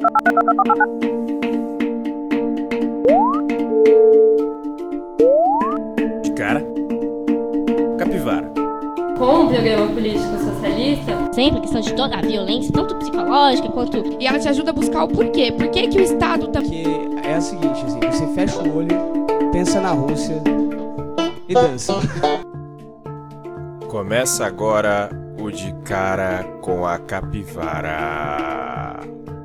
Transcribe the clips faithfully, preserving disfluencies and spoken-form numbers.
De cara, capivara. Com um programa político socialista, sempre questão de toda a violência, tanto psicológica quanto... E ela te ajuda a buscar o porquê. Por que que o Estado tá... Porque é a seguinte, assim, você fecha o olho, pensa na Rússia e dança. Começa agora o De Cara com a Capivara.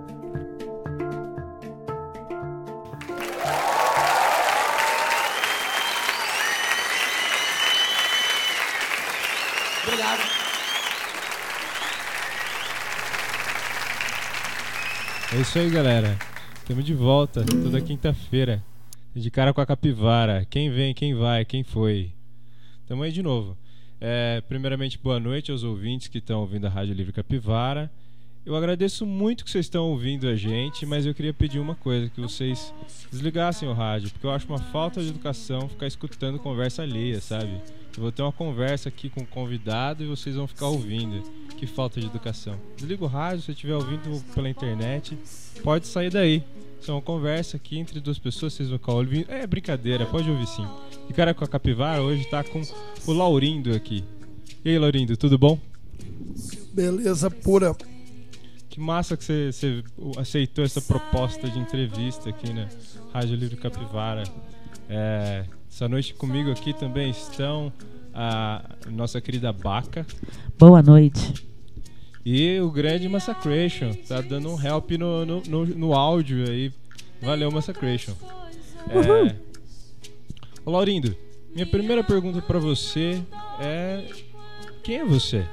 Obrigado. É isso aí, galera. Estamos de volta toda quinta-feira. De Cara com a Capivara. Quem vem, quem vai, quem foi. Estamos aí de novo. É, primeiramente, boa noite aos ouvintes que estão ouvindo a Rádio Livre Capivara. Eu agradeço muito que vocês estão ouvindo a gente, mas eu queria pedir uma coisa, que vocês desligassem o rádio, porque eu acho uma falta de educação ficar escutando conversa alheia, sabe? Eu vou ter uma conversa aqui com o convidado e vocês vão ficar ouvindo. Que falta de educação. Desliga o rádio, se estiver ouvindo pela internet, pode sair daí. Isso é uma conversa aqui entre duas pessoas, vocês vão ficar ouvindo. É brincadeira, pode ouvir sim. E cara com a Capivara hoje tá com o Laurindo aqui. E aí, Laurindo, tudo bom? Beleza pura. Que massa que você, você aceitou essa proposta de entrevista aqui na Rádio Livre Capivara. É, essa noite comigo aqui também estão a nossa querida Baca. Boa noite. E o grande Massacration. Tá dando um help no, no, no, no áudio aí. Valeu, Massacration. É... Ô, Laurindo, minha primeira pergunta pra você é: quem é você?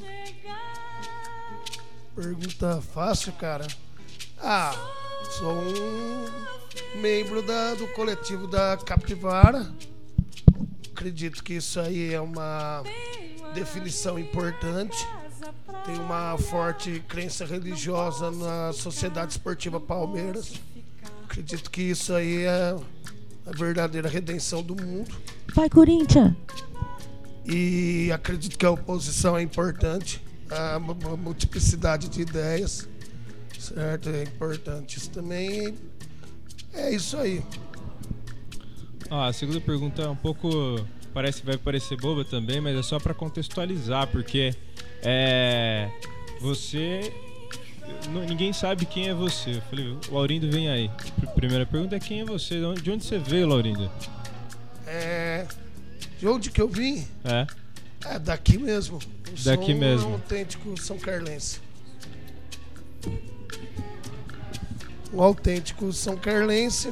Pergunta fácil, cara. Ah, sou um membro da, do coletivo da Capivara. Acredito que isso aí é uma definição importante. Tem uma forte crença religiosa na Sociedade Esportiva Palmeiras. Acredito que isso aí é a verdadeira redenção do mundo. Vai, Corinthians! E acredito que a oposição é importante. A multiplicidade de ideias, certo? É importante. Isso também é isso aí. Ah, a segunda pergunta é um pouco... Parece, vai parecer boba também, mas é só para contextualizar, porque é, você... Ninguém sabe quem é você. Eu falei, Laurindo, vem aí. Primeira pergunta é: quem é você? De onde você veio, Laurindo? É... De onde que eu vim? É. É daqui mesmo. Eu daqui sou um mesmo. autêntico São Carlense. Um autêntico São Carlense.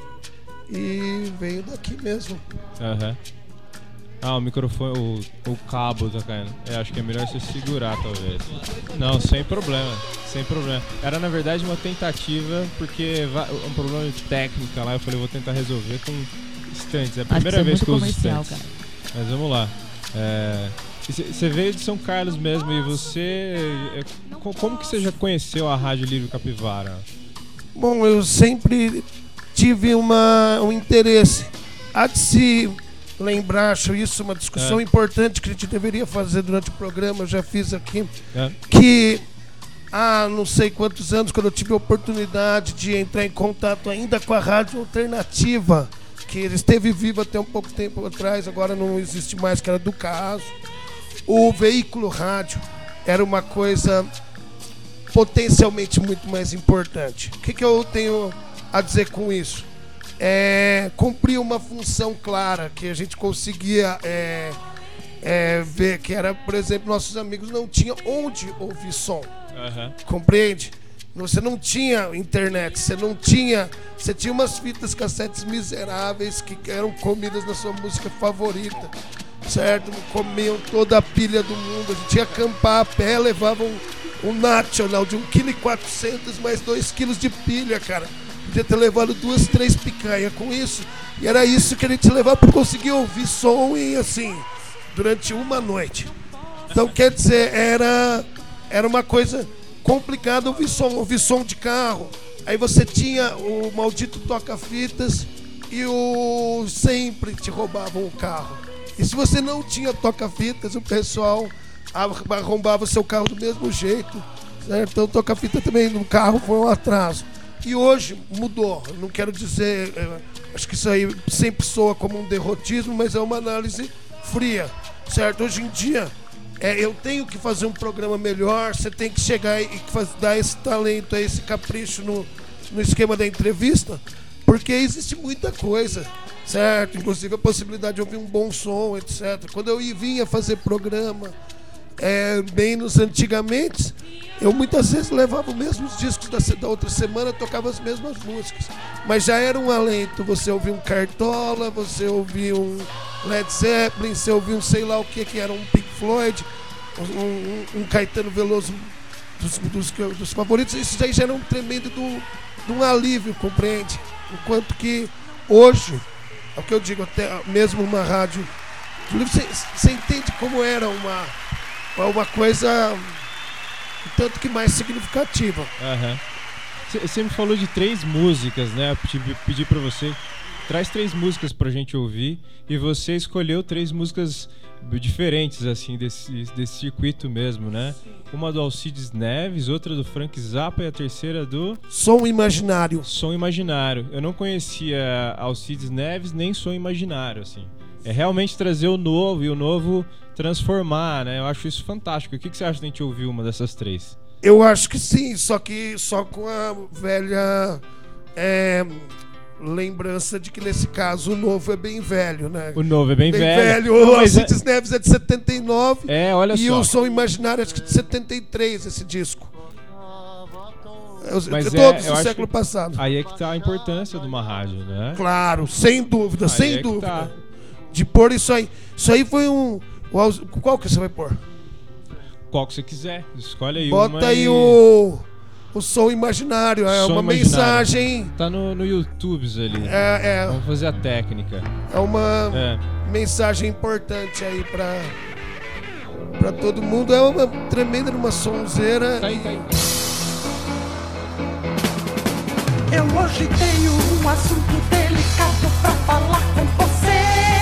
E veio daqui mesmo. Aham. Uhum. Ah, o microfone, o, o cabo tá caindo. É, acho que é melhor você segurar, talvez. Não, sem problema, sem problema. Era, na verdade, uma tentativa, porque um problema de técnica lá, eu falei, vou tentar resolver com instantes. É a primeira vez que eu uso instantes. Cara. Mas vamos lá. Você é, veio de São Carlos mesmo, e você... Como que você já conheceu a Rádio Livre Capivara? Bom, eu sempre tive uma, um interesse. Há de se... lembrar, acho isso uma discussão é. importante que a gente deveria fazer durante o programa. Eu já fiz aqui é. que há não sei quantos anos, quando eu tive a oportunidade de entrar em contato ainda com a rádio alternativa, que esteve viva até um pouco tempo atrás, agora não existe mais, que era do Caso. O veículo rádio era uma coisa potencialmente muito mais importante. O que, que eu tenho a dizer com isso? É, cumprir uma função clara, que a gente conseguia é, é, ver que era, por exemplo, nossos amigos não tinham onde ouvir som. Uhum. Compreende? Você não tinha internet, você não tinha... Você tinha umas fitas cassetes miseráveis que eram comidas na sua música favorita, certo? Comiam toda a pilha do mundo. A gente ia acampar a pé, levavam um, um National de um vírgula quatrocentos quilos mais dois quilos de pilha, cara. Podia ter levado duas, três picanhas com isso. E era isso que a gente levava para conseguir ouvir som e assim, durante uma noite. Então, quer dizer, era, era uma coisa complicada ouvir som, ouvir som de carro. Aí você tinha o maldito toca-fitas e o sempre te roubavam o carro. E se você não tinha toca-fitas, o pessoal arrombava o seu carro do mesmo jeito, certo? Então, toca-fita também no carro foi um atraso. E hoje mudou. Eu não quero dizer... É, acho que isso aí sempre soa como um derrotismo, mas é uma análise fria, certo? Hoje em dia, é, eu tenho que fazer um programa melhor, você tem que chegar e faz, dar esse talento, esse capricho no, no esquema da entrevista, porque existe muita coisa, certo? Inclusive a possibilidade de ouvir um bom som, etcétera. Quando eu vinha fazer programa, é, bem nos antigamente, eu muitas vezes levava os mesmos discos da, da outra semana, tocava as mesmas músicas. Mas já era um alento você ouvir um Cartola, você ouvir um Led Zeppelin, você ouvir um sei lá o que, que era um Pink Floyd, um, um, um Caetano Veloso dos, dos, dos favoritos. Isso aí já era um tremendo do, de um alívio, compreende? Enquanto que hoje, é o que eu digo, até mesmo uma rádio, você, você entende como era uma, uma coisa... tanto que mais significativa. Aham. Você me falou de três músicas, né? Eu pedi pra você, traz três músicas pra gente ouvir, e você escolheu três músicas diferentes, assim, desse, desse circuito mesmo, né? Uma do Alcides Neves, outra do Frank Zappa e a terceira do... Som Imaginário. Som Imaginário. Eu não conhecia Alcides Neves nem Som Imaginário, assim. É realmente trazer o novo e o novo transformar, né? Eu acho isso fantástico. O que, que você acha de a gente ouvir uma dessas três? Eu acho que sim, só que só com a velha é, lembrança de que nesse caso o novo é bem velho, né? O novo é bem, bem velho. velho. O Mas Alcides é... Neves é de setenta e nove é, olha e só. o Som Imaginário acho que de setenta e três, esse disco. Mas todos é, do século passado. Aí é que tá a importância de uma rádio, né? Claro, sem dúvida, aí sem é dúvida. Tá. De pôr isso aí. Isso aí foi um... Qual que você vai pôr? Qual que você quiser, escolhe aí. Bota uma aí e... o, o Som Imaginário, é Som uma Imaginário. mensagem... Tá no, no YouTube ali. É, é. Vamos fazer a técnica. É uma é. mensagem importante aí pra, pra todo mundo. É uma tremenda uma sonzeira. Tá aí, tá aí. Eu hoje tenho um assunto delicado pra falar com você.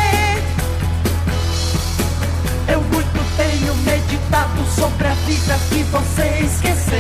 Eu muito tenho meditado sobre a vida que você esqueceu.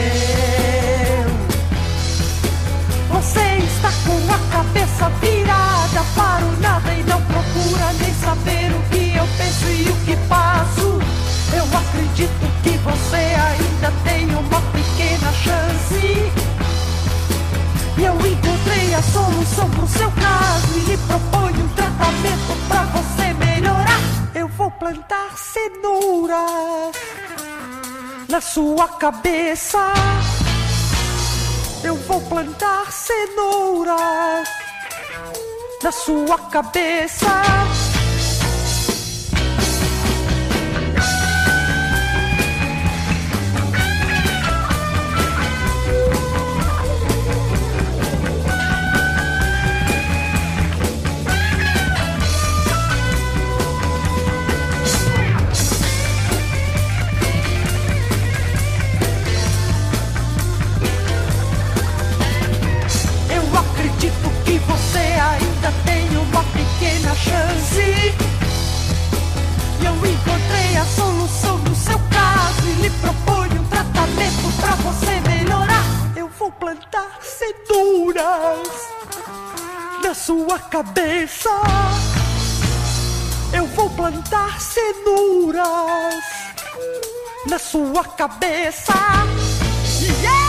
Você está com a cabeça virada para o nada e não procura nem saber o que eu penso e o que passo. Eu acredito que você ainda tem uma pequena chance. E eu encontrei a solução pro seu caso e lhe proponho um tratamento pra você melhorar. Eu vou plantar cenouras na sua cabeça. Eu vou plantar cenouras na sua cabeça. Chance. Eu encontrei a solução do seu caso e lhe proponho um tratamento pra você melhorar. Eu vou plantar cenouras na sua cabeça. Eu vou plantar cenouras na sua cabeça. Yeah!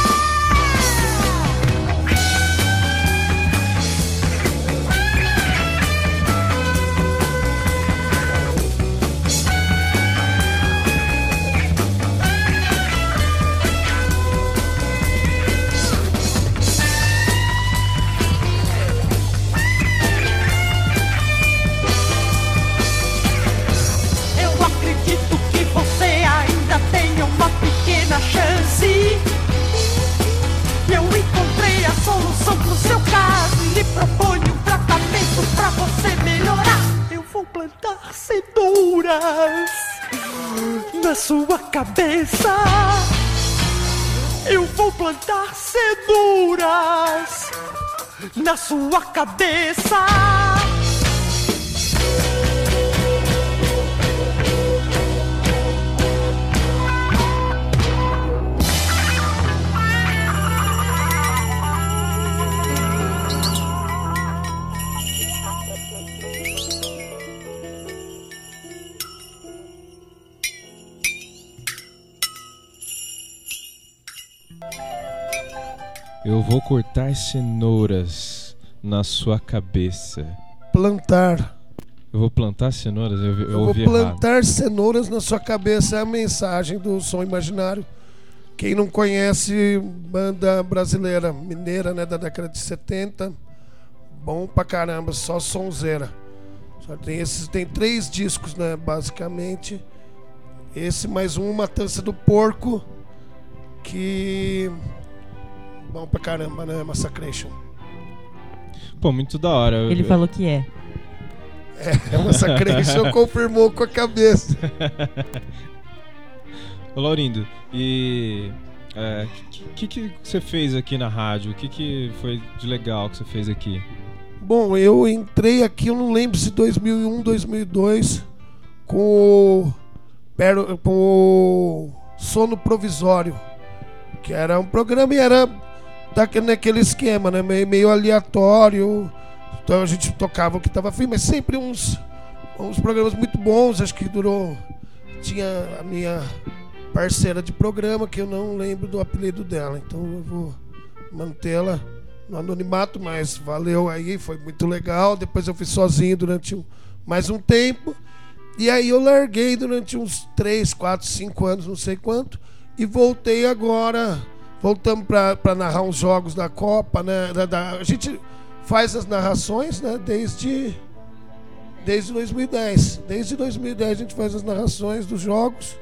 Chance. Eu encontrei a solução pro seu caso e lhe proponho um tratamento pra você melhorar. Eu vou plantar cenouras na sua cabeça. Eu vou plantar cenouras na sua cabeça. Eu vou cortar cenouras na sua cabeça. Plantar. Eu vou plantar cenouras? Eu, eu, Eu vou ouvi plantar errado. cenouras na sua cabeça. É a mensagem do Som Imaginário. Quem não conhece, banda brasileira, mineira, né, da década de setenta. Bom pra caramba, só sonzeira. Só tem esses, tem três discos, né, basicamente. Esse mais um, Matança do Porco, que... bom pra caramba, né, Massacration. Pô, muito da hora. Ele eu... falou que é. É, é Massacration, confirmou com a cabeça. Ô, Laurindo, e... O é, que, que que você fez aqui na rádio? O que, que foi de legal que você fez aqui? Bom, eu entrei aqui, eu não lembro se dois mil e um, dois mil e dois, com o, com o Sono Provisório, que era um programa e era daquele, naquele esquema, né, meio, meio aleatório. Então a gente tocava o que estava afim, mas sempre uns, uns programas muito bons. Acho que durou... Tinha a minha parceira de programa, que eu não lembro do apelido dela, então eu vou mantê-la no anonimato, mas valeu aí, foi muito legal. Depois eu fui sozinho durante um, mais um tempo, e aí eu larguei durante uns três, quatro, cinco anos, não sei quanto, e voltei agora. Voltamos para narrar uns jogos da Copa, né? Da, da, a gente faz as narrações, né, desde, desde dois mil e dez. Desde dois mil e dez a gente faz as narrações dos jogos.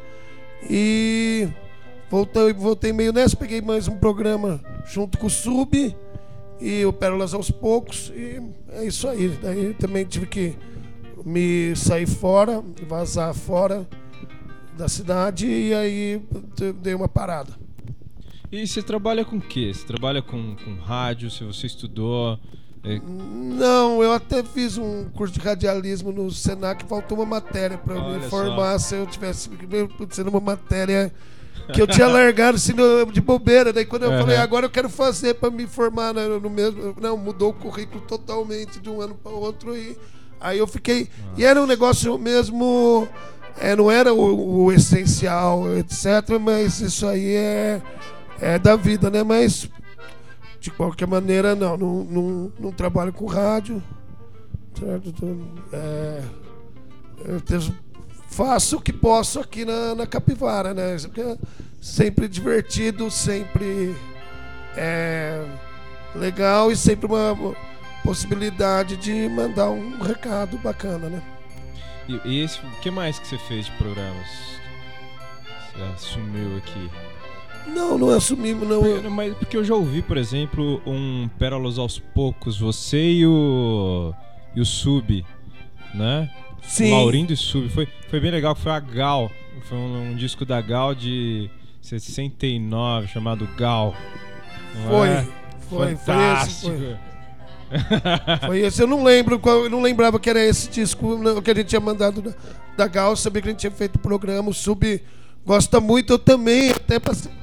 E voltei, voltei meio nessa, peguei mais um programa junto com o Sub e o Pérolas aos Poucos, e é isso aí. Daí também tive que me sair fora, vazar fora da cidade, e aí dei uma parada. E você trabalha com o quê? Você trabalha com, com rádio, se você estudou... É... Não, eu até fiz um curso de radialismo no Senac, faltou uma matéria para eu me formar. Se eu tivesse sendo uma matéria que eu tinha largado assim, de bobeira. Daí quando eu uhum. falei, agora eu quero fazer para me formar, né, no mesmo, não, mudou o currículo totalmente de um ano para o outro, e aí eu fiquei. Nossa. E era um negócio mesmo, é, não era o, o essencial, etcétera. Mas isso aí é, é da vida, né? Mas de qualquer maneira, não, não, não, não trabalho com rádio, certo? É, eu faço o que posso aqui na, na Capivara, né? Sempre divertido, sempre é, legal, e sempre uma possibilidade de mandar um recado bacana, né? E, e esse, o que mais que você fez de programas? Você assumiu aqui? Não, não assumimos, não. Porque, mas porque eu já ouvi, por exemplo, um Pérolas aos Poucos, você e o e o Sub, né? Sim. O Laurindo e Sub. Foi, foi bem legal, foi a Gal. Foi um, um disco da Gal de sessenta e nove, chamado Gal. Foi, é? foi, Fantástico. foi esse. Foi. Foi esse. Eu não lembro, eu não lembrava que era esse disco que a gente tinha mandado da, da Gal. Eu sabia que a gente tinha feito o programa. O Sub gosta muito, eu também, até passei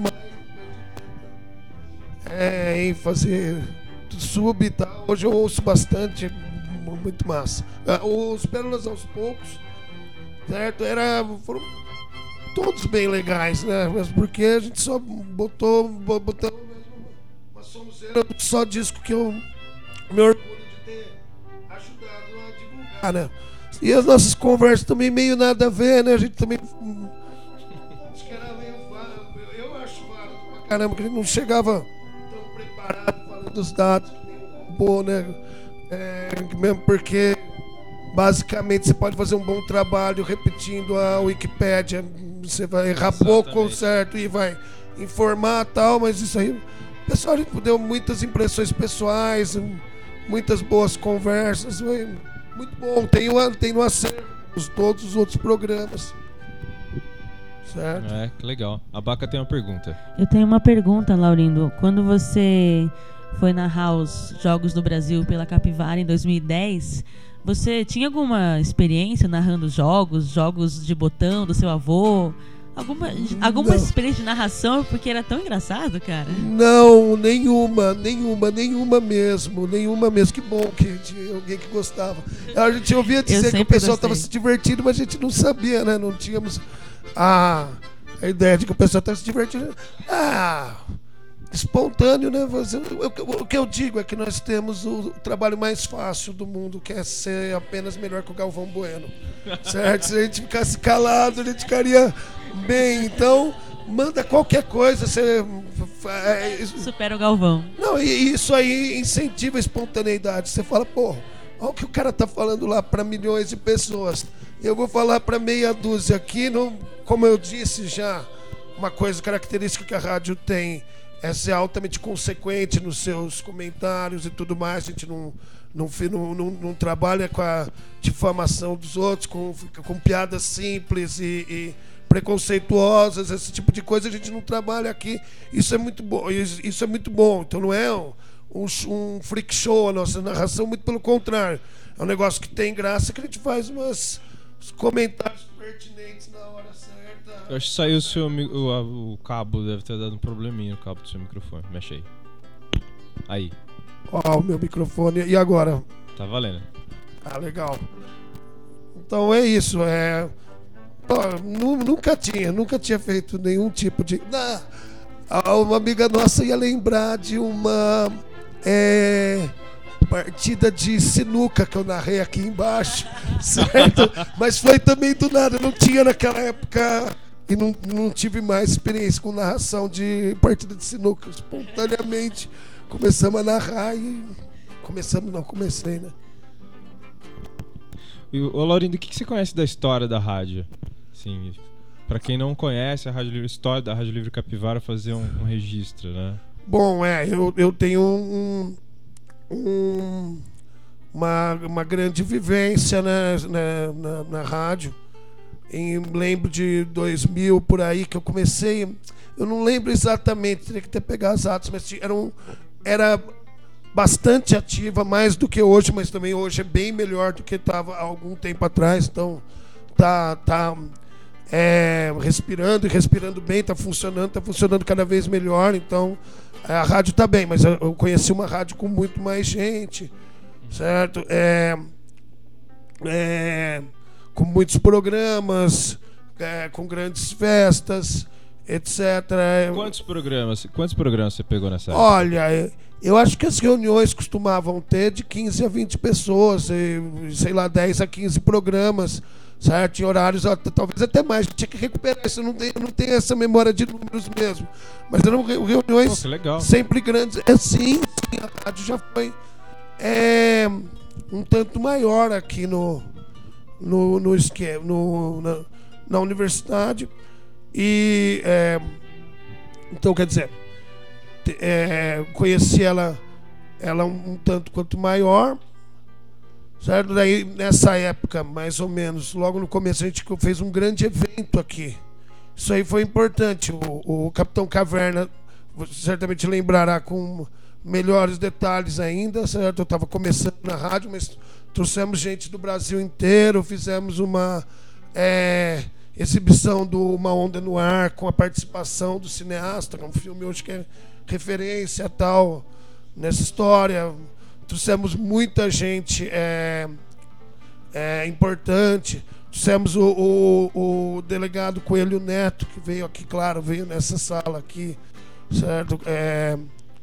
É, em fazer Sub e tal. Hoje eu ouço bastante, muito massa. Os Pérolas aos Poucos, certo? Era, foram todos bem legais, né? Mas porque a gente só botou, botou uma sonzeira, só disco que eu me orgulho de ter ajudado a divulgar, né? E as nossas conversas também meio nada a ver, né? A gente também... Caramba, que a gente não chegava tão preparado falando dos dados, bom, né? É, mesmo porque basicamente você pode fazer um bom trabalho repetindo a Wikipédia, você vai errar Exatamente. pouco, certo? E vai informar e tal, mas isso aí, o pessoal, a gente deu muitas impressões pessoais, muitas boas conversas, foi muito bom. Tem, tem no acervo todos os outros programas. Certo. É, que legal. A Baca tem uma pergunta. Eu tenho uma pergunta, Laurindo. Quando você foi narrar os Jogos do Brasil pela Capivara em dois mil e dez, você tinha alguma experiência narrando jogos, jogos de botão do seu avô? Alguma, alguma experiência de narração? Porque era tão engraçado, cara. Não, nenhuma, nenhuma, nenhuma mesmo, nenhuma mesmo. Que bom que tinha alguém que gostava. A gente ouvia dizer que o pessoal estava se divertindo, mas a gente não sabia, né? Não tínhamos a, a ideia de que o pessoal estava se divertindo. Ah, espontâneo, né? Você, o, o que eu digo é que nós temos o, o trabalho mais fácil do mundo, que é ser apenas melhor que o Galvão Bueno. Certo? Se a gente ficasse calado, a gente ficaria bem. Então, manda qualquer coisa. Você, é, supera o Galvão. Não, e isso aí incentiva a espontaneidade. Você fala, pô, olha o que o cara tá falando lá para milhões de pessoas. Eu vou falar para meia dúzia aqui, não, como eu disse já, uma coisa característica que a rádio tem é ser altamente consequente nos seus comentários e tudo mais. A gente não, não, não, não, não trabalha com a difamação dos outros, com, com piadas simples e, e preconceituosas, esse tipo de coisa a gente não trabalha aqui. Isso é muito bom. Isso é muito bom. Então não é um, um, um freak show a nossa narração, muito pelo contrário. É um negócio que tem graça, que a gente faz umas, uns comentários pertinentes na hora certa. Eu acho que saiu o seu o, o cabo, deve ter dado um probleminha no cabo do seu microfone. Mexe aí. Aí. Ó, oh, o meu microfone. E agora? Tá valendo. Ah, legal. Então é isso. É... Oh, nunca tinha, nunca tinha feito nenhum tipo de... Ah, uma amiga nossa ia lembrar de uma é, partida de sinuca que eu narrei aqui embaixo, certo? Mas foi também do nada, não tinha naquela época e não, não tive mais experiência com narração de partida de sinuca. Espontaneamente começamos a narrar e... Começamos, não, comecei, né? E, ô Laurindo, o que, que você conhece da história da rádio? Sim, para quem não conhece a Rádio Livre, história da Rádio Livre Capivara, fazer um, um registro, né? Bom, é, eu, eu tenho um, um, uma, uma grande vivência, né, na, na, na rádio. Em, lembro de dois mil, por aí, que eu comecei. Eu não lembro exatamente, teria que até pegar as atas, mas era, um, era bastante ativa, mais do que hoje, mas também hoje é bem melhor do que estava há algum tempo atrás. Então, tá... tá É, respirando e respirando bem, está funcionando, está funcionando cada vez melhor. Então a rádio está bem, mas eu conheci uma rádio com muito mais gente, certo? É, é, com muitos programas, é, com grandes festas, etcétera. Quantos programas, quantos programas você pegou nessa época? Olha, eu acho que as reuniões costumavam ter de quinze a vinte pessoas, e, sei lá, dez a quinze programas. Certo? Em horários, talvez até mais. Tinha que recuperar isso. Eu não tenho, eu não tenho essa memória de números mesmo. Mas eram reuniões Pô, sempre grandes. É, sim, sim, a rádio já foi é, um tanto maior aqui no, no, no esquema, no, na, na universidade. E é, então, quer dizer, é, conheci ela, ela um, um tanto quanto maior. Certo? Daí, nessa época, mais ou menos, logo no começo, a gente fez um grande evento aqui. Isso aí foi importante. O, o Capitão Caverna, você certamente lembrará com melhores detalhes ainda, certo? Eu estava começando na rádio, mas trouxemos gente do Brasil inteiro, fizemos uma é, exibição do Uma Onda no Ar, com a participação do cineasta, que é um filme hoje que é referência tal nessa história. Trouxemos muita gente é, é, importante. Trouxemos o, o, o delegado Coelho Neto, que veio aqui, claro, veio nessa sala aqui, certo? É,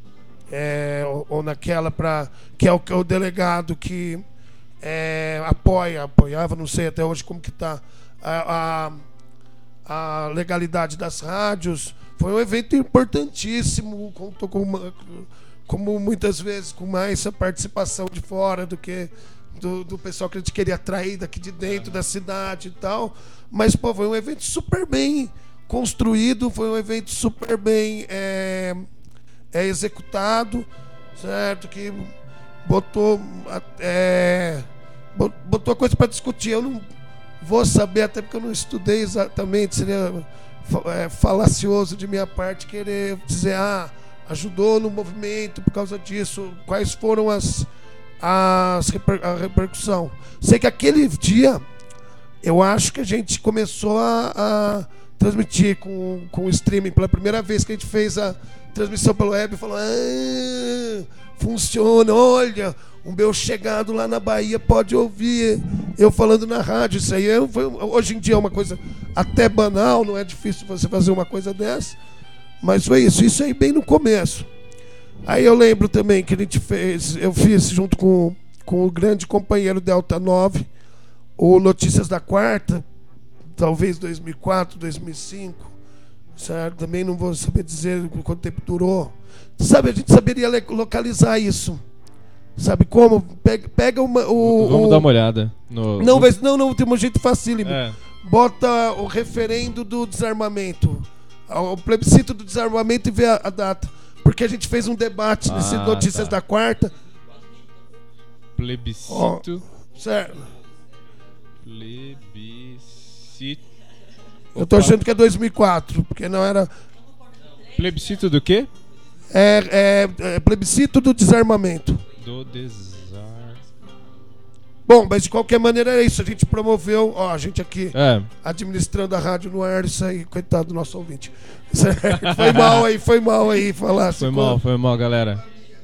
é, ou, ou naquela, pra, que, é o, que é o delegado que é, apoia, apoiava, não sei até hoje como que está a, a, a legalidade das rádios. Foi um evento importantíssimo, contou com uma... como muitas vezes com mais a participação de fora do que do, do pessoal que a gente queria atrair daqui de dentro da cidade e tal. Mas, pô, foi um evento super bem construído, foi um evento super bem é, é, executado, certo? Que botou, é, botou a coisa para discutir. Eu não vou saber, até porque eu não estudei exatamente, seria é, falacioso de minha parte querer dizer, ah, ajudou no movimento por causa disso, quais foram as, as reper, a repercussão. Sei que aquele dia eu acho que a gente começou a, a transmitir com, com o streaming pela primeira vez que a gente fez a transmissão pelo web, falou, ah, funciona, olha, o meu chegado lá na Bahia pode ouvir eu falando na rádio. Isso aí é, foi, hoje em dia é uma coisa até banal, não é difícil você fazer uma coisa dessa. Mas foi isso, isso aí bem no começo. Aí eu lembro também que a gente fez, eu fiz junto com, com o grande companheiro Delta nove, o Notícias da Quarta, talvez dois mil e quatro, dois mil e cinco, certo? Também não vou saber dizer quanto tempo durou. Sabe, a gente saberia localizar isso. Sabe como? Pega, pega uma, o... Vamos o... dar uma olhada. No... Não, mas, não, não, tem um jeito facílimo. É. Bota o referendo do desarmamento, o plebiscito do desarmamento e vê a, a data. Porque a gente fez um debate Ah, nesse Notícias tá. da Quarta. Plebiscito. Oh, certo. Plebiscito. Eu tô achando que é dois mil e quatro, porque não era... Plebiscito do quê? É, é, é plebiscito do desarmamento. Do desar... Bom, mas de qualquer maneira é isso. A gente promoveu, ó, a gente aqui É. administrando a rádio no ar, isso aí, coitado do nosso ouvinte. Certo? Foi mal aí, foi mal aí falar assim. Foi mal, foi mal, galera.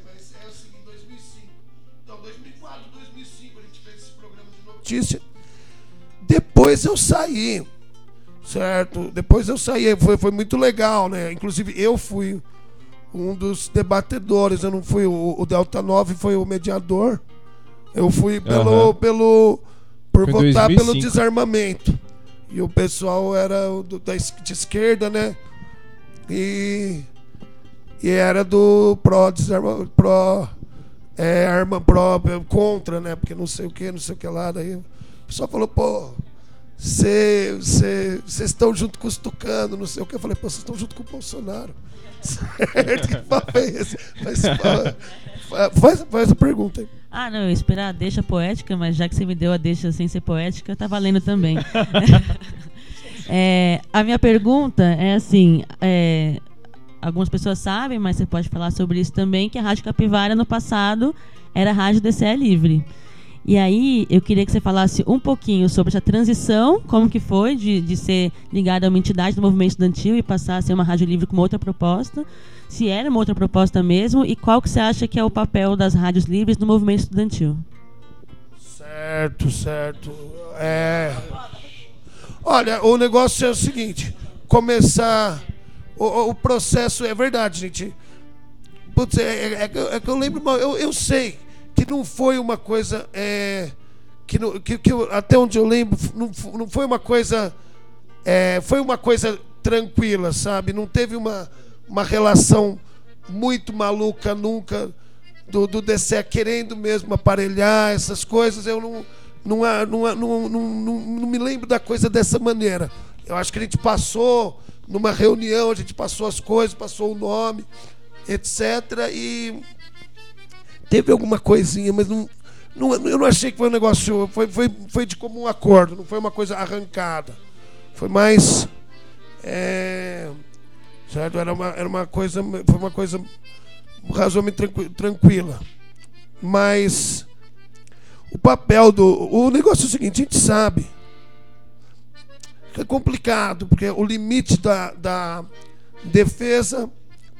Notícia. Depois eu saí, certo? Depois eu saí, foi, foi muito legal, né? Inclusive eu fui um dos debatedores, eu não fui o, o Delta nove, foi o mediador. Eu fui pelo, Uhum. pelo por Foi votar dois mil e pelo cinco. desarmamento. E o pessoal era do, da es- de esquerda, né? E, e era do pró desarma, pró é, arma pró contra, né? Porque não sei o que, não sei o que lá. Daí o pessoal falou, pô, vocês estão junto com os tucanos, não sei o que. Eu falei, pô, vocês estão junto com o Bolsonaro. Certo? Que papo é esse? Faz, faz, faz a pergunta aí. Ah, não, eu ia esperar a deixa poética, mas já que você me deu a deixa sem ser poética, tá valendo também. É, a minha pergunta é assim, é, algumas pessoas sabem, mas você pode falar sobre isso também, que a Rádio Capivara no passado era a Rádio D C E Livre. E aí eu queria que você falasse um pouquinho sobre essa transição, como que foi de, de ser ligada a uma entidade do movimento estudantil e passar a ser uma rádio livre com uma outra proposta, se era uma outra proposta mesmo, e qual que você acha que é o papel das rádios livres no movimento estudantil? Certo, certo. É... Olha, o negócio é o seguinte, começar... O, o processo, é verdade, gente. Putz, é, é, é, que eu- é que eu lembro mal, eu, eu sei que não foi uma coisa... É, que, não- que, que eu- até onde eu lembro, não, f- não foi uma coisa... É, foi uma coisa tranquila, sabe? Não teve uma, uma relação muito maluca nunca do, do D C E querendo mesmo aparelhar essas coisas. Eu não, não, há- não, há- não, não, não, não me lembro da coisa dessa maneira. Eu acho que a gente passou numa reunião, a gente passou as coisas, passou o nome, etcétera. E teve alguma coisinha, mas não, não, eu não achei que foi um negócio... Foi, foi, foi de comum acordo, não foi uma coisa arrancada. Foi mais... É, certo? Era uma, era uma coisa... Foi uma coisa razoavelmente tranqui- tranquila. Mas... O papel do... O negócio é o seguinte, a gente sabe... que é complicado, porque o limite da, da defesa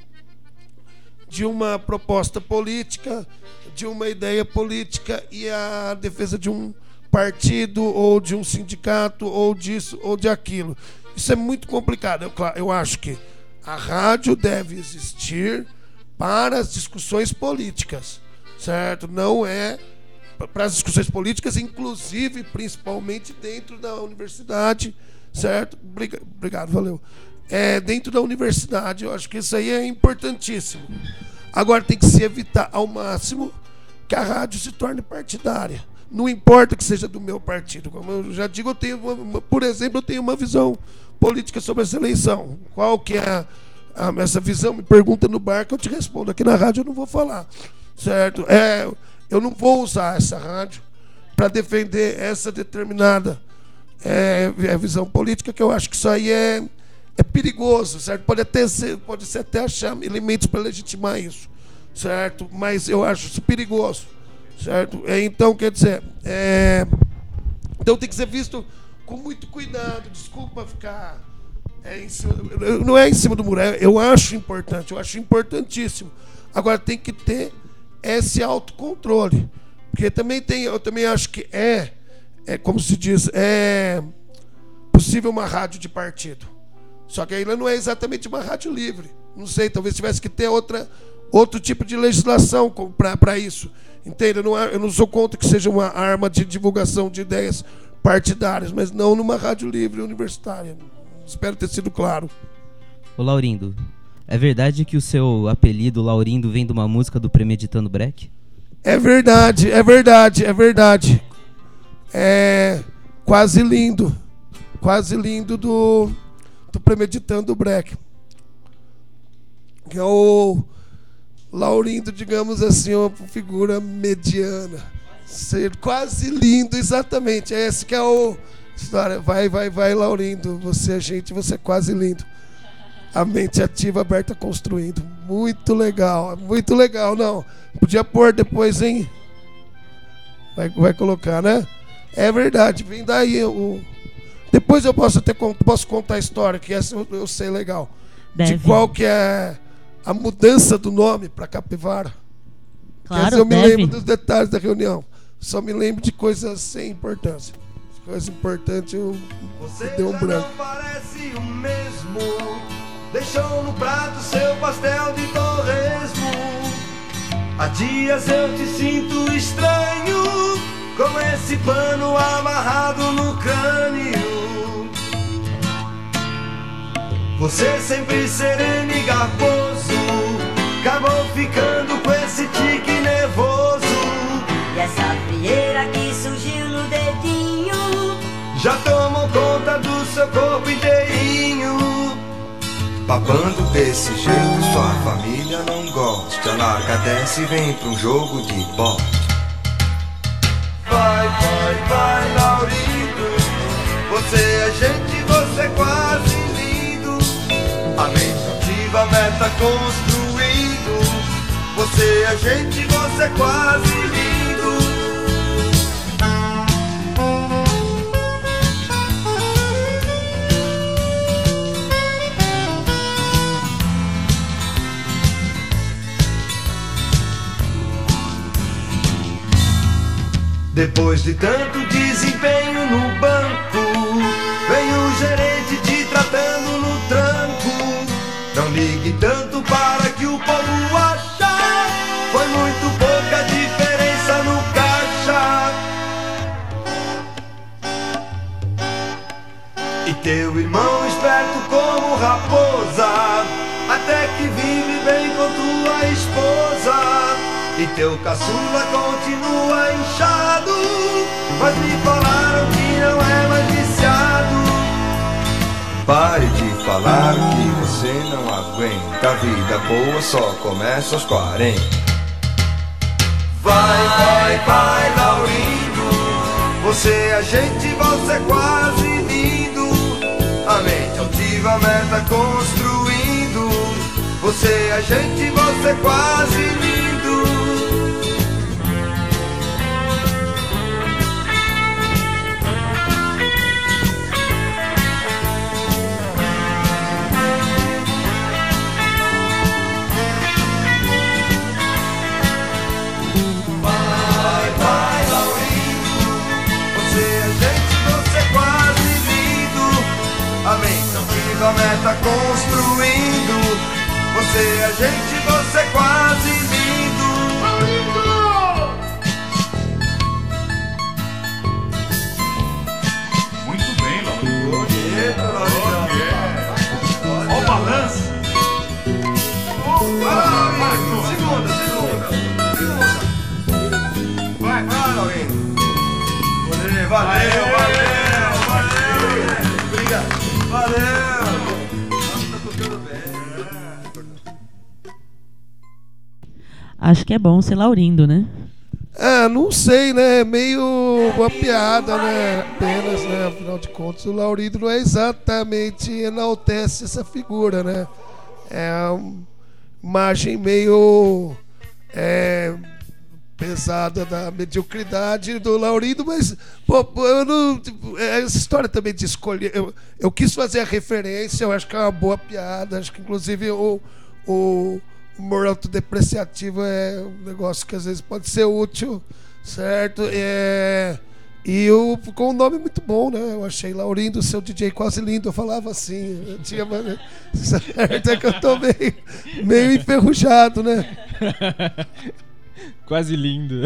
de uma proposta política, de uma ideia política e a defesa de um partido ou de um sindicato ou disso ou de aquilo. Isso é muito complicado. Eu, claro, eu acho que a rádio deve existir para as discussões políticas, certo? Não é para as discussões políticas, inclusive, principalmente dentro da universidade, certo? Obrigado, obrigado, valeu. É, dentro da universidade, eu acho que isso aí é importantíssimo. Agora tem que se evitar ao máximo que a rádio se torne partidária. Não importa que seja do meu partido. Como eu já digo, eu tenho uma, uma- por exemplo, eu tenho uma visão política sobre essa eleição. Qual que é a, a- essa visão? Me pergunta no bar que eu te respondo. Aqui na rádio eu não vou falar, certo? É, eu não vou usar essa rádio para defender essa determinada é, é visão política, que eu acho que isso aí é, é perigoso, certo? Pode até ser, pode ser até achar elementos para legitimar isso, certo? Mas eu acho isso perigoso, certo? É, então, quer dizer, é, então tem que ser visto com muito cuidado. Desculpa ficar é, em cima, não é em cima do muro, é, eu acho importante, eu acho importantíssimo. Agora tem que ter esse autocontrole, porque também tem, eu também acho que é É, como se diz, é possível uma rádio de partido. Só que ela não é exatamente uma rádio livre. Não sei, talvez tivesse que ter outra, outro tipo de legislação para isso. Entende? Eu não, eu não sou contra que seja uma arma de divulgação de ideias partidárias, mas não numa rádio livre universitária. Espero ter sido claro. Ô Laurindo, é verdade que o seu apelido Laurindo vem de uma música do Premeditando Breck? É verdade, é verdade, é verdade. É quase lindo. Quase lindo do, do Premeditando Breck. Que é o Laurindo, digamos assim, uma figura mediana. Ser quase lindo, exatamente. É esse que é o história. Vai, vai, vai, Laurindo. Você é gente, você é quase lindo. A mente ativa, aberta, construindo. Muito legal, muito legal. Não, podia pôr depois, hein? Vai, vai colocar, né? É verdade, vem daí. O... Depois eu posso até posso contar a história, que essa eu, eu sei legal. Deve. De qual que é a mudança do nome para Capivara. Claro, eu me deve. lembro dos detalhes da reunião. Só me lembro de coisas sem importância. Coisas importantes eu dei um branco. Você parece o mesmo. Deixou no prato seu pastel de torresmo. Há dias eu te sinto estranho, com esse pano amarrado no crânio. Você sempre sereno e garboso, acabou ficando com esse tique nervoso. E essa frieira que surgiu no dedinho já tomou conta do seu corpo inteirinho. Babando desse jeito sua família não gosta. Larga, desce e vem pra um jogo de bote. Vai, vai, vai, Laurindo. Você é gente, você é quase lindo. A mente ativa, a meta construindo. Você é gente, você é quase lindo. Depois de tanto desempenho no banco, vem o gerente te tratando no tranco. Não ligue tanto para que o povo acha, foi muito pouca diferença no caixa. E teu irmão esperto como raposa, até que vive bem com tua esposa. E teu caçula continua inchado, mas me falaram que não é mais viciado. Pare de falar o que você não aguenta. A vida boa só começa aos quarenta. Vai, vai, vai, Laurindo. Você é gente, você é quase lindo. A mente altiva, a meta construindo. Você é gente, você é quase lindo. A meta construindo. Você é gente, você é quase lindo. Muito bem, Laurindo. Olha o balanço. Segunda, segunda. Vai, vai, Laurindo. Valeu, valeu, valeu. Obrigado. Valeu. Acho que é bom ser Laurindo, né? É, não sei, né? Meio uma piada, né? Apenas, né? Afinal de contas, o Laurindo não é exatamente enaltece essa figura, né? É uma imagem meio é, pesada da mediocridade do Laurindo, mas pô, eu não, essa história também de escolher, eu, eu quis fazer a referência, eu acho que é uma boa piada, acho que inclusive o, o humor autodepreciativo é um negócio que às vezes pode ser útil, certo? É, E eu, ficou um nome muito bom, né? Eu achei Laurindo, seu D J quase lindo. Eu falava assim, eu tinha, certo, é que eu tô meio, meio enferrujado, né? Quase lindo.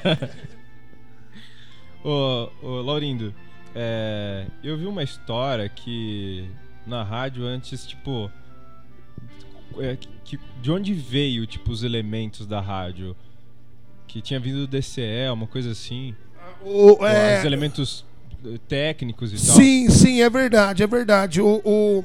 Ô, ô Laurindo, é, eu vi uma história que na rádio antes, tipo, é, que, de onde veio, tipo, os elementos da rádio? Que tinha vindo do D C E, uma coisa assim. O, é... Os elementos técnicos e tal. Sim, sim, é verdade, é verdade. O, o,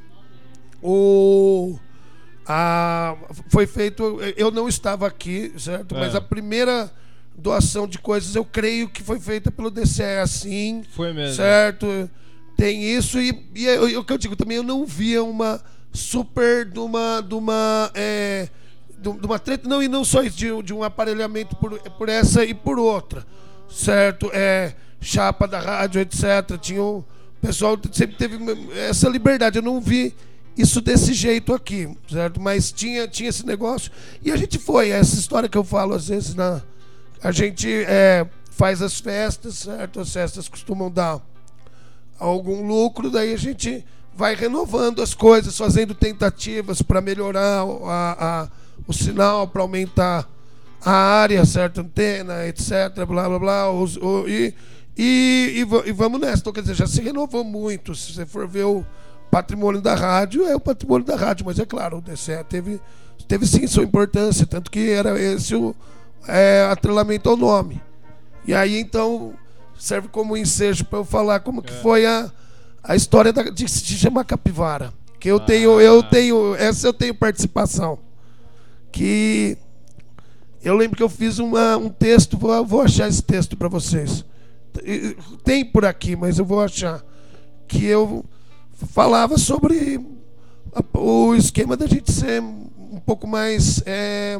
o a, foi feito. Eu não estava aqui, certo? É. Mas a primeira doação de coisas eu creio que foi feita pelo D C E, assim. Foi mesmo. Certo? Tem isso, e, e o que eu digo também, eu não via uma super de uma. De uma é, de uma treta, não, e não só isso, de, de um aparelhamento por, por essa e por outra. Certo, é, chapa da rádio, etcétera. Tinha o pessoal sempre teve essa liberdade. Eu não vi isso desse jeito aqui, certo? Mas tinha, tinha esse negócio. E a gente foi, essa história que eu falo às vezes, na, a gente é, faz as festas, certo? As festas costumam dar algum lucro, daí a gente vai renovando as coisas, fazendo tentativas para melhorar a, a, o sinal, para aumentar a área, certo? Antena, etcétera. Blá, blá, blá. Os, o, e, e, e, e vamos nessa. Então, quer dizer, já se renovou muito. Se você for ver o patrimônio da rádio, é o patrimônio da rádio. Mas é claro, o D C E teve, teve sim sua importância. Tanto que era esse o é, atrelamento ao nome. E aí, então, serve como ensejo para eu falar como que foi a, a história da, de se chamar Capivara. Que eu tenho, eu tenho, essa eu tenho participação. Que... Eu lembro que eu fiz uma, um texto, vou, vou achar esse texto para vocês. Tem por aqui, mas eu vou achar. Que eu falava sobre a, o esquema da gente ser um pouco mais... É,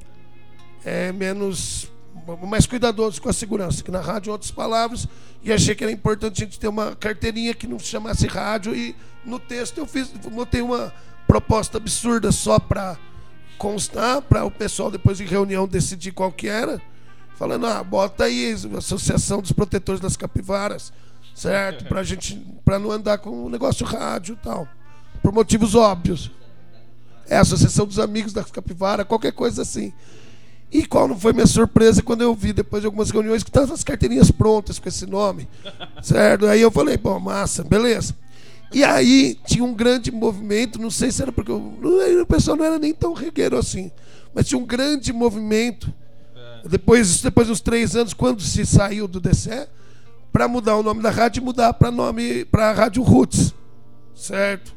é, menos... mais cuidadoso com a segurança. Que na rádio, em outras palavras, e achei que era importante a gente ter uma carteirinha que não se chamasse rádio. E no texto eu fiz, botei uma proposta absurda só para... constar, para o pessoal depois em reunião decidir qual que era, falando, ah, bota aí a Associação dos Protetores das Capivaras, certo? Pra gente, pra não andar com o negócio rádio e tal, por motivos óbvios. É a Associação dos Amigos das Capivaras, qualquer coisa assim. E qual não foi minha surpresa quando eu vi, depois de algumas reuniões, que estavam as carteirinhas prontas com esse nome, certo? Aí eu falei, bom, massa, beleza. E aí tinha um grande movimento, não sei se era porque eu, o pessoal não era nem tão regueiro assim, mas tinha um grande movimento, é. depois, depois dos três anos, quando se saiu do D C E, para mudar o nome da rádio e mudar para nome para a Rádio Roots, certo?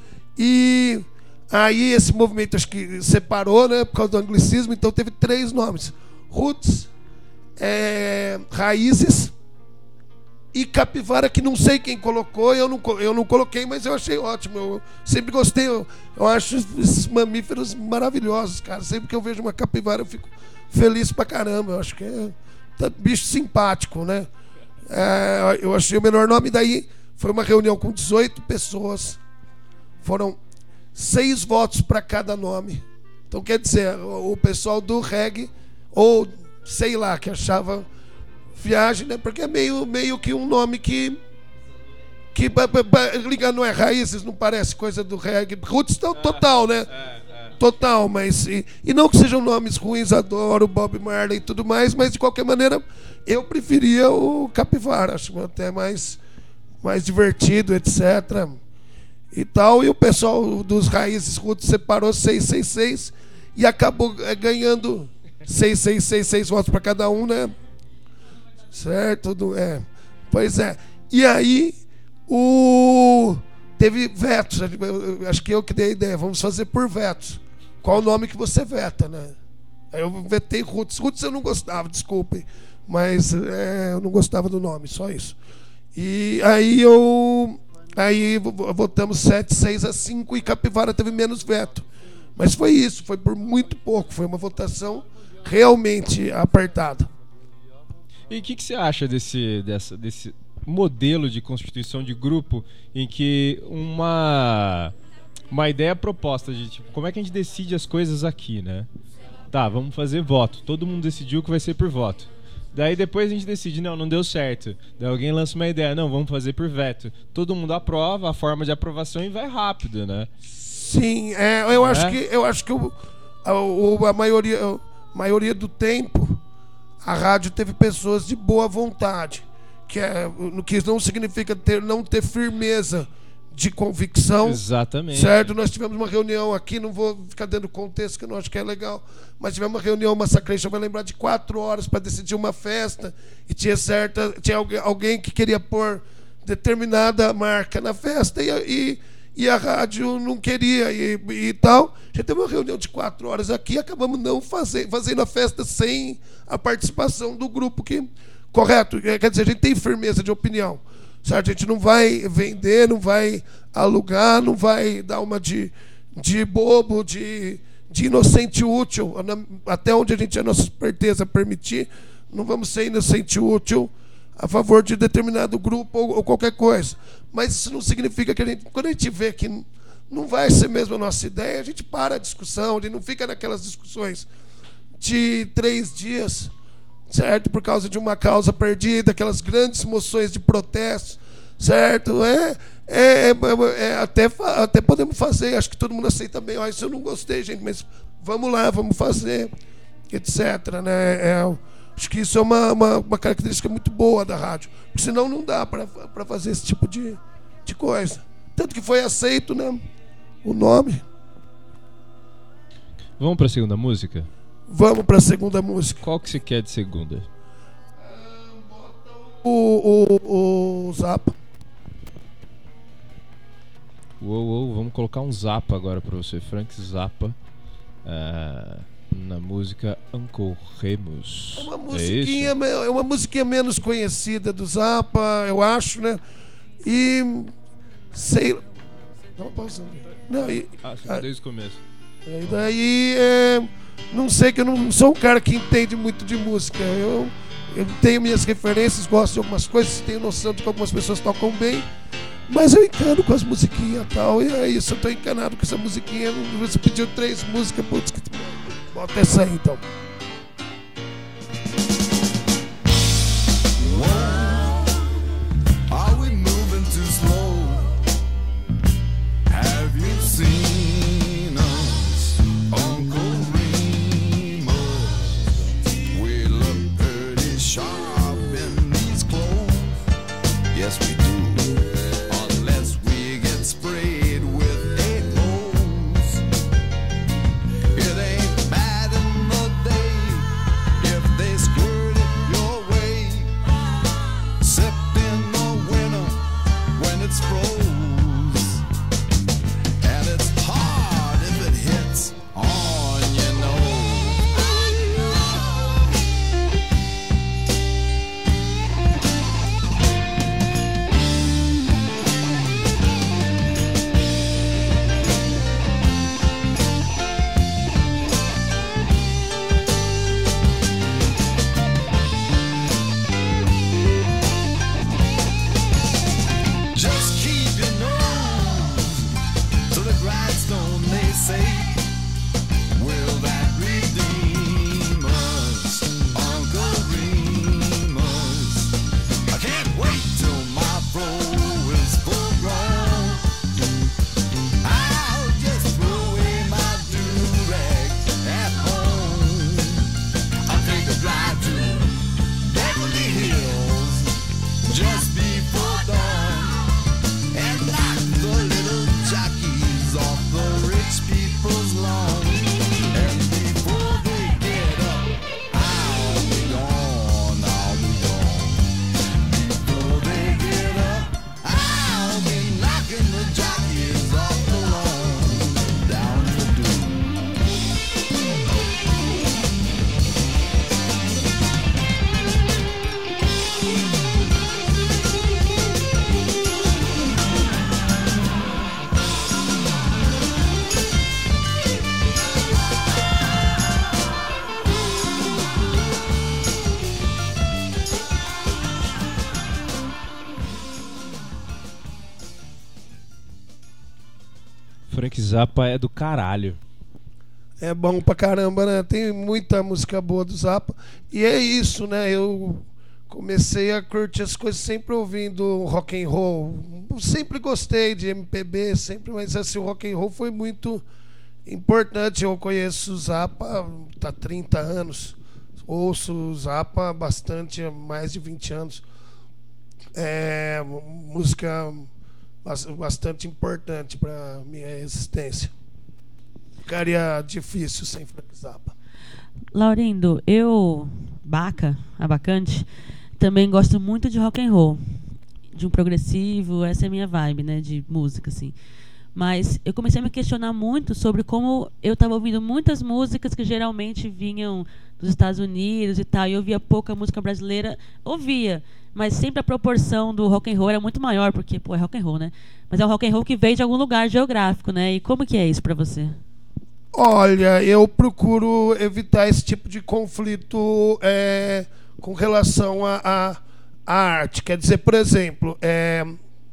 E aí esse movimento acho que separou, né, por causa do anglicismo, então teve três nomes: Roots, é, Raízes e Capivara, que não sei quem colocou, eu não, eu não coloquei, mas eu achei ótimo. Eu sempre gostei, eu, eu acho esses mamíferos maravilhosos, cara. Sempre que eu vejo uma capivara, eu fico feliz pra caramba. Eu acho que é tá, bicho simpático, né? É, eu achei o melhor nome. Daí foi uma reunião com dezoito pessoas. Foram seis votos para cada nome. Então, quer dizer, o, o pessoal do reggae, ou sei lá, que achava... viagem, né? Porque é meio, meio que um nome que que ligando, não é raízes, não parece coisa do reggae. Roots total, né? Total, mas e, e não que sejam nomes ruins, adoro Bob Marley e tudo mais, mas de qualquer maneira eu preferia o Capivara, acho até mais mais divertido, etcétera. E tal, e o pessoal dos raízes Roots separou seis seis seis e acabou ganhando seis seis seis, seis votos para cada um, né? Certo? É. Pois é. E aí, o... teve vetos. Acho que eu que dei a ideia. Vamos fazer por vetos. Qual o nome que você veta, né? Aí eu vetei Roots. Roots eu não gostava, desculpem. Mas é, eu não gostava do nome, só isso. E aí eu... Aí votamos sete, seis a cinco e Capivara teve menos veto. Mas foi isso, foi por muito pouco. Foi uma votação realmente apertada. E o que, que você acha desse, dessa, desse modelo de constituição de grupo em que uma, uma ideia proposta de tipo, como é que a gente decide as coisas aqui, né? Tá, vamos fazer voto. Todo mundo decidiu que vai ser por voto. Daí depois a gente decide, não, não deu certo. Daí alguém lança uma ideia, não, vamos fazer por veto. Todo mundo aprova, a forma de aprovação e vai rápido, né? Sim, é, eu, é? Acho que, eu acho que o, a, a, maioria, a maioria do tempo a rádio teve pessoas de boa vontade, que, é, que não significa ter, não ter firmeza de convicção. Exatamente. Certo? Nós tivemos uma reunião aqui, não vou ficar dando contexto que eu não acho que é legal, mas tivemos uma reunião, uma Massacration, vai lembrar, de quatro horas para decidir uma festa, e tinha certa, tinha alguém, alguém que queria pôr determinada marca na festa e, e, e a rádio não queria e, e tal. Já teve uma reunião de quatro horas aqui, acabamos não fazer, fazendo a festa sem a participação do grupo que, correto, quer dizer, a gente tem firmeza de opinião. Certo? A gente não vai vender, não vai alugar, não vai dar uma de, de bobo, de, de inocente útil, até onde a gente, a nossa esperteza permitir, não vamos ser inocente útil a favor de determinado grupo ou, ou qualquer coisa. Mas isso não significa que a gente, quando a gente vê que não vai ser mesmo a nossa ideia, a gente para a discussão, a gente não fica naquelas discussões de três dias, certo? Por causa de uma causa perdida, aquelas grandes moções de protesto, certo? É, é, é, é até, até podemos fazer, acho que todo mundo aceita bem. Oh, isso eu não gostei, gente, mas vamos lá, vamos fazer, etcétera. Né? É, acho que isso é uma, uma, uma característica muito boa da rádio, porque senão não dá para fazer esse tipo de, de coisa. Tanto que foi aceito, né, o nome. Vamos para a segunda música? Vamos para a segunda música. Qual que você quer de segunda? O, o, o Zappa. Uou, uou, vamos colocar um Zappa agora para você, Frank Zappa, uh, na música Uncle Remus. É uma musiquinha, é, é uma musiquinha menos conhecida do Zappa, eu acho, né? E sei, não, pausa. Não, e, ah, sim, desde o começo. E daí é, não sei, que eu não sou um cara que entende muito de música. Eu, eu tenho minhas referências, gosto de algumas coisas, tenho noção de que algumas pessoas tocam bem, mas eu encano com as musiquinhas e tal, e é isso, eu tô encanado com essa musiquinha. Você pediu três músicas, putz, que bota essa aí então. Are we moving too slow? Have you seen us, Uncle Remus? We look pretty sharp in these clothes. Yes, we do. Unless we get sprayed with a hose. It ain't bad in the day if they squirt it your way. Except in the winter when it's froze. And it's hard if it hits on your just keep your nose to the grindstone, they say. Will that redeem us, Uncle Remus? I can't wait till my fro is full grown. I'll just throw away my do-rag at home. I'll take a drive to Beverly Hills just before dawn and knock the little jockeys off the rich people's lawn. And before they get up, I'll be gone, I'll be gone. Before they get up, I'll be knocking the jockeys off the lawn, down the dune. Frank Zappa é do caralho. É bom pra caramba, né? Tem muita música boa do Zappa. E é isso, né? Eu comecei a curtir as coisas sempre ouvindo rock and roll. Sempre gostei de M P B, sempre, mas assim, o rock and roll foi muito importante. Eu conheço o Zappa há trinta anos. Ouço o Zappa bastante, há mais de vinte anos. É música bastante importante para minha existência. Ficaria difícil sem Frank Zappa. Laurindo, eu, Baca, abacante, também gosto muito de rock and roll, de um progressivo, essa é a minha vibe, né, de música, assim. Mas eu comecei a me questionar muito sobre como eu estava ouvindo muitas músicas que geralmente vinham dos Estados Unidos e tal, e eu ouvia pouca música brasileira, ouvia, mas sempre a proporção do rock and roll era muito maior, porque, pô, é rock and roll, né? Mas é um rock and roll que veio de algum lugar geográfico, né? E como que é isso para você? Olha, eu procuro evitar esse tipo de conflito é, com relação à a, a, a arte. Quer dizer, por exemplo, é,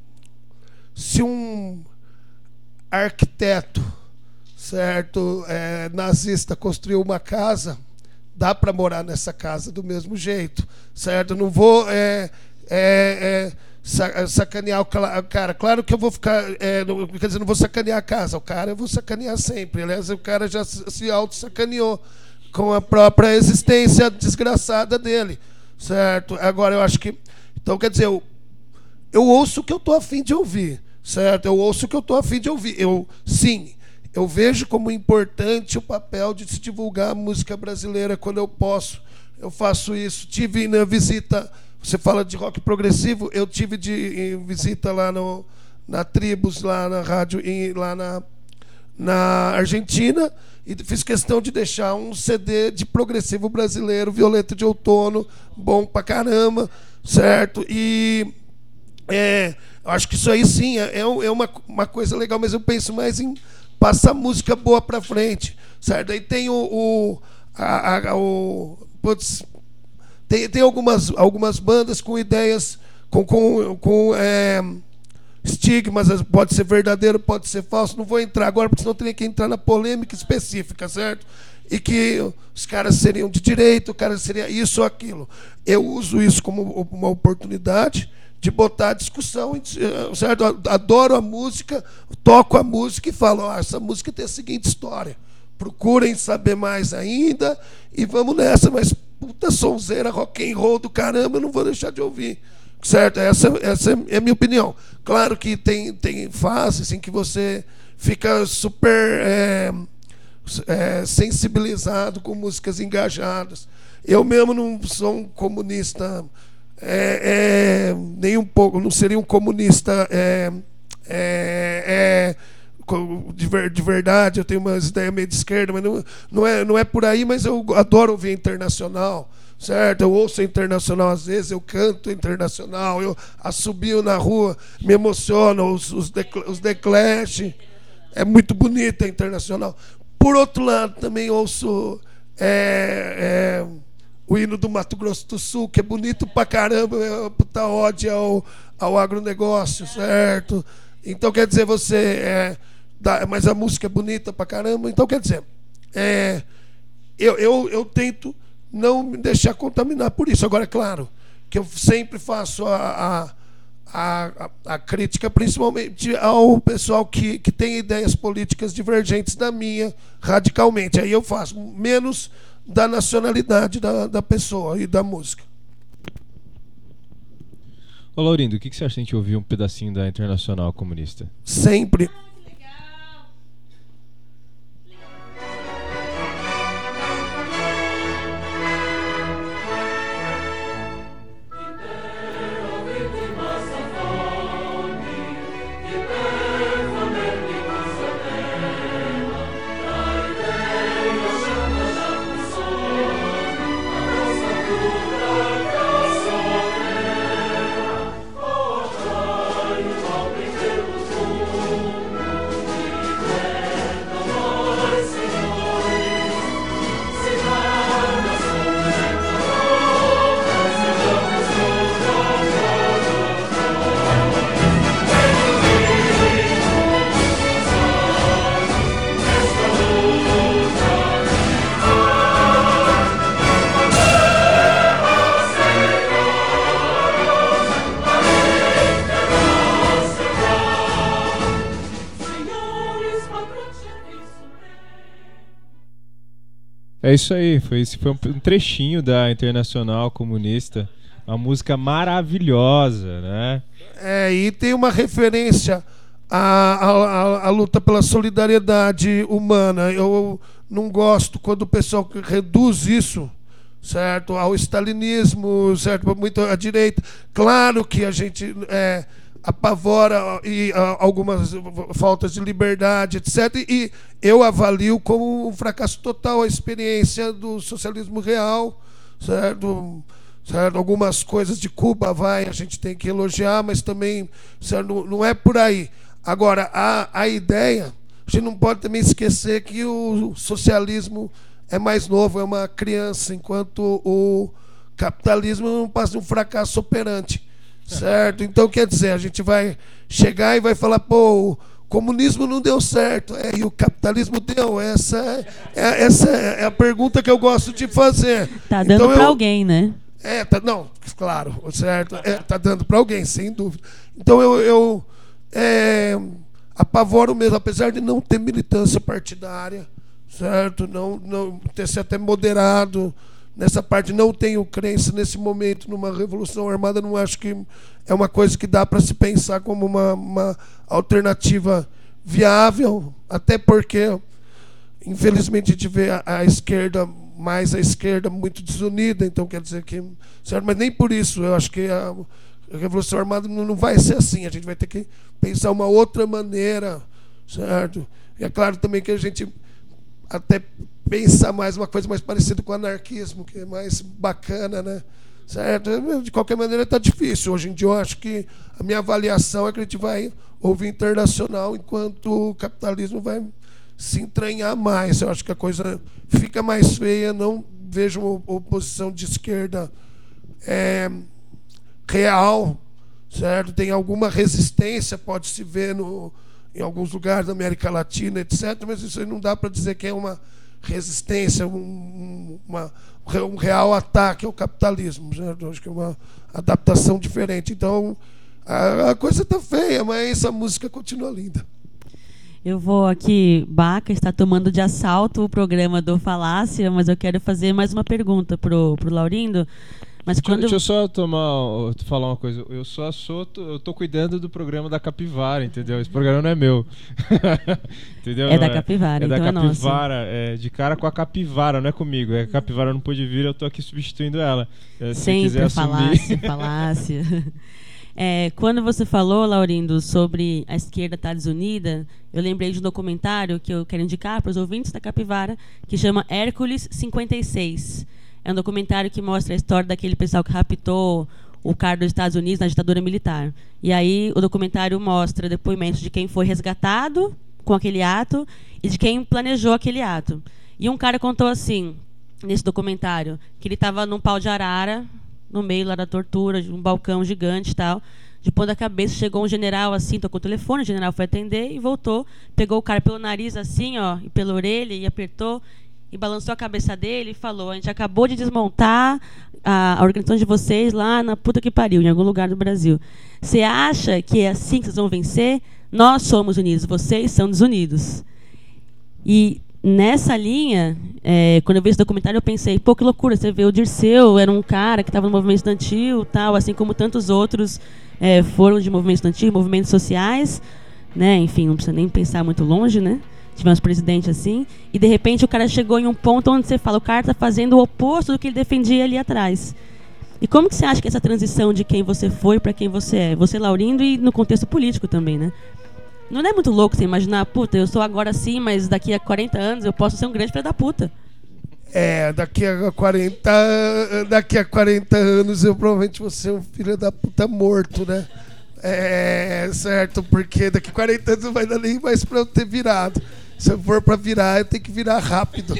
se um arquiteto, certo, é, nazista construiu uma casa, dá para morar nessa casa do mesmo jeito, certo? Não vou é, é, é, sacanear o cara. Claro que eu vou ficar, é, não, quer dizer, não vou sacanear a casa. O cara eu vou sacanear sempre. Aliás, o cara já se auto-sacaneou com a própria existência desgraçada dele, certo? Agora, eu acho que... Então, quer dizer, eu, eu ouço o que eu estou a fim de ouvir, certo? Eu ouço o que eu estou a fim de ouvir. Eu, sim, eu vejo como importante o papel de se divulgar a música brasileira quando eu posso. Eu faço isso. Tive na visita... Você fala de rock progressivo, eu tive de visita lá no, na Tribus, lá na rádio, em, lá na, na Argentina, e fiz questão de deixar um C D de progressivo brasileiro, Violeta de Outono, bom pra caramba, certo? E é, acho que isso aí sim é, é uma, uma coisa legal, mas eu penso mais em passar música boa pra frente, certo? Aí tem o... o, a, a, o putz, Tem, tem algumas, algumas bandas com ideias, com, com, com é, estigmas, pode ser verdadeiro, pode ser falso. Não vou entrar agora, porque senão teria que entrar na polêmica específica, certo? E que os caras seriam de direito, o cara seria isso ou aquilo. Eu uso isso como uma oportunidade de botar a discussão, certo? Adoro a música, toco a música e falo, ah, essa música tem a seguinte história. Procurem saber mais ainda e vamos nessa, mas puta sonzeira, rock and roll do caramba, eu não vou deixar de ouvir, certo? Essa, essa é a minha opinião. Claro que tem, tem fases em que você fica super é, é, sensibilizado com músicas engajadas. Eu mesmo não sou um comunista, é, é, nem um pouco, não seria um comunista é, é, é, De, ver, de verdade, eu tenho umas ideias meio de esquerda, mas não, não, é, não é por aí, mas eu adoro ouvir internacional, certo? Eu ouço internacional às vezes, eu canto internacional, eu assobio na rua, me emociono, os, os, The, os The Clash, é muito bonita a internacional. Por outro lado, também ouço é, é, o hino do Mato Grosso do Sul, que é bonito pra caramba, é puta ódio ao, ao agronegócio, certo? Então, quer dizer, você... É, dá, mas a música é bonita pra caramba. Então, quer dizer, é, eu, eu, eu tento não me deixar contaminar por isso. Agora, é claro que eu sempre faço a, a, a, a crítica, principalmente ao pessoal que, que tem ideias políticas divergentes da minha, radicalmente. Aí eu faço menos da nacionalidade da, da pessoa e da música. Ô Laurindo, o que, que você acha de a gente ouvir um pedacinho da Internacional Comunista? Sempre. Oh, É isso aí, foi, esse foi um trechinho da Internacional Comunista, uma música maravilhosa, né? É, e tem uma referência à, à, à luta pela solidariedade humana. Eu não gosto quando o pessoal reduz isso, certo, ao stalinismo, certo, muito à direita. Claro que a gente é, apavora e a, algumas faltas de liberdade, etcétera. E eu avalio como um fracasso total a experiência do socialismo real, certo? Certo? Algumas coisas de Cuba vai, a gente tem que elogiar, mas também, certo, não, não é por aí. Agora, a, a ideia, a gente não pode também esquecer que o socialismo é mais novo, é uma criança, enquanto o capitalismo não passa de um fracasso operante. Certo? Então, quer dizer, a gente vai chegar e vai falar, pô, o comunismo não deu certo, é, e o capitalismo deu. Essa é, é, essa é a pergunta que eu gosto de fazer. Tá dando então, para alguém, né? É, tá, não, claro, certo. É, tá dando para alguém, sem dúvida. Então, eu, eu é, apavoro mesmo, apesar de não ter militância partidária, certo? Não, não ter sido até moderado nessa parte, não tenho crença nesse momento numa revolução armada, não acho que é uma coisa que dá para se pensar como uma, uma alternativa viável, até porque, infelizmente, a gente vê a, a esquerda, mais a esquerda muito desunida, então quer dizer que... Certo? Mas nem por isso, eu acho que a, a revolução armada não, não vai ser assim, a gente vai ter que pensar uma outra maneira, certo? E é claro também que a gente até pensa mais uma coisa mais parecida com o anarquismo, que é mais bacana, né? Certo? De qualquer maneira está difícil. Hoje em dia eu acho que a minha avaliação é que a gente vai ouvir internacional enquanto o capitalismo vai se entranhar mais. Eu acho que a coisa fica mais feia, não vejo uma oposição de esquerda é, real, certo? Tem alguma resistência, pode-se ver no, em alguns lugares da América Latina, etcétera, mas isso aí não dá para dizer que é uma resistência, um, uma, um real ataque ao capitalismo, certo? Acho que é uma adaptação diferente. Então, a, a coisa está feia, mas a música continua linda. Eu vou aqui, Baca está tomando de assalto o programa do Falácia, mas eu quero fazer mais uma pergunta pro, pro Laurindo. Mas deixa, quando... deixa eu só tomar, falar uma coisa. Eu só sou, eu tô cuidando do programa da Capivara, entendeu? Esse programa não é meu. Entendeu? É da Capivara, é, é então da é Capivara, é de cara com a Capivara, não é comigo. É a Capivara não pôde vir, eu tô aqui substituindo ela. É, se Sempre quiser assumir. Falácia, falácia. É, quando você falou, Laurindo, sobre a esquerda estar desunida, eu lembrei de um documentário que eu quero indicar para os ouvintes da Capivara, que chama Hércules cinquenta e seis. É um documentário que mostra a história daquele pessoal que raptou o cara dos Estados Unidos na ditadura militar. E aí o documentário mostra depoimentos de quem foi resgatado com aquele ato e de quem planejou aquele ato. E um cara contou assim, nesse documentário, que ele estava num pau de arara, no meio lá da tortura, de um balcão gigante e tal. De ponta cabeça, chegou um general assim, tocou o telefone, o general foi atender e voltou. Pegou o cara pelo nariz assim, ó, e pela orelha, e apertou, e balançou a cabeça dele e falou: a gente acabou de desmontar a, a organização de vocês lá na puta que pariu, em algum lugar do Brasil. Você acha que é assim que vocês vão vencer? Nós somos unidos, vocês são desunidos. E nessa linha, é, quando eu vi esse documentário, eu pensei, pô, que loucura, você vê o Dirceu, era um cara que estava no movimento estudantil, tal, assim como tantos outros é, foram de movimento estudantil, movimentos sociais, né? Enfim, não precisa nem pensar muito longe, né? Tivemos presidente assim, e de repente o cara chegou em um ponto onde você fala, o cara está fazendo o oposto do que ele defendia ali atrás. E como que você acha que essa transição de quem você foi para quem você é? Você, Laurindo, e no contexto político também, né? Não é muito louco você imaginar, puta, eu sou agora assim, mas daqui a quarenta anos eu posso ser um grande filho da puta. É, daqui a quarenta, daqui a quarenta anos eu provavelmente vou ser um filho da puta morto, né? É, certo, porque daqui a quarenta anos não vai dar nem mais pra eu ter virado. Se eu for pra virar, eu tenho que virar rápido.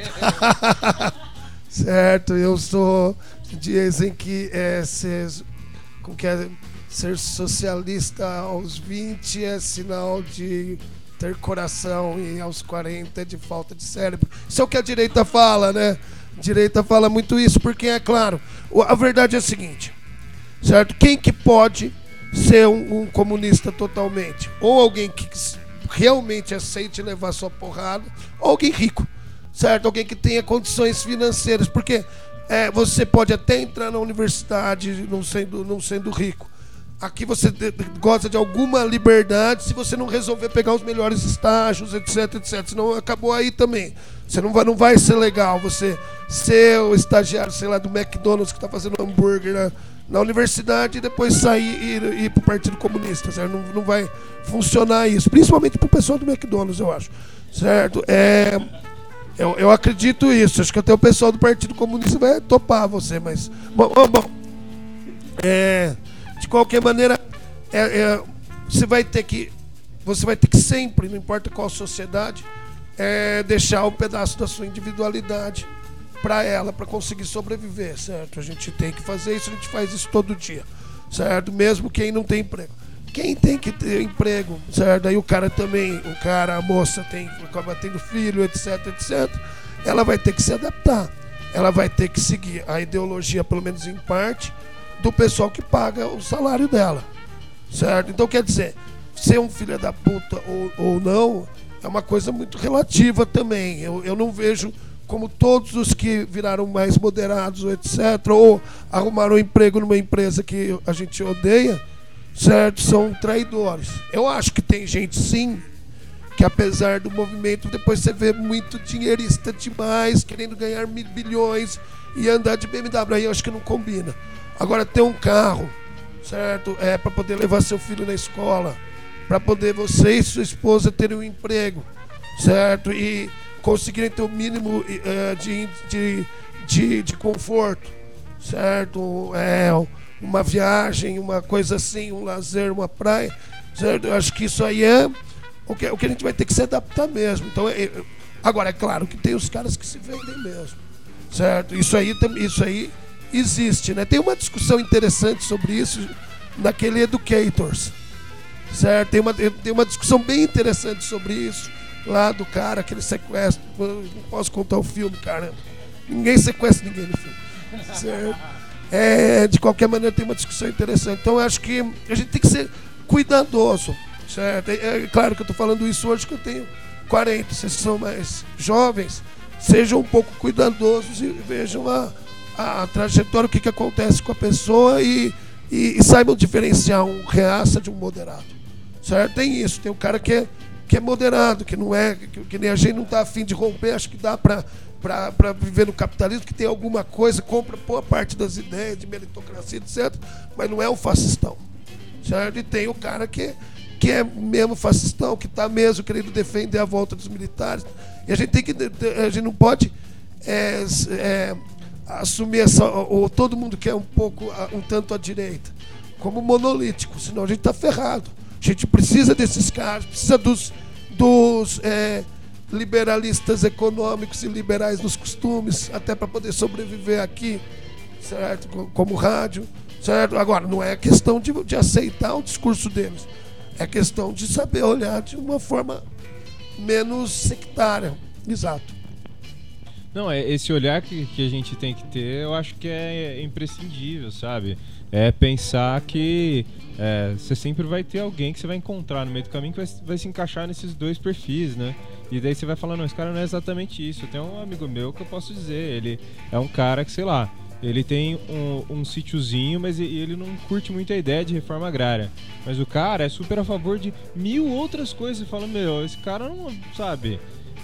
Certo, eu sou... Dizem que é ser... Como que é... Ser socialista aos vinte é sinal de ter coração e aos quarenta é de falta de cérebro. Isso é o que a direita fala, né? A direita fala muito isso, porque, é claro, a verdade é a seguinte, certo? Quem que pode ser um, um comunista totalmente? Ou alguém que realmente aceite levar sua porrada, ou alguém rico, certo? Alguém que tenha condições financeiras, porque é, você pode até entrar na universidade não sendo, não sendo rico. Aqui você goza de alguma liberdade se você não resolver pegar os melhores estágios, etc, etc. Senão acabou aí também. Você não vai, não vai ser legal você ser o estagiário, sei lá, do McDonald's que está fazendo hambúrguer na, na universidade e depois sair e ir, ir para o Partido Comunista. Certo? Não, não vai funcionar isso. Principalmente para o pessoal do McDonald's, eu acho. Certo? É, eu, eu acredito isso. Acho que até o pessoal do Partido Comunista vai topar você, mas... Bom, bom, bom. É... De qualquer maneira, é, é, você vai ter que, você vai ter que sempre, não importa qual sociedade, é, deixar um pedaço da sua individualidade para ela, para conseguir sobreviver, certo? A gente tem que fazer isso, a gente faz isso todo dia, certo? Mesmo quem não tem emprego. Quem tem que ter emprego, certo? Aí o cara também, o cara, a moça tem, acaba tendo filho, etc, etc. Ela vai ter que se adaptar, ela vai ter que seguir a ideologia, pelo menos em parte, do pessoal que paga o salário dela, certo? Então, quer dizer, ser um filho da puta ou, ou não é uma coisa muito relativa também. Eu, eu não vejo como todos os que viraram mais moderados, etc, ou arrumaram um emprego numa empresa que a gente odeia, certo, são traidores. Eu acho que tem gente, sim, que apesar do movimento, depois você vê muito dinheirista demais, querendo ganhar mil bilhões e andar de B M W. Aí eu acho que não combina. Agora, ter um carro, certo? É para poder levar seu filho na escola, para poder você e sua esposa terem um emprego, certo? E conseguirem ter o mínimo uh, de, de, de, de conforto, certo? É, uma viagem, uma coisa assim, um lazer, uma praia, certo? Eu acho que isso aí é o que, o que a gente vai ter que se adaptar mesmo. Então, é, agora, é claro que tem os caras que se vendem mesmo, certo? Isso aí, isso aí existe, né? Tem uma discussão interessante sobre isso naquele Educators, certo? Tem uma, tem uma discussão bem interessante sobre isso lá do cara, aquele sequestro. Não posso contar o filme, caramba. Ninguém sequestra ninguém no filme, certo? É, de qualquer maneira, tem uma discussão interessante. Então, eu acho que a gente tem que ser cuidadoso, certo? É, é claro que eu estou falando isso hoje que eu tenho quarenta. Vocês são mais jovens, sejam um pouco cuidadosos e vejam a a trajetória, o que, que acontece com a pessoa e, e, e saibam diferenciar um reaça de um moderado, certo? Tem isso, tem um cara que é, que é moderado, que não é, que, que nem a gente não está afim de romper, acho que dá para para viver no capitalismo, que tem alguma coisa, compra boa parte das ideias de meritocracia, etcétera, mas não é um fascistão, certo? E tem o cara que, que é mesmo fascistão, que está mesmo querendo defender a volta dos militares, e a gente tem que, a gente não pode é, é, assumir essa, ou todo mundo quer um pouco, um tanto à direita, como monolítico, senão a gente está ferrado. A gente precisa desses caras, precisa dos, dos é, liberalistas econômicos e liberais nos costumes, até para poder sobreviver aqui, certo? Como rádio, certo? Agora, não é questão de, de aceitar o discurso deles, é questão de saber olhar de uma forma menos sectária. Exato. Não, é esse olhar que, que a gente tem que ter, eu acho que é imprescindível, sabe? É pensar que é, você sempre vai ter alguém que você vai encontrar no meio do caminho que vai, vai se encaixar nesses dois perfis, né? E daí você vai falar, não, esse cara não é exatamente isso. Eu tenho um amigo meu que eu posso dizer, ele é um cara que, sei lá, ele tem um, um sítiozinho, mas ele não curte muito a ideia de reforma agrária. Mas o cara é super a favor de mil outras coisas. E fala, meu, esse cara não, sabe...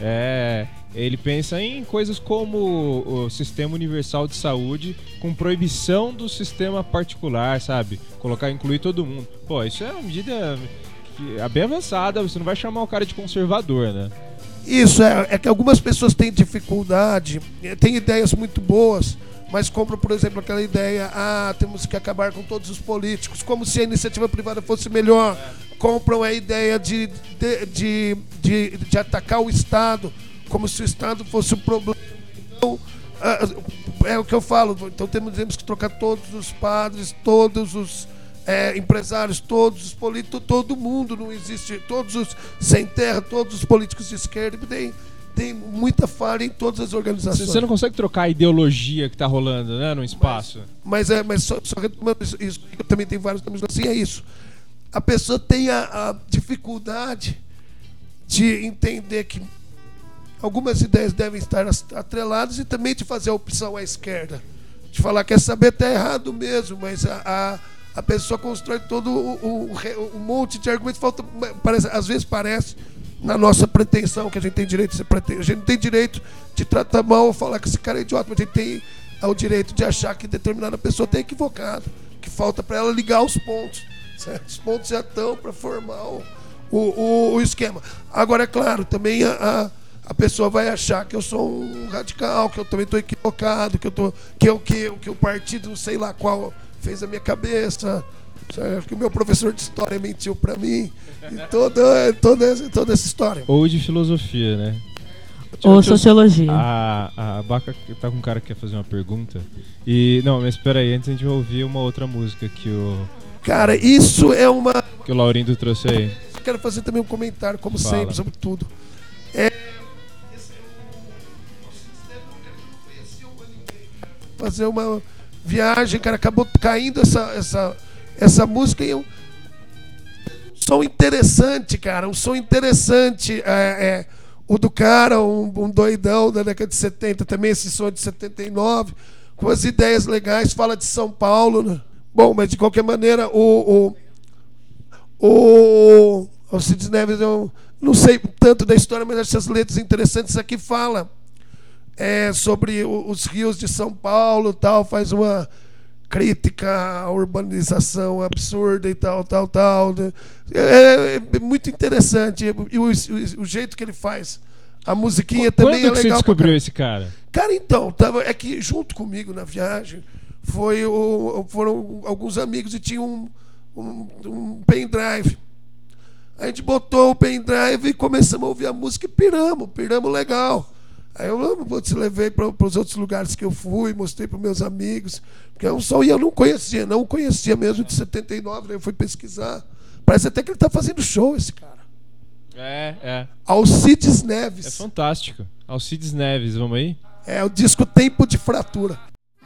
É, ele pensa em coisas como o sistema universal de saúde com proibição do sistema particular, sabe? Colocar, incluir todo mundo. Pô, isso é uma medida que é bem avançada, você não vai chamar o cara de conservador, né? Isso, é, é que algumas pessoas têm dificuldade, têm ideias muito boas, mas compram, por exemplo, aquela ideia, ah, temos que acabar com todos os políticos, como se a iniciativa privada fosse melhor. É. Compram a ideia de, de, de, de, de atacar o Estado, como se o Estado fosse o problema. Então, é o que eu falo, então temos, temos que trocar todos os padres, todos os é, empresários, todos os políticos, todo mundo, não existe, todos os sem terra, todos os políticos de esquerda, tem, tem muita falha em todas as organizações. Você não consegue trocar a ideologia que está rolando, né, no espaço. Mas, mas, é, mas só, só retomando isso, isso, eu também tem vários nomes assim, é isso. A pessoa tem a, a dificuldade de entender que algumas ideias devem estar atreladas e também de fazer a opção à esquerda. De falar que quer saber tá errado mesmo, mas a, a, a pessoa constrói todo o, o, o, o monte de argumentos. Falta, parece, às vezes parece, na nossa pretensão, que a gente tem direito de ser pretensão. A gente não tem direito de tratar mal ou falar que esse cara é idiota, mas a gente tem o direito de achar que determinada pessoa está equivocada, que falta para ela ligar os pontos. Certo? Os pontos já estão para formar o, o, o esquema. Agora, é claro, também a, a, a pessoa vai achar que eu sou um radical, que eu também estou equivocado, que, eu tô, que, eu, que, que o partido, não sei lá qual, fez a minha cabeça, certo? Que o meu professor de história mentiu para mim, e toda, toda, toda essa história. Ou de filosofia, né? Ou sociologia. A, a Baca tá com um cara que quer fazer uma pergunta. E. Não, mas espera aí, antes a gente vai ouvir uma outra música que o. Cara, isso é uma. Que o Laurindo trouxe aí. Eu quero fazer também um comentário, como Fala. sempre, sobre tudo. É. Fazer uma viagem, cara, acabou caindo essa, essa, essa música e um som interessante, cara, um som interessante. É, é, o do cara, um, um doidão da década de setenta, também esse som de setenta e nove, com as ideias legais, fala de São Paulo, né? Bom, mas de qualquer maneira, o o, o Alcides Neves, eu não sei tanto da história, mas acho essas letras interessantes. Isso aqui fala é, sobre o, os rios de São Paulo, tal, faz uma crítica à urbanização absurda e tal, tal, tal. É, é muito interessante. E o, o, o jeito que ele faz a musiquinha Quando também é legal. Quando você descobriu esse cara? Cara, então, tava, é que junto comigo na viagem foi o, foram alguns amigos e tinha um, um, um pendrive. A gente botou o pendrive e começamos a ouvir a música e piramos, piramos legal. Aí eu te levei para os outros lugares que eu fui, mostrei para os meus amigos, porque é um som e eu não conhecia, não conhecia mesmo de setenta e nove, eu fui pesquisar. Parece até que ele está fazendo show, esse cara. É, é. Alcides Neves. É fantástico. Alcides Neves, vamos aí? É o disco Tempo de Fratura.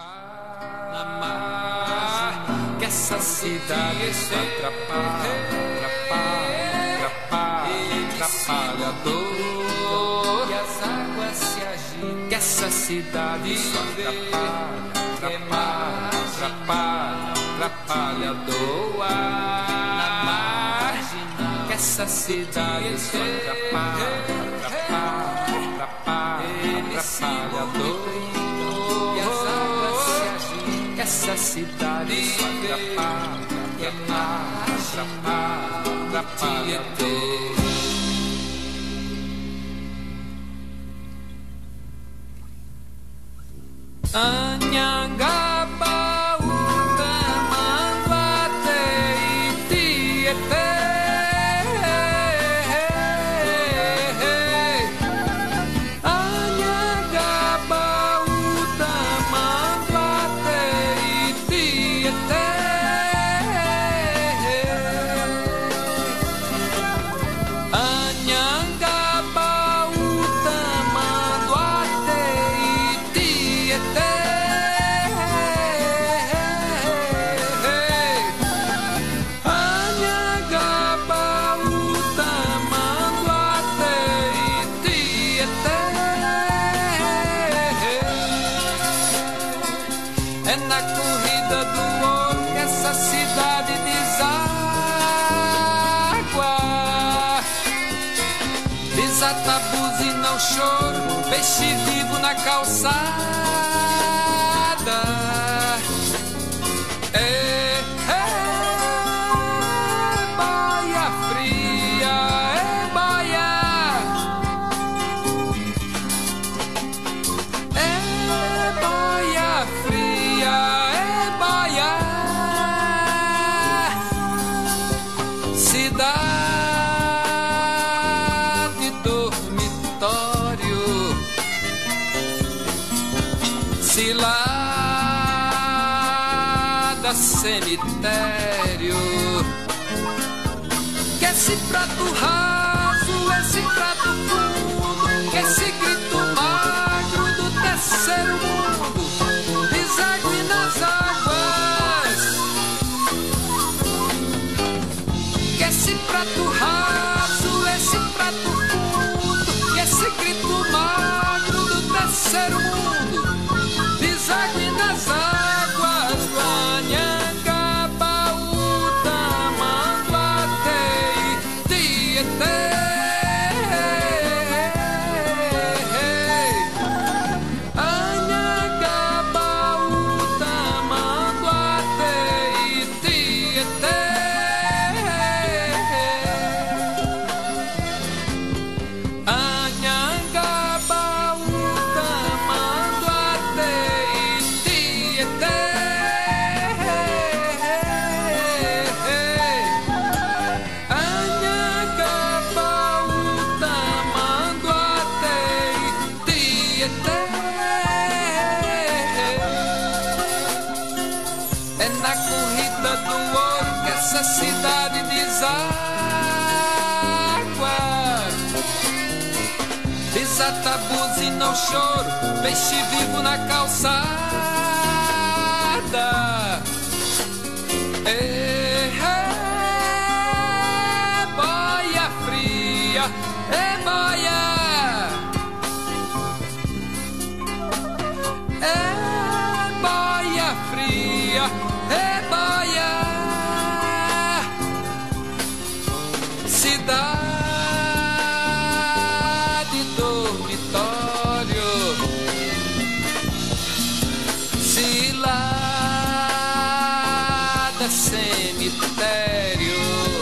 Que essa cidade só atrapalha, atrapalha, atrapalha, atrapalhador. Que as águas se agitam, que essa cidade só atrapalha, atrapalha, atrapalha, atrapalhador. Na margem, que essa cidade só atrapalha, atrapalha, atrapalha, atrapalhador. E as águas se agitam, que essa cidade só atrapalha, atrapalha, atrapalhador. Anhangaba, Utamanduate e Tietê. Anhangaba, Utamanduate e Tietê. Anhangaba, Utamanduate e Tietê. É na corrida do ouro que essa cidade deságua. Desata buzina o choro, peixe vivo na calçada. É, é, boia fria, é boia. É boia fria, é boia. Cidade dormitório, cilada cemitério. Que esse prato raso, esse prato fundo, que esse grito magro do terceiro mundo desague nas águas. Que esse prato raso, esse prato fundo, que esse grito magro É na corrida do ouro que essa cidade deságua. Desata buzina o choro, peixe vivo na calçada. É, é boia fria, é boia. É boia fria, é boia. Cidade dormitório, cilada cemitério.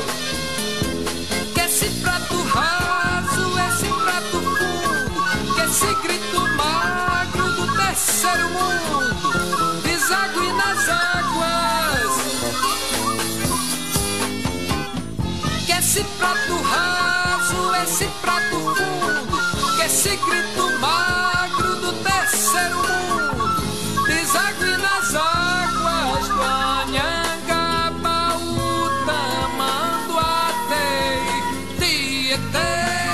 Que esse prato raso, esse prato fundo, que esse grito magro do terceiro mundo desague nas águas. Que esse prato raso, esse prato fundo, que esse grito magro do terceiro mundo desague nas águas do Anhangabaú, Tamanduatei, Tietê.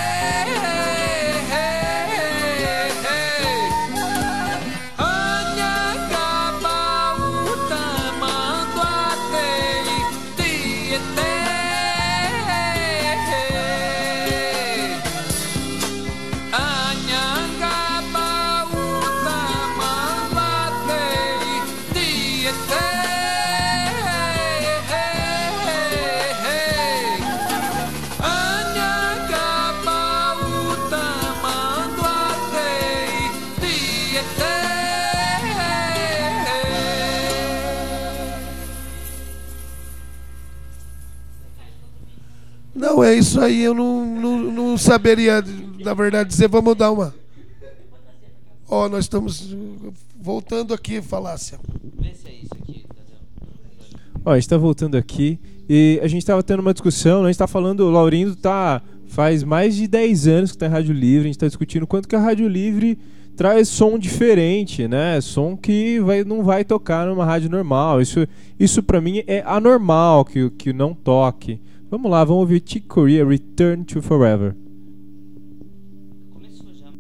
Não, é isso aí, eu não, não, não saberia, na verdade, dizer. Vamos dar uma... Ó, oh, nós estamos voltando aqui, falácia. Vê se é isso aqui. Ó, a gente tá voltando aqui e a gente tava tendo uma discussão, né? A gente tá falando, o Laurindo tá, faz mais de dez anos que tá em Rádio Livre, a gente tá discutindo quanto que a Rádio Livre traz som diferente, né? Som que vai, não vai tocar numa rádio normal. Isso, isso pra mim é anormal que, que não toque. Vamos lá, vamos ouvir Chick Corea, Return to Forever. Começou já.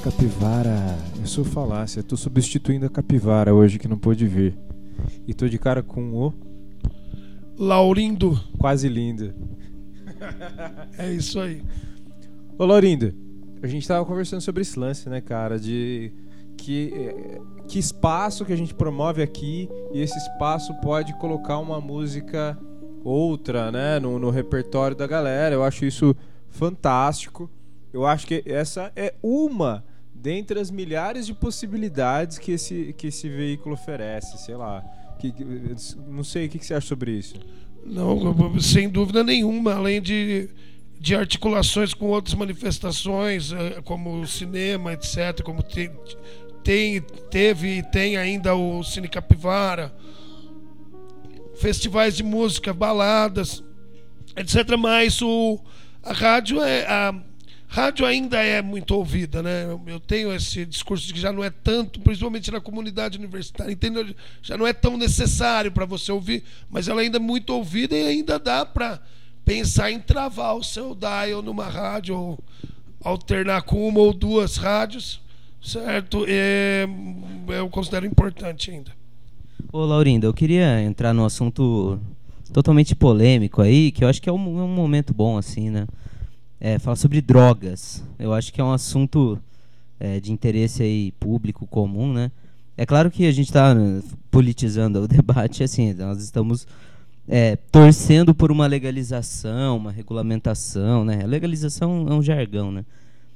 capivara. Eu sou falácia, tô substituindo a capivara hoje que não pôde vir. E tô de cara com o Laurindo. Quase lindo. É isso aí. Ô Laurindo, a gente tava conversando sobre esse lance, né, cara, de que, que espaço que a gente promove aqui e esse espaço pode colocar uma música outra, né, no, no repertório da galera. Eu acho isso fantástico. Eu acho que essa é uma dentre as milhares de possibilidades que esse, que esse veículo oferece, sei lá. Que, que, não sei, o que, que você acha sobre isso? Não, sem dúvida nenhuma, além de, de articulações com outras manifestações, como o cinema, etcétera, como tem, tem, teve e tem ainda o Cine Capivara, festivais de música, baladas, etcétera. Mas o, a rádio é... A, rádio ainda é muito ouvida, né? Eu, eu tenho esse discurso de que já não é tanto, principalmente na comunidade universitária, entendeu? Já não é tão necessário para você ouvir, mas ela ainda é muito ouvida e ainda dá para pensar em travar o seu dial numa rádio, ou alternar com uma ou duas rádios, certo? É, eu considero importante ainda. Ô Laurindo, eu queria entrar num assunto totalmente polêmico aí, que eu acho que é um, é um momento bom, assim, né? É, falar sobre drogas. Eu acho que é um assunto é, de interesse aí público comum, né? É claro que a gente está né, politizando o debate, assim, nós estamos é, torcendo por uma legalização, uma regulamentação, né? A legalização é um jargão, né?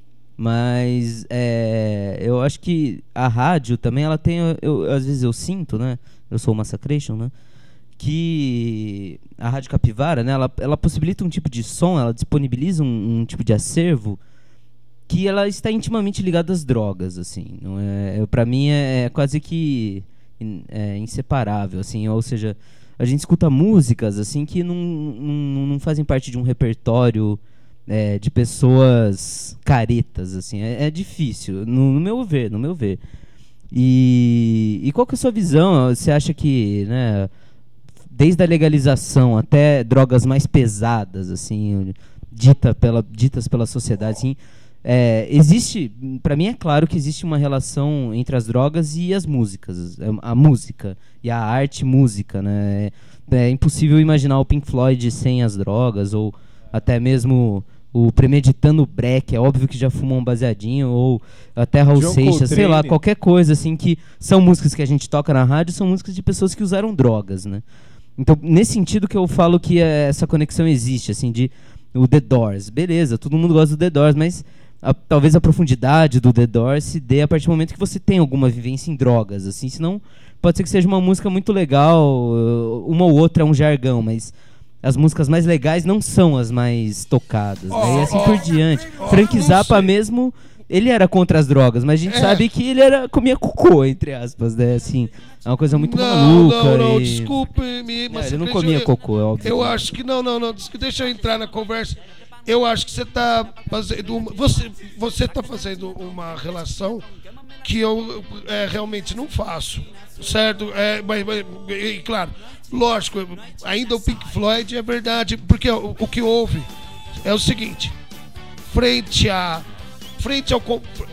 Mas é, eu acho que a rádio também, ela tem, eu, às vezes eu sinto, né? Eu sou o Massacration, né? Que a Rádio Capivara, né, ela, ela possibilita um tipo de som, ela disponibiliza um, um tipo de acervo que ela está intimamente ligada às drogas, assim. Não é, é, para mim é, é quase que é, inseparável, assim. Ou seja, a gente escuta músicas assim que não, não, não fazem parte de um repertório é, de pessoas caretas, assim. É, é difícil, no, no meu ver, no meu ver. E, e qual que é a sua visão? Você acha que, né, desde a legalização até drogas mais pesadas, assim, dita pela, ditas pela sociedade, assim, é, existe, para mim é claro que existe uma relação entre as drogas e as músicas, a música e a arte música, né? É, é impossível imaginar o Pink Floyd sem as drogas, ou até mesmo o Premeditando Breck, é óbvio que já fumou um baseadinho, ou até Raul Seixas, sei lá, qualquer coisa, assim, que são músicas que a gente toca na rádio, são músicas de pessoas que usaram drogas, né? Então, nesse sentido que eu falo que essa conexão existe, assim, de o The Doors. Beleza, todo mundo gosta do The Doors, mas a, talvez a profundidade do The Doors se dê a partir do momento que você tem alguma vivência em drogas, assim, senão pode ser que seja uma música muito legal, uma ou outra é um jargão, mas as músicas mais legais não são as mais tocadas, oh, né? E assim oh, por diante. Oh, Frank Zappa mesmo, ele era contra as drogas, mas a gente é. sabe que ele era, comia cocô, entre aspas, né? Assim, é uma coisa muito não, maluca. Não, não, e... desculpe-me, mas é, ele não comia eu, cocô, é óbvio. Eu acho que não, não, não. Deixa eu entrar na conversa. Eu acho que você está fazendo uma, você, você tá fazendo uma relação que eu é, realmente não faço, certo? É, mas, mas, e, claro, lógico, ainda o Pink Floyd é verdade, porque o, o que houve é o seguinte: frente a frente ao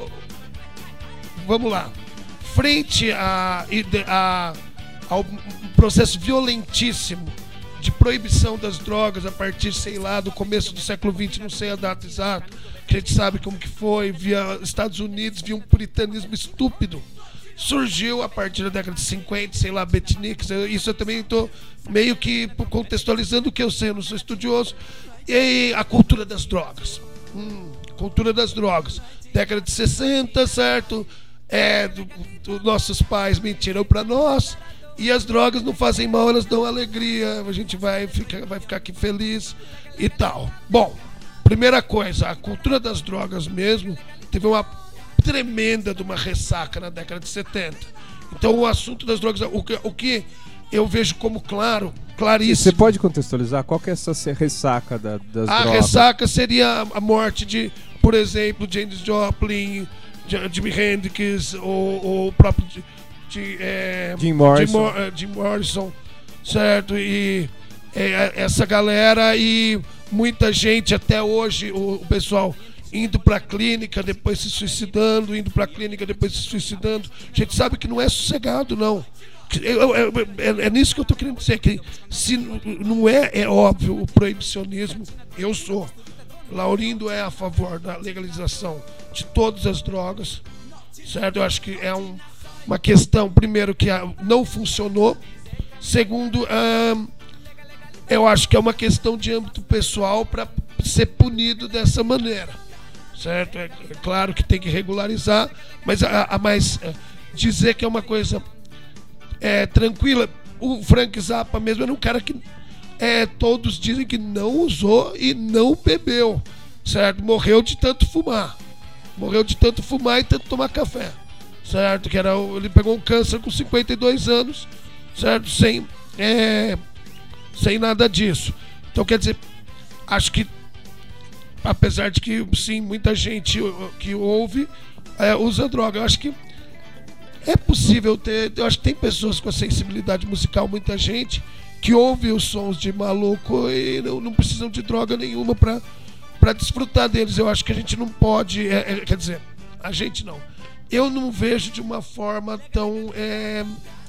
vamos lá, frente a, a ao processo violentíssimo de proibição das drogas a partir, sei lá, do começo do século vinte, não sei a data exata, que a gente sabe como que foi, via Estados Unidos, via um puritanismo estúpido. Surgiu a partir da década de cinquenta, sei lá, beatniks, isso eu também estou meio que contextualizando o que eu sei, eu não sou estudioso. E aí, a cultura das drogas. Hum, cultura das drogas. Década de sessenta, certo? É, do, do, nossos pais mentiram para nós. E as drogas não fazem mal, elas dão alegria. A gente vai ficar, vai ficar aqui feliz e tal. Bom, primeira coisa, a cultura das drogas mesmo teve uma tremenda de uma ressaca na década de setenta. Então o assunto das drogas, o que, o que eu vejo como claro, claríssimo. Você pode contextualizar qual que é essa ressaca da, das a drogas? A ressaca seria a morte de, por exemplo, Janis Joplin, Jimi Hendrix, ou o próprio de, é, Jim Morrison. Jim, Jim Morrison, certo? E é, essa galera e muita gente até hoje, o, o pessoal indo para a clínica, depois se suicidando, indo para a clínica, depois se suicidando. A gente sabe que não é sossegado, não. É, é, é nisso que eu estou querendo dizer, que se não é, é óbvio o proibicionismo, eu sou. Laurindo é a favor da legalização de todas as drogas, certo? Eu acho que é um, uma questão, primeiro, que não funcionou. Segundo, hum, eu acho que é uma questão de âmbito pessoal para ser punido dessa maneira, certo? É, é claro que tem que regularizar, mas a, a mais é, dizer que é uma coisa é, tranquila. O Frank Zappa mesmo era um cara que é, todos dizem que não usou e não bebeu, certo? Morreu de tanto fumar, morreu de tanto fumar e tanto tomar café, certo? Que era, ele pegou um câncer com cinquenta e dois anos, certo? Sem, é, sem nada disso. Então, quer dizer, acho que, apesar de que, sim, muita gente que ouve é, usa droga, eu acho que é possível ter, eu acho que tem pessoas com a sensibilidade musical, muita gente, que ouve os sons de maluco e não, não precisam de droga nenhuma para para desfrutar deles. Eu acho que a gente não pode, é, é, quer dizer, a gente não. Eu não vejo de uma forma tão, é,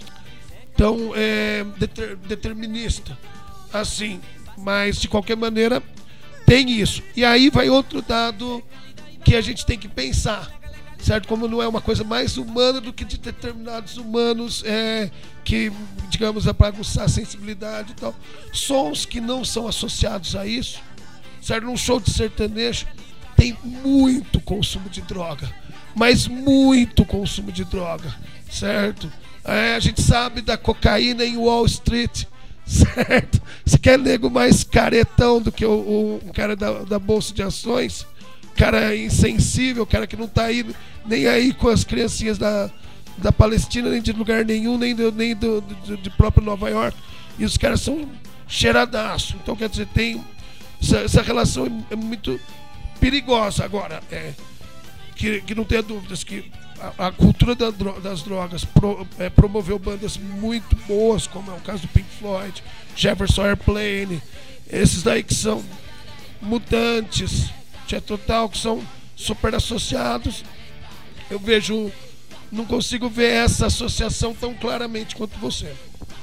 tão é, deter, determinista assim, mas de qualquer maneira tem isso. E aí vai outro dado que a gente tem que pensar, certo? Como não é uma coisa mais humana do que de determinados humanos é, que, digamos, é para aguçar a sensibilidade e tal. Sons que não são associados a isso, certo? Num show de sertanejo tem muito consumo de droga, mas muito consumo de droga, certo? É, a gente sabe da cocaína em Wall Street, certo? Você quer nego mais caretão do que o, o, o cara da, da Bolsa de Ações? Cara insensível, cara que não tá aí nem aí com as criancinhas da, da Palestina, nem de lugar nenhum, nem, do, nem do, do, de próprio Nova York. E os caras são cheiradaço. Então, quer dizer, tem essa, essa relação é muito perigosa. Agora, é, que, que não tenha dúvidas que a, a cultura da, das drogas pro, é, promoveu bandas muito boas, como é o caso do Pink Floyd, Jefferson Airplane, esses daí que são mutantes, Tia Total, que são super associados. Eu vejo, não consigo ver essa associação tão claramente quanto você.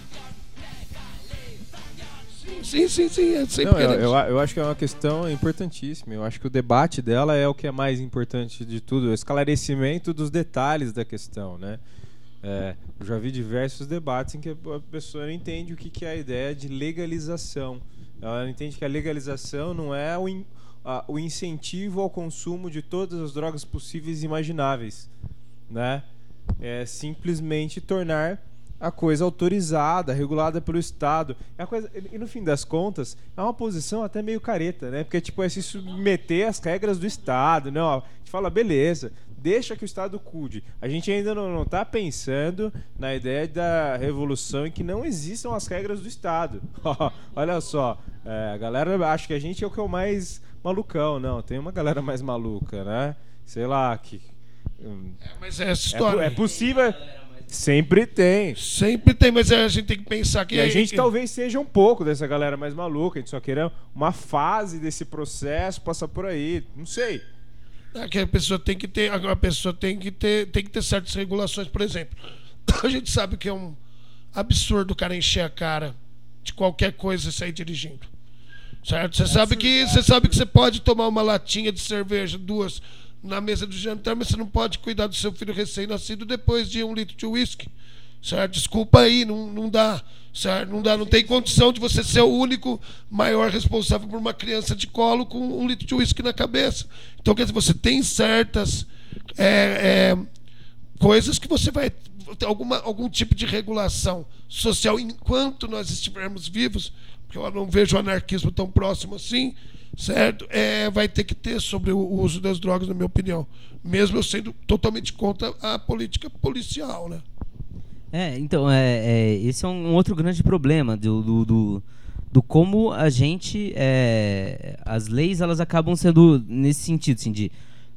Sim, sim, sim. É sempre não, eu, eu, eu acho que é uma questão importantíssima. Eu acho que o debate dela é o que é mais importante de tudo, o esclarecimento dos detalhes da questão, né? É, eu já vi diversos debates em que a pessoa não entende o que, que é a ideia de legalização. Ela entende que a legalização não é o in, a, o incentivo ao consumo de todas as drogas possíveis e imagináveis, né? É simplesmente tornar a coisa autorizada, regulada pelo Estado. É uma coisa, e no fim das contas, é uma posição até meio careta, né? Porque tipo, é se submeter às regras do Estado. Não, a gente fala, beleza, deixa que o Estado cuide. A gente ainda não está pensando na ideia da revolução em que não existam as regras do Estado. Olha só, é, a galera acha que a gente é o que é o mais malucão. Não, tem uma galera mais maluca, né? Sei lá, que... Hum, é, mas é essa história. É, é possível... Sempre tem. Sempre tem, mas a gente tem que pensar que... E a gente que... talvez seja um pouco dessa galera mais maluca, a gente só queira uma fase desse processo passar por aí, não sei. É que a pessoa tem que ter, a pessoa tem que ter, tem que ter certas regulações, por exemplo. A gente sabe que é um absurdo o cara encher a cara de qualquer coisa e sair dirigindo. Certo? Você sabe que você sabe que você pode tomar uma latinha de cerveja, duas, na mesa do jantar, mas você não pode cuidar do seu filho recém-nascido depois de um litro de uísque, certo? Desculpa aí, não, não dá, certo? Não dá, não tem condição de você ser o único maior responsável por uma criança de colo com um litro de uísque na cabeça. Então, quer dizer, você tem certas é, é, coisas que você vai ter alguma, algum tipo de regulação social enquanto nós estivermos vivos, porque eu não vejo o anarquismo tão próximo assim, certo? É, vai ter que ter sobre o uso das drogas, na minha opinião. Mesmo eu sendo totalmente contra a política policial, né? É, então, é, é, esse é um outro grande problema do, do, do, do como a gente... É, as leis, elas acabam sendo nesse sentido, assim, de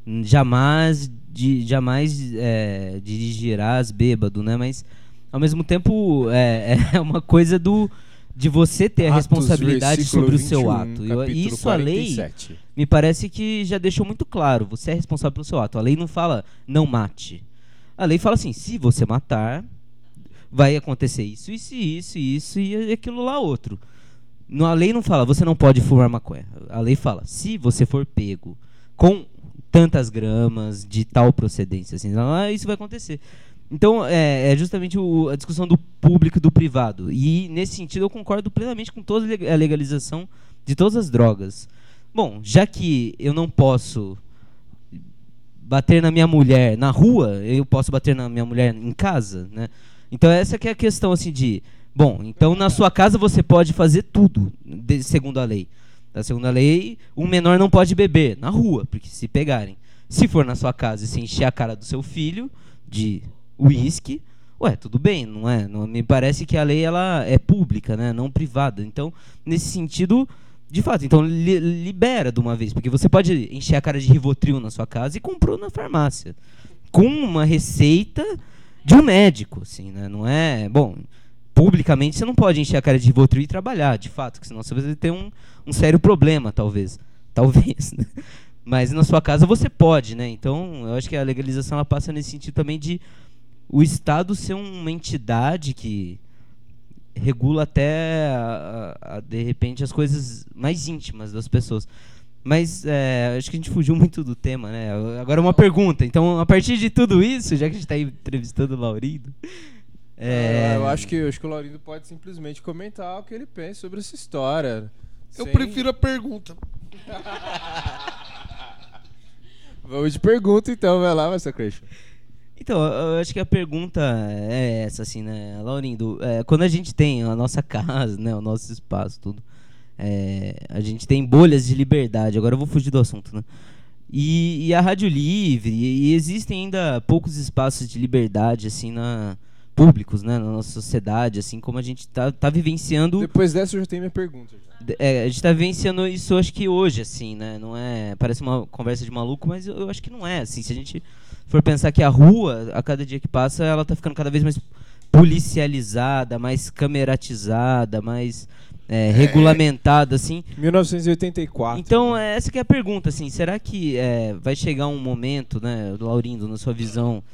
jamais, de, jamais é, dirigirás bêbado, né? Mas, ao mesmo tempo, é, é uma coisa do... de você ter a Atos, responsabilidade sobre o seu vinte e um, ato. Eu, capítulo isso a lei quarenta e sete. me parece que já deixou muito claro. Você é responsável pelo seu ato. A lei não fala não mate. A lei fala assim, se você matar, vai acontecer isso, isso, isso, isso e aquilo lá outro. No, a lei não fala, você não pode fumar maconha. A lei fala, se você for pego com tantas gramas de tal procedência, assim, isso vai acontecer. Então, é, é justamente o, a discussão do público e do privado. E, nesse sentido, eu concordo plenamente com toda a legalização de todas as drogas. Bom, já que eu não posso bater na minha mulher na rua, eu posso bater na minha mulher em casa, né? Então, essa que é a questão, assim, de... Bom, então, na sua casa você pode fazer tudo, de, segundo a lei. Da segunda lei, um menor não pode beber na rua, porque se pegarem. Se for na sua casa e se encher a cara do seu filho de... uísque, ué, tudo bem, não é? Não, me parece que a lei ela é pública, né? Não privada. Então, nesse sentido, de fato, então li, libera de uma vez, porque você pode encher a cara de Rivotril na sua casa e comprou na farmácia, com uma receita de um médico, assim, né? Não é, bom, publicamente você não pode encher a cara de Rivotril e trabalhar, de fato, porque senão você vai ter um, um sério problema, talvez, talvez, né? Mas na sua casa você pode, né? Então, eu acho que a legalização ela passa nesse sentido também de o Estado ser uma entidade que regula até, a, a, a, de repente, as coisas mais íntimas das pessoas. Mas é, acho que a gente fugiu muito do tema, né? Agora uma pergunta. Então, a partir de tudo isso, já que a gente está entrevistando o Laurindo... É... Eu acho que, eu acho que o Laurindo pode simplesmente comentar o que ele pensa sobre essa história. Eu sem... prefiro a pergunta. Vamos de pergunta, então. Vai lá, Master Christian. Então, eu acho que a pergunta é essa, assim, né, Laurindo? É, quando a gente tem a nossa casa, né, o nosso espaço, tudo, é, a gente tem bolhas de liberdade. Agora eu vou fugir do assunto, né? E, e a Rádio Livre, e, e existem ainda poucos espaços de liberdade, assim, na, públicos, né, na nossa sociedade, assim, como a gente tá, tá vivenciando... Depois dessa eu já tenho minha pergunta. É, a gente tá vivenciando isso, acho que hoje, assim, né, não é... Parece uma conversa de maluco, mas eu, eu acho que não é, assim, se a gente... for pensar que a rua, a cada dia que passa, ela tá ficando cada vez mais policializada, mais cameratizada, mais é, regulamentada, assim. mil novecentos e oitenta e quatro. Então, né? Essa que é a pergunta, assim, será que é, vai chegar um momento, né, Laurindo, na sua visão,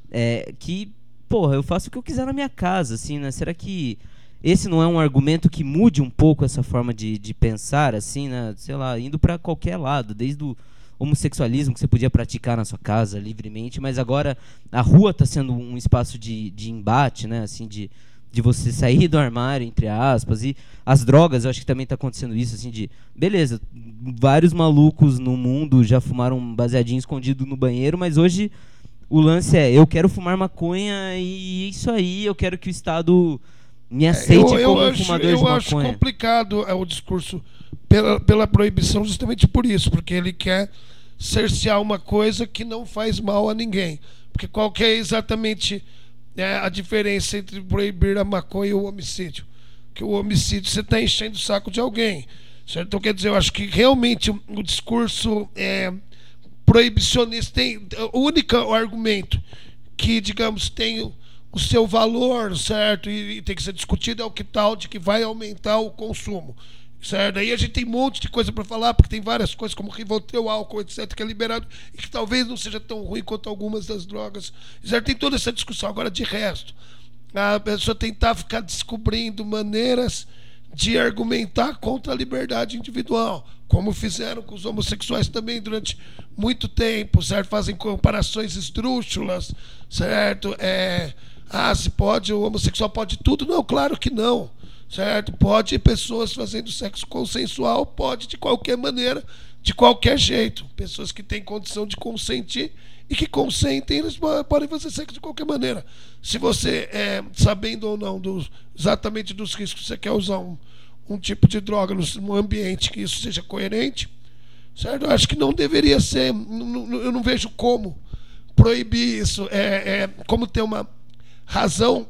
é, que, porra, eu faço o que eu quiser na minha casa, assim, né? Será que esse não é um argumento que mude um pouco essa forma de, de pensar, assim, né? Sei lá, indo para qualquer lado, desde o homossexualismo que você podia praticar na sua casa livremente, mas agora a rua está sendo um espaço de, de embate, né? Assim, de, de você sair do armário, entre aspas, e as drogas, eu acho que também está acontecendo isso, assim, de, beleza, vários malucos no mundo já fumaram um baseadinho escondido no banheiro, mas hoje o lance é, eu quero fumar maconha e isso aí, eu quero que o Estado me aceite eu, eu como acho, fumador eu de maconha. acho complicado é, o discurso pela, pela proibição justamente por isso, porque ele quer cercear uma coisa que não faz mal a ninguém. Porque qual que é exatamente é, a diferença entre proibir a maconha e o homicídio? Que o homicídio você está enchendo o saco de alguém, certo? Então, quer dizer, eu acho que realmente o, o discurso é, proibicionista tem o único argumento que, digamos, tem o, o seu valor, certo? E, e tem que ser discutido é o que tal de que vai aumentar o consumo. Certo? Aí a gente tem um monte de coisa para falar, porque tem várias coisas como Rivotril, álcool, etcétera, que é liberado e que talvez não seja tão ruim quanto algumas das drogas. Certo? Tem toda essa discussão. Agora, de resto, a pessoa tentar ficar descobrindo maneiras de argumentar contra a liberdade individual, como fizeram com os homossexuais também durante muito tempo, certo? Fazem comparações esdrúxulas, certo? É, ah, se pode, o homossexual pode tudo. Não, claro que não. Certo? Pode pessoas fazendo sexo consensual, pode de qualquer maneira, de qualquer jeito. Pessoas que têm condição de consentir e que consentem, eles podem fazer sexo de qualquer maneira. Se você, é, sabendo ou não dos, exatamente dos riscos, você quer usar um, um tipo de droga no ambiente que isso seja coerente, certo? Eu acho que não deveria ser, eu não vejo como proibir isso, é, é como ter uma razão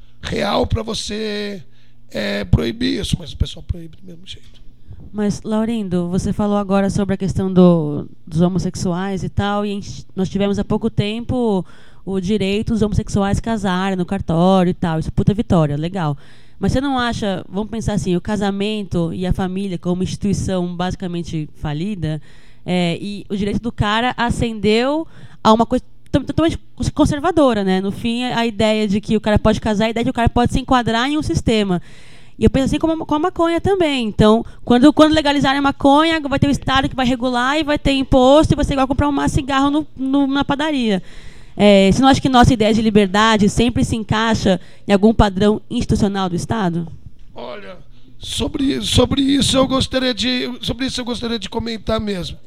real para você... É, proibir isso, mas o pessoal proíbe do mesmo jeito. Mas, Laurindo, você falou agora sobre a questão do, dos homossexuais e tal, e nós tivemos há pouco tempo o direito dos homossexuais casarem no cartório e tal. Isso é puta vitória, legal. Mas você não acha, vamos pensar assim, o casamento e a família como instituição basicamente falida, é, e o direito do cara ascendeu a uma coisa totalmente conservadora, né? No fim, a ideia de que o cara pode casar, a ideia de que o cara pode se enquadrar em um sistema. E eu penso assim como com a maconha também. Então, quando, quando legalizarem a maconha, vai ter o Estado que vai regular e vai ter imposto e vai ser igual comprar um maço de cigarro no, no, na padaria. É, você não acha que nossa ideia de liberdade sempre se encaixa em algum padrão institucional do Estado? Olha, sobre, sobre isso eu gostaria de sobre isso eu gostaria de comentar mesmo.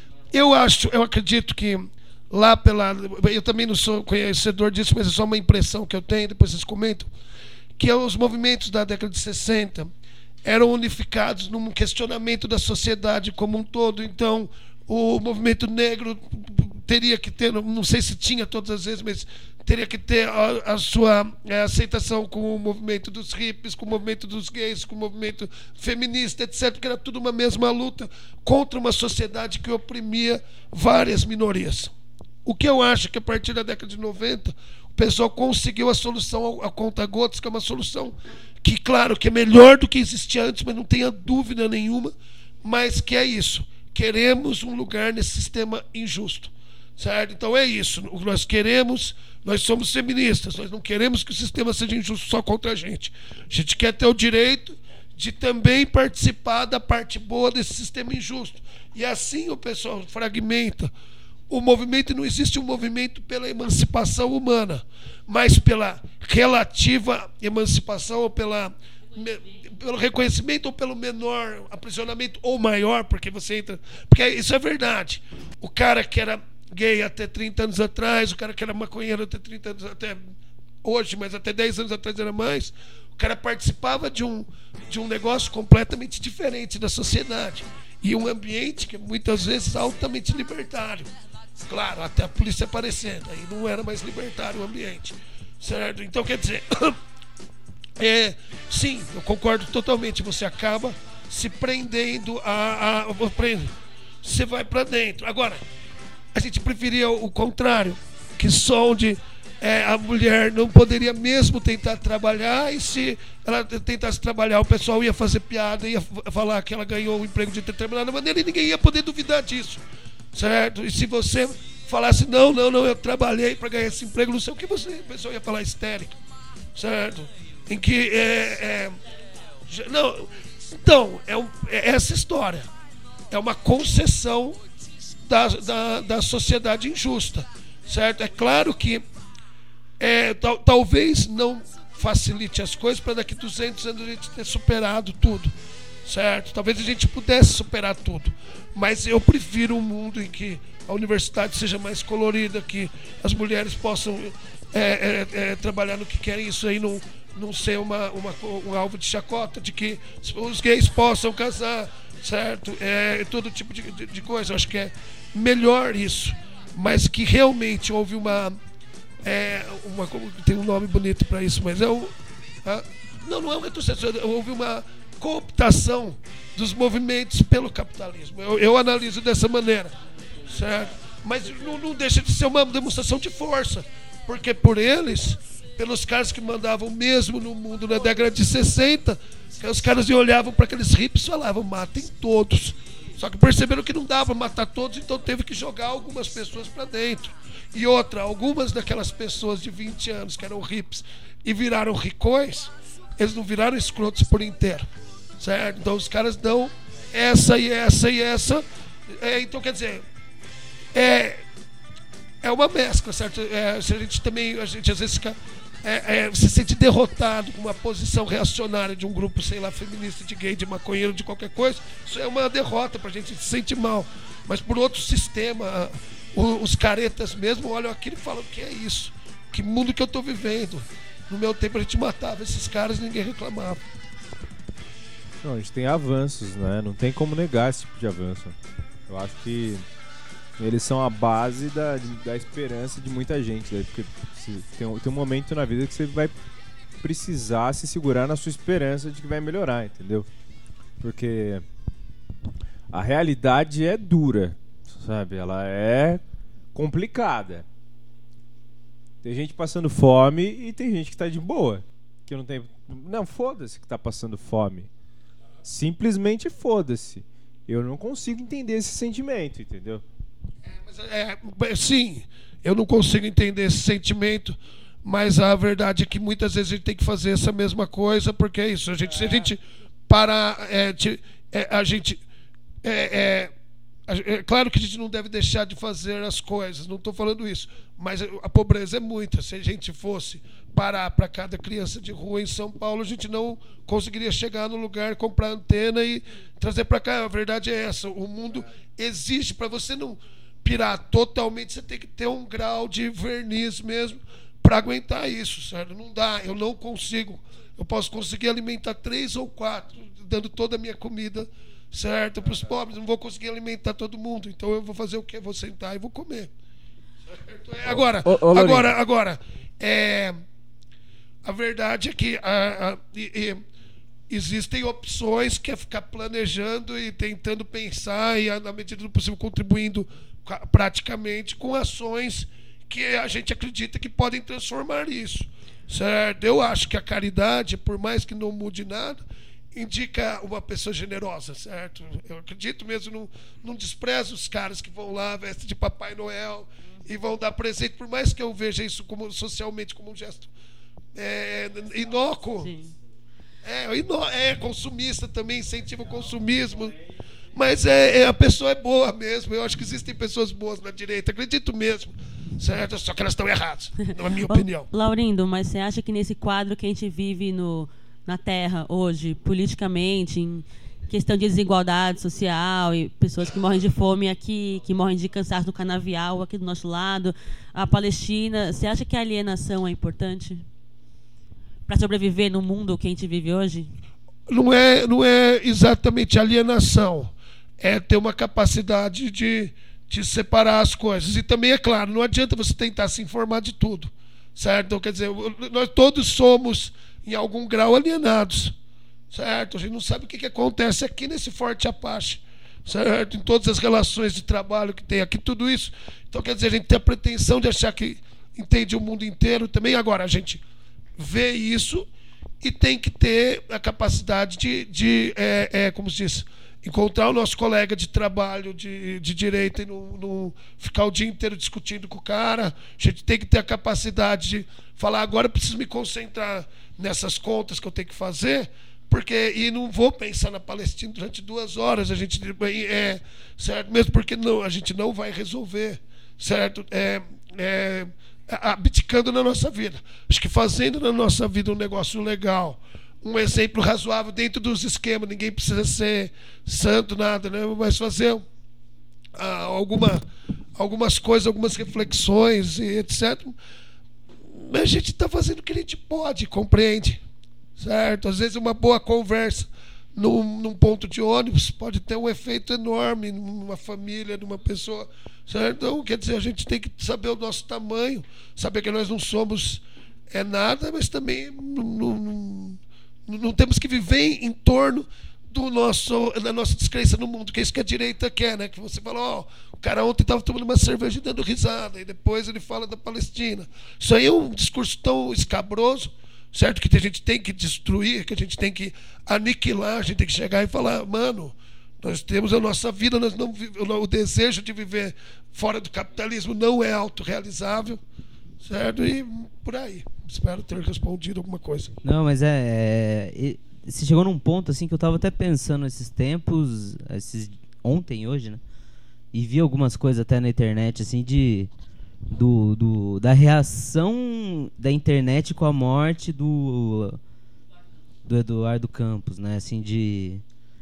Eu acho, eu acredito que lá pela, eu também não sou conhecedor disso, mas é só uma impressão que eu tenho, depois vocês comentam, que os movimentos da década de sessenta eram unificados num questionamento da sociedade como um todo. Então, o movimento negro teria que ter, não sei se tinha todas as vezes, mas teria que ter a, a sua é, aceitação com o movimento dos hippies, com o movimento dos gays, com o movimento feminista, etcétera, porque era tudo uma mesma luta contra uma sociedade que oprimia várias minorias. O que eu acho que a partir da década de noventa o pessoal conseguiu a solução a conta-gotas, que é uma solução que, claro, que é melhor do que existia antes, mas não tenha dúvida nenhuma, mas que é isso. Queremos um lugar nesse sistema injusto. Certo? Então é isso. Nós queremos, nós somos feministas, nós não queremos que o sistema seja injusto só contra a gente. A gente quer ter o direito de também participar da parte boa desse sistema injusto. E assim o pessoal fragmenta o movimento. Não existe um movimento pela emancipação humana, mas pela relativa emancipação, ou pela, pelo reconhecimento, ou pelo menor aprisionamento, ou maior, porque você entra... Porque isso é verdade. O cara que era gay até trinta anos atrás, o cara que era maconheiro até trinta anos, até hoje, mas até dez anos atrás era mais, o cara participava de um, de um negócio completamente diferente da sociedade. E um ambiente que muitas vezes altamente libertário. Claro, até a polícia aparecendo, aí não era mais libertário o ambiente. Certo? Então, quer dizer, é, sim, eu concordo totalmente, você acaba se prendendo a... a você vai para dentro. Agora, a gente preferia o contrário, que só onde é, a mulher não poderia mesmo tentar trabalhar, e se ela tentasse trabalhar, o pessoal ia fazer piada, ia falar que ela ganhou um emprego de determinada maneira e ninguém ia poder duvidar disso, certo? E se você falasse, não, não, não, eu trabalhei para ganhar esse emprego, não sei o que, você, o pessoal ia falar histérico, certo? Em que é, é, não, então, é, um, é essa história, é uma concessão Da, da, da sociedade injusta, certo? É claro que é, tal, talvez não facilite as coisas para daqui a duzentos anos a gente ter superado tudo, certo? Talvez a gente pudesse superar tudo, mas eu prefiro um mundo em que a universidade seja mais colorida, que as mulheres possam é, é, é, trabalhar no que querem, isso aí não, não ser uma, uma, um alvo de chacota, de que os gays possam casar, certo? É, todo tipo de, de, de coisa. Eu acho que é melhor isso, mas que realmente houve uma, é, uma tem um nome bonito para isso, mas é um, ah, não, não é um retrocesso, houve uma cooptação dos movimentos pelo capitalismo. Eu, eu analiso dessa maneira, certo? Mas não, não deixa de ser uma demonstração de força, porque por eles, pelos caras que mandavam mesmo no mundo na década de sessenta, os caras olhavam para aqueles hippies e falavam, matem todos. Só que perceberam que não dava matar todos, então teve que jogar algumas pessoas para dentro. E outra, algumas daquelas pessoas de vinte anos que eram hippies e viraram ricões, eles não viraram escrotos por inteiro, certo? Então os caras dão essa e essa e essa. É, então, quer dizer, é, é uma mescla, certo? É, a gente também, a gente às vezes fica... É, é, se sente derrotado com uma posição reacionária de um grupo, sei lá, feminista, de gay, de maconheiro, de qualquer coisa. Isso é uma derrota pra gente, se sente mal. Mas por outro sistema, os caretas mesmo olham aquilo e falam, que é isso? Que mundo que eu tô vivendo? No meu tempo a gente matava esses caras e ninguém reclamava. Não, a gente tem avanços, né? Não tem como negar esse tipo de avanço. Eu acho que eles são a base da, da esperança de muita gente, né? Porque se, tem, tem um momento na vida que você vai precisar se segurar na sua esperança de que vai melhorar, entendeu? Porque a realidade é dura, sabe? Ela é complicada. Tem gente passando fome e tem gente que tá de boa. Que não tem... Não, foda-se que tá passando fome. Simplesmente foda-se. Eu não consigo entender esse sentimento, entendeu? É, mas, é, sim, eu não consigo entender esse sentimento, mas a verdade é que muitas vezes a gente tem que fazer essa mesma coisa, porque é isso. A gente, se a gente parar... É, de, é, a gente... É, é, É claro que a gente não deve deixar de fazer as coisas, não estou falando isso, mas a pobreza é muita. Se a gente fosse parar para cada criança de rua em São Paulo, a gente não conseguiria chegar no lugar, comprar antena e trazer para cá. A verdade é essa, o mundo existe. Para você não pirar totalmente, você tem que ter um grau de verniz mesmo para aguentar isso, certo? Não dá, eu não consigo. Eu posso conseguir alimentar três ou quatro, dando toda a minha comida, certo, para os pobres. Não vou conseguir alimentar todo mundo, então eu vou fazer o quê? Vou sentar e vou comer. Certo? É, agora, ô, ô, agora, agora, é, a verdade é que a, a, e, e, existem opções que é ficar planejando e tentando pensar e, na medida do possível, contribuindo praticamente com ações que a gente acredita que podem transformar isso, certo? Eu acho que a caridade, por mais que não mude nada, indica uma pessoa generosa, certo? Eu acredito mesmo, não, não desprezo os caras que vão lá, vestem de Papai Noel e vão dar presente, por mais que eu veja isso como, socialmente como um gesto é, inócuo. É, inó, é consumista também, incentiva o consumismo. Mas é, é, a pessoa é boa mesmo. Eu acho que existem pessoas boas na direita, acredito mesmo, certo? Só que elas estão erradas, na minha opinião. Laurindo, mas você acha que nesse quadro que a gente vive no... na Terra hoje, politicamente, em questão de desigualdade social e pessoas que morrem de fome aqui, que morrem de cansaço no canavial aqui do nosso lado, a Palestina, você acha que a alienação é importante para sobreviver no mundo que a gente vive hoje? Não é, não é exatamente alienação, é ter uma capacidade de, de separar as coisas. E também, é claro, não adianta você tentar se informar de tudo, certo? Então, quer dizer, nós todos somos em algum grau alienados, certo? A gente não sabe o que, que acontece aqui nesse Forte Apache, certo? Em todas as relações de trabalho que tem aqui, tudo isso. Então, quer dizer, a gente tem a pretensão de achar que entende o mundo inteiro também. Agora, a gente vê isso e tem que ter a capacidade de, de é, é, como se diz, encontrar o nosso colega de trabalho de, de direita e não, não ficar o dia inteiro discutindo com o cara. A gente tem que ter a capacidade de falar, agora eu preciso me concentrar nessas contas que eu tenho que fazer, porque e não vou pensar na Palestina durante duas horas, a gente é certo, mesmo porque não, a gente não vai resolver, certo? É, é, abdicando na nossa vida. Acho que fazendo na nossa vida um negócio legal, um exemplo razoável dentro dos esquemas, ninguém precisa ser santo, nada, né? Mas fazer ah, alguma, algumas coisas, algumas reflexões e etcétera. Mas a gente está fazendo o que a gente pode, compreende? Certo? Às vezes uma boa conversa num, num ponto de ônibus pode ter um efeito enorme numa família, numa pessoa. Certo? Então, quer dizer, a gente tem que saber o nosso tamanho, saber que nós não somos é, nada, mas também não, não, não temos que viver em, em torno do nosso, da nossa descrença no mundo, que é isso que a direita quer, né? Que você fala, ó, oh, o cara ontem estava tomando uma cerveja e dando risada, e depois ele fala da Palestina. Isso aí é um discurso tão escabroso, certo? Que a gente tem que destruir, que a gente tem que aniquilar, a gente tem que chegar e falar, mano, nós temos a nossa vida, nós não, o desejo de viver fora do capitalismo não é autorrealizável, certo? E por aí. Espero ter respondido alguma coisa. Não, mas é... é... Você chegou num ponto assim que eu estava até pensando esses tempos, esses, ontem, hoje, né? E vi algumas coisas até na internet, assim, de... Do, do, da reação da internet com a morte do... Do Eduardo Campos, né? Assim, de...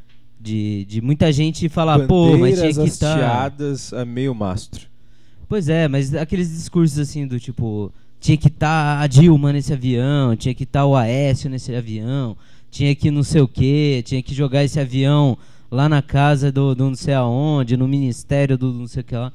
De, de muita gente falar, pô, mas tinha que estar... hasteadas a meio mastro. Pois é, mas aqueles discursos assim do tipo... Tinha que estar a Dilma nesse avião, tinha que estar o Aécio nesse avião, tinha que não sei o quê, tinha que jogar esse avião lá na casa do, do não sei aonde, no ministério do não sei o que lá.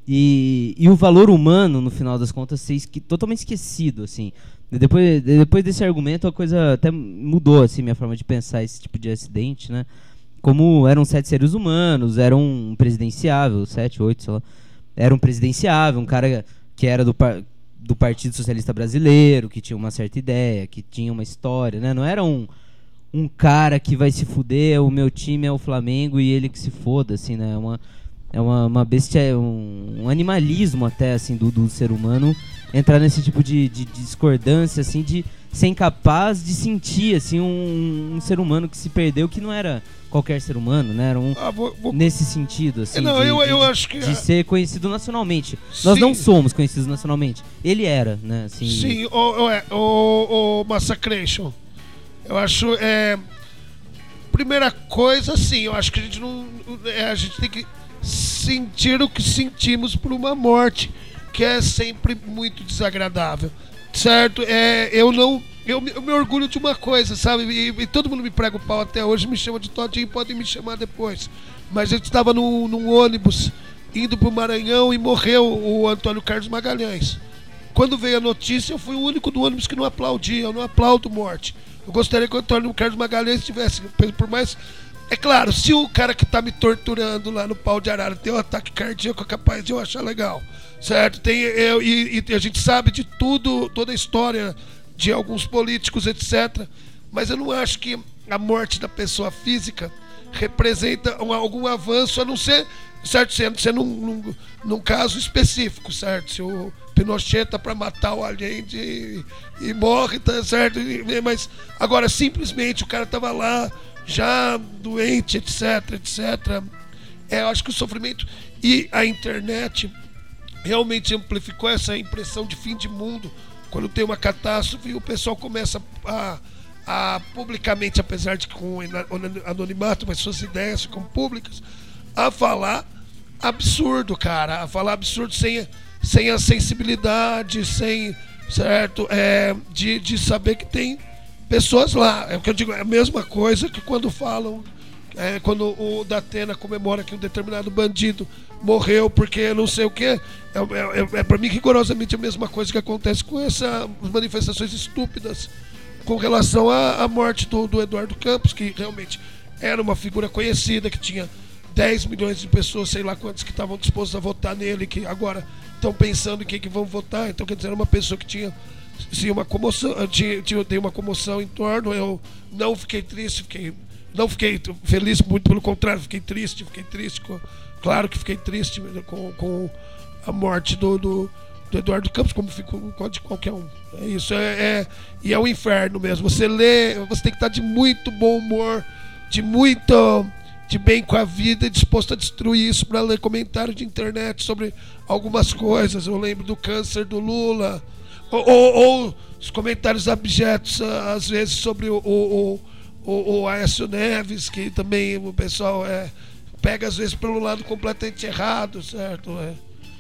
E, e o valor humano, no final das contas, ser esque, totalmente esquecido, assim. Depois, depois desse argumento, a coisa até mudou, assim, minha forma de pensar esse tipo de acidente, né? Como eram sete seres humanos, era um presidenciável, sete, oito, sei lá. Era um presidenciável, um cara que era do... Par... do Partido Socialista Brasileiro, que tinha uma certa ideia, que tinha uma história, né? Não era um, um cara que vai se fuder, o meu time é o Flamengo e ele que se foda, assim, né? Uma, é uma, uma bestia, um, um animalismo até, assim, do, do ser humano entrar nesse tipo de, de, de discordância, assim, de ser incapaz de sentir, assim, um, um ser humano que se perdeu, que não era qualquer ser humano, né? Era um, ah, vou, vou... nesse sentido, assim, não, de, eu, de, eu acho que... de ser conhecido nacionalmente. Sim. Nós não somos conhecidos nacionalmente. Ele era, né? Assim, sim, o, o, o, o Massacration. Eu acho, é... Primeira coisa, sim, eu acho que a gente não... É, a gente tem que sentir o que sentimos por uma morte, que é sempre muito desagradável, certo? É, eu não... Eu, eu me orgulho de uma coisa, sabe? E, e todo mundo me prega o pau até hoje, me chama de Todinho, podem me chamar depois. Mas a gente estava num, num ônibus indo pro Maranhão e morreu o Antônio Carlos Magalhães. Quando veio a notícia, eu fui o único do ônibus que não aplaudia, eu não aplaudo morte. Eu gostaria que o Antônio Carlos Magalhães tivesse, por mais... É claro, se o cara que tá me torturando lá no pau de arara tem um ataque cardíaco, é capaz de eu achar legal, certo? Tem, eu, e, e a gente sabe de tudo, toda a história de alguns políticos, etcétera. Mas eu não acho que a morte da pessoa física representa um, algum avanço, a não ser, certo, sendo, sendo num, num, num caso específico, certo? Se o Pinochet tá para matar o Allende e, e morre, tá certo? E, mas agora, simplesmente, o cara tava lá, já doente, etc, etcétera. É, eu acho que o sofrimento e a internet realmente amplificou essa impressão de fim de mundo. Quando tem uma catástrofe, o pessoal começa a, a publicamente, apesar de com anonimato, mas suas ideias ficam públicas, a falar absurdo, cara, a falar absurdo sem, sem a sensibilidade, sem, certo, é, de, de saber que tem pessoas lá. É o que eu digo, é a mesma coisa que quando falam, é, quando o Datena comemora que um determinado bandido morreu porque não sei o que, é, é, é para mim rigorosamente a mesma coisa que acontece com essas manifestações estúpidas com relação à, à morte do, do Eduardo Campos, que realmente era uma figura conhecida, que tinha dez milhões de pessoas, sei lá quantos, que estavam dispostos a votar nele, que agora estão pensando em quem que vão votar. Então, quer dizer, era uma pessoa que tinha, tinha uma comoção, tinha, tinha, tinha uma comoção em torno. Eu não fiquei triste, fiquei, não fiquei feliz, muito pelo contrário, fiquei triste, fiquei triste com, claro que fiquei triste com, com a morte do, do, do Eduardo Campos, como fico de qualquer um. É isso, é, é, e é um inferno mesmo. Você lê, você tem que estar de muito bom humor, de muito, de bem com a vida, disposto a destruir isso para ler comentários de internet sobre algumas coisas. Eu lembro do câncer do Lula, ou, ou, ou os comentários abjetos, às vezes, sobre o, o, o, o Aécio Neves, que também o pessoal é... pega às vezes pelo lado completamente errado, certo? É,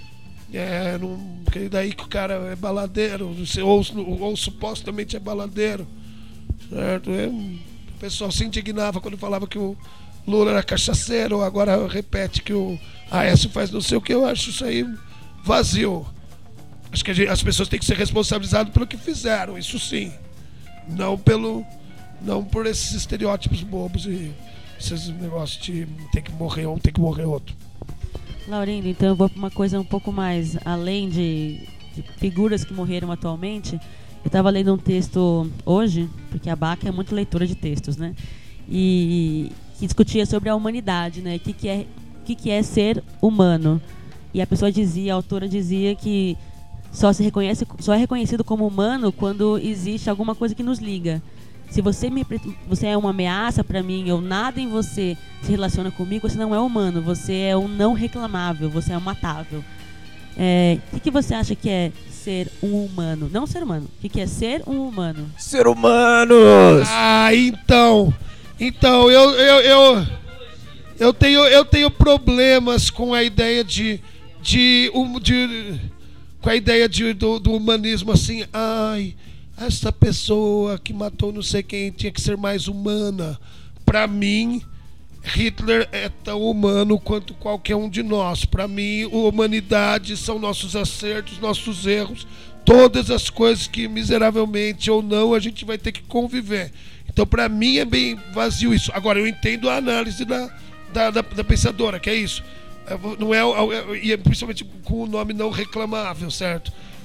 é não, daí que o cara é baladeiro, ou, ou, ou supostamente é baladeiro, certo? É, o pessoal se indignava quando falava que o Lula era cachaceiro, agora repete que o Aécio faz não sei o que. Eu acho isso aí vazio. Acho que a gente, as pessoas têm que ser responsabilizadas pelo que fizeram, isso sim, não pelo, não por esses estereótipos bobos e esses negócios de tem que morrer um, tem que morrer outro. Laurindo, então eu vou para uma coisa um pouco mais além de, de figuras que morreram atualmente. Eu estava lendo um texto hoje, porque a Baca é muito leitora de textos, né? E que discutia sobre a humanidade, né? O que, que, é, que, que é ser humano. E a pessoa dizia, a autora dizia que só se reconhece, só é reconhecido como humano quando existe alguma coisa que nos liga. Se você, me, você é uma ameaça para mim, ou nada em você se relaciona comigo, você não é humano, você é um não reclamável, você é um matável. É, o que, que você acha que é ser um humano? Não ser humano. O que, que é ser um humano? Ser humanos! Ah, então... Então, eu, eu, eu, eu, tenho, eu tenho problemas com a ideia de... de, de com a ideia de, do, do humanismo, assim, ai... essa pessoa que matou não sei quem tinha que ser mais humana. Pra mim, Hitler é tão humano quanto qualquer um de nós. Pra mim, a humanidade são nossos acertos, nossos erros, todas as coisas que miseravelmente ou não a gente vai ter que conviver. Então, pra mim, é bem vazio isso. Agora, eu entendo a análise da, da, da, da pensadora, que é isso. Não é, é, principalmente com o nome não reclamável, certo?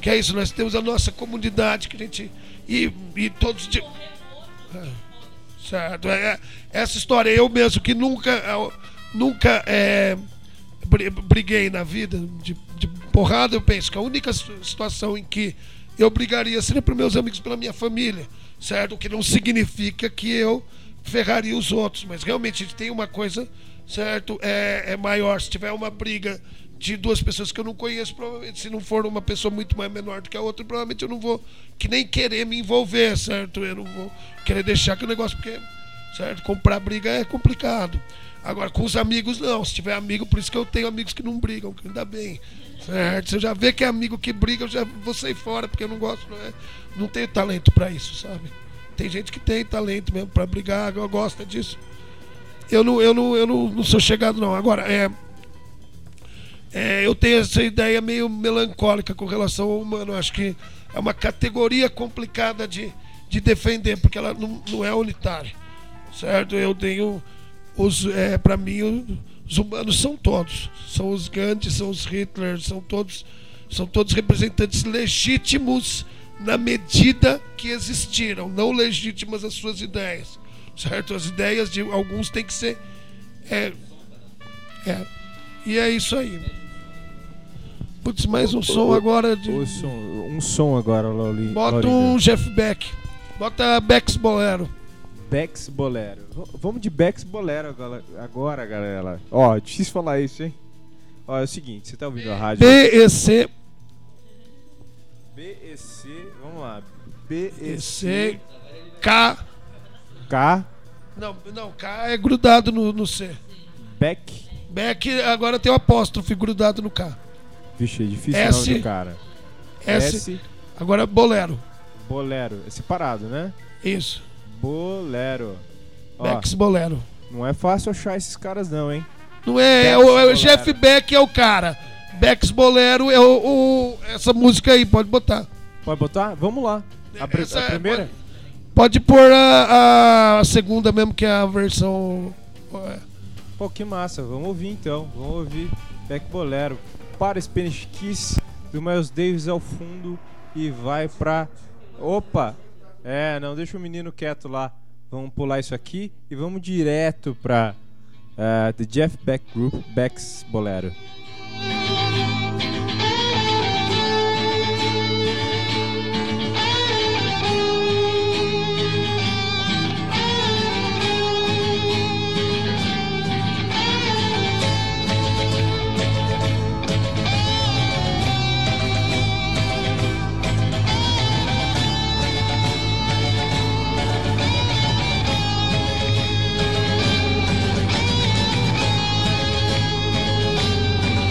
Que é isso, nós temos a nossa comunidade que a gente... E, e todos... De, é, certo? É, essa história, eu mesmo que nunca... Eu, nunca é, briguei na vida de, de porrada, eu penso que a única situação em que eu brigaria seria para meus amigos, pela minha família, certo? O que não significa que eu ferraria os outros, mas realmente a gente tem uma coisa, certo? É, é maior, se tiver uma briga de duas pessoas que eu não conheço, provavelmente, se não for uma pessoa muito mais menor do que a outra, provavelmente eu não vou que nem querer me envolver, certo? Eu não vou querer deixar que o negócio, porque, certo? Comprar briga é complicado. Agora, com os amigos, não. Se tiver amigo, por isso que eu tenho amigos que não brigam, que ainda bem. Certo? Se eu já ver que é amigo que briga, eu já vou sair fora, porque eu não gosto, não, é, não tenho talento pra isso, sabe? Tem gente que tem talento mesmo pra brigar, eu gosto disso. Eu não, eu não, eu não, não sou chegado, não. Agora, é, é, eu tenho essa ideia meio melancólica com relação ao humano. Eu acho que é uma categoria complicada de, de defender, porque ela não, não é unitária. Certo? Eu tenho... Os, é, para mim, os humanos são todos. São os Gandhi, são os Hitler, são todos, são todos representantes legítimos na medida que existiram, não legítimas as suas ideias. Certo? As ideias de alguns têm que ser... É, é, e é isso aí. Putz, mais um o, som o, agora. De... O som, um som agora, Lauri. Bota um Jeff Beck. Bota Beck's Bolero. Beck's Bolero. V vamos de Beck's Bolero agora, galera. Ó, difícil falar isso, hein? Ó, é o seguinte, você tá ouvindo a rádio? B E C. B E C, vamos lá. B E C. K. K. Não, não, K é grudado no, no C. Beck. Beck, agora tem o apóstrofe grudado no K. Vixe, é difícil S, o nome do cara. S. S. Agora Bolero. Bolero. É separado, né? Isso. Bolero. Beck's Bolero. Não é fácil achar esses caras não, hein? Não é, é o, é o Jeff Beck é o cara. Beck's Bolero é o, o... Essa música aí, pode botar. Pode botar? Vamos lá. A, pr Essa, a primeira? Pode, pode pôr a, a segunda mesmo, que é a versão... Pô, que massa. Vamos ouvir então. Vamos ouvir Beck Bolero. Para Spanish Kiss, do Miles Davis ao fundo e vai pra... Opa! É, não, deixa o menino quieto lá. Vamos pular isso aqui e vamos direto pra uh, The Jeff Beck Group, Beck's Bolero. Thank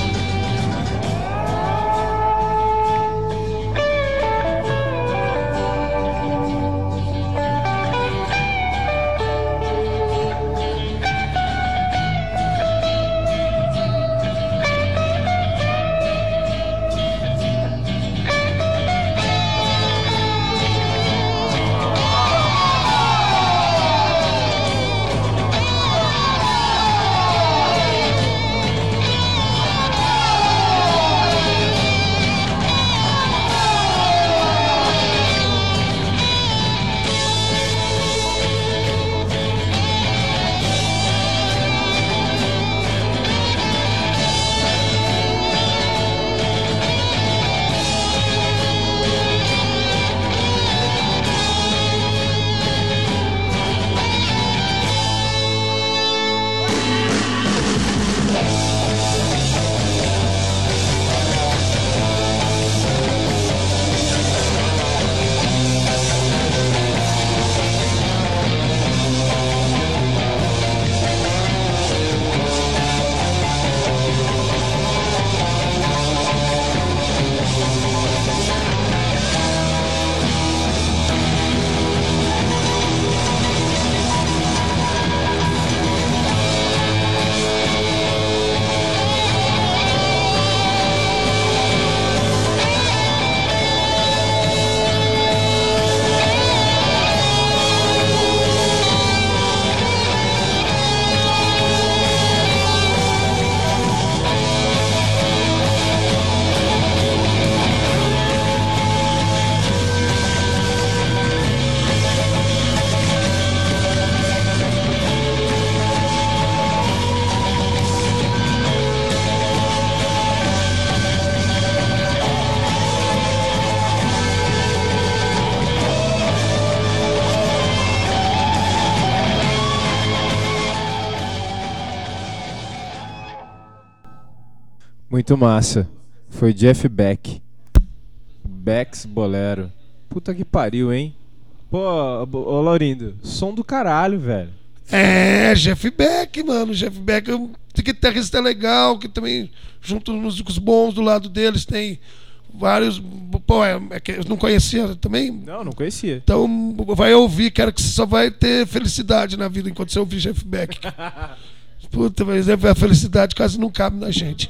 Muito massa. Foi Jeff Beck. Beck's Bolero. Puta que pariu, hein? Pô, ô Laurindo, som do caralho, velho. É, Jeff Beck, mano. Jeff Beck é um guitarrista legal, que também, junto os músicos bons do lado deles, tem vários. Pô, é, é que eu não conhecia também? Não, não conhecia. Então vai ouvir, cara, que você só vai ter felicidade na vida enquanto você ouvir Jeff Beck. Puta, mas a felicidade quase não cabe na gente.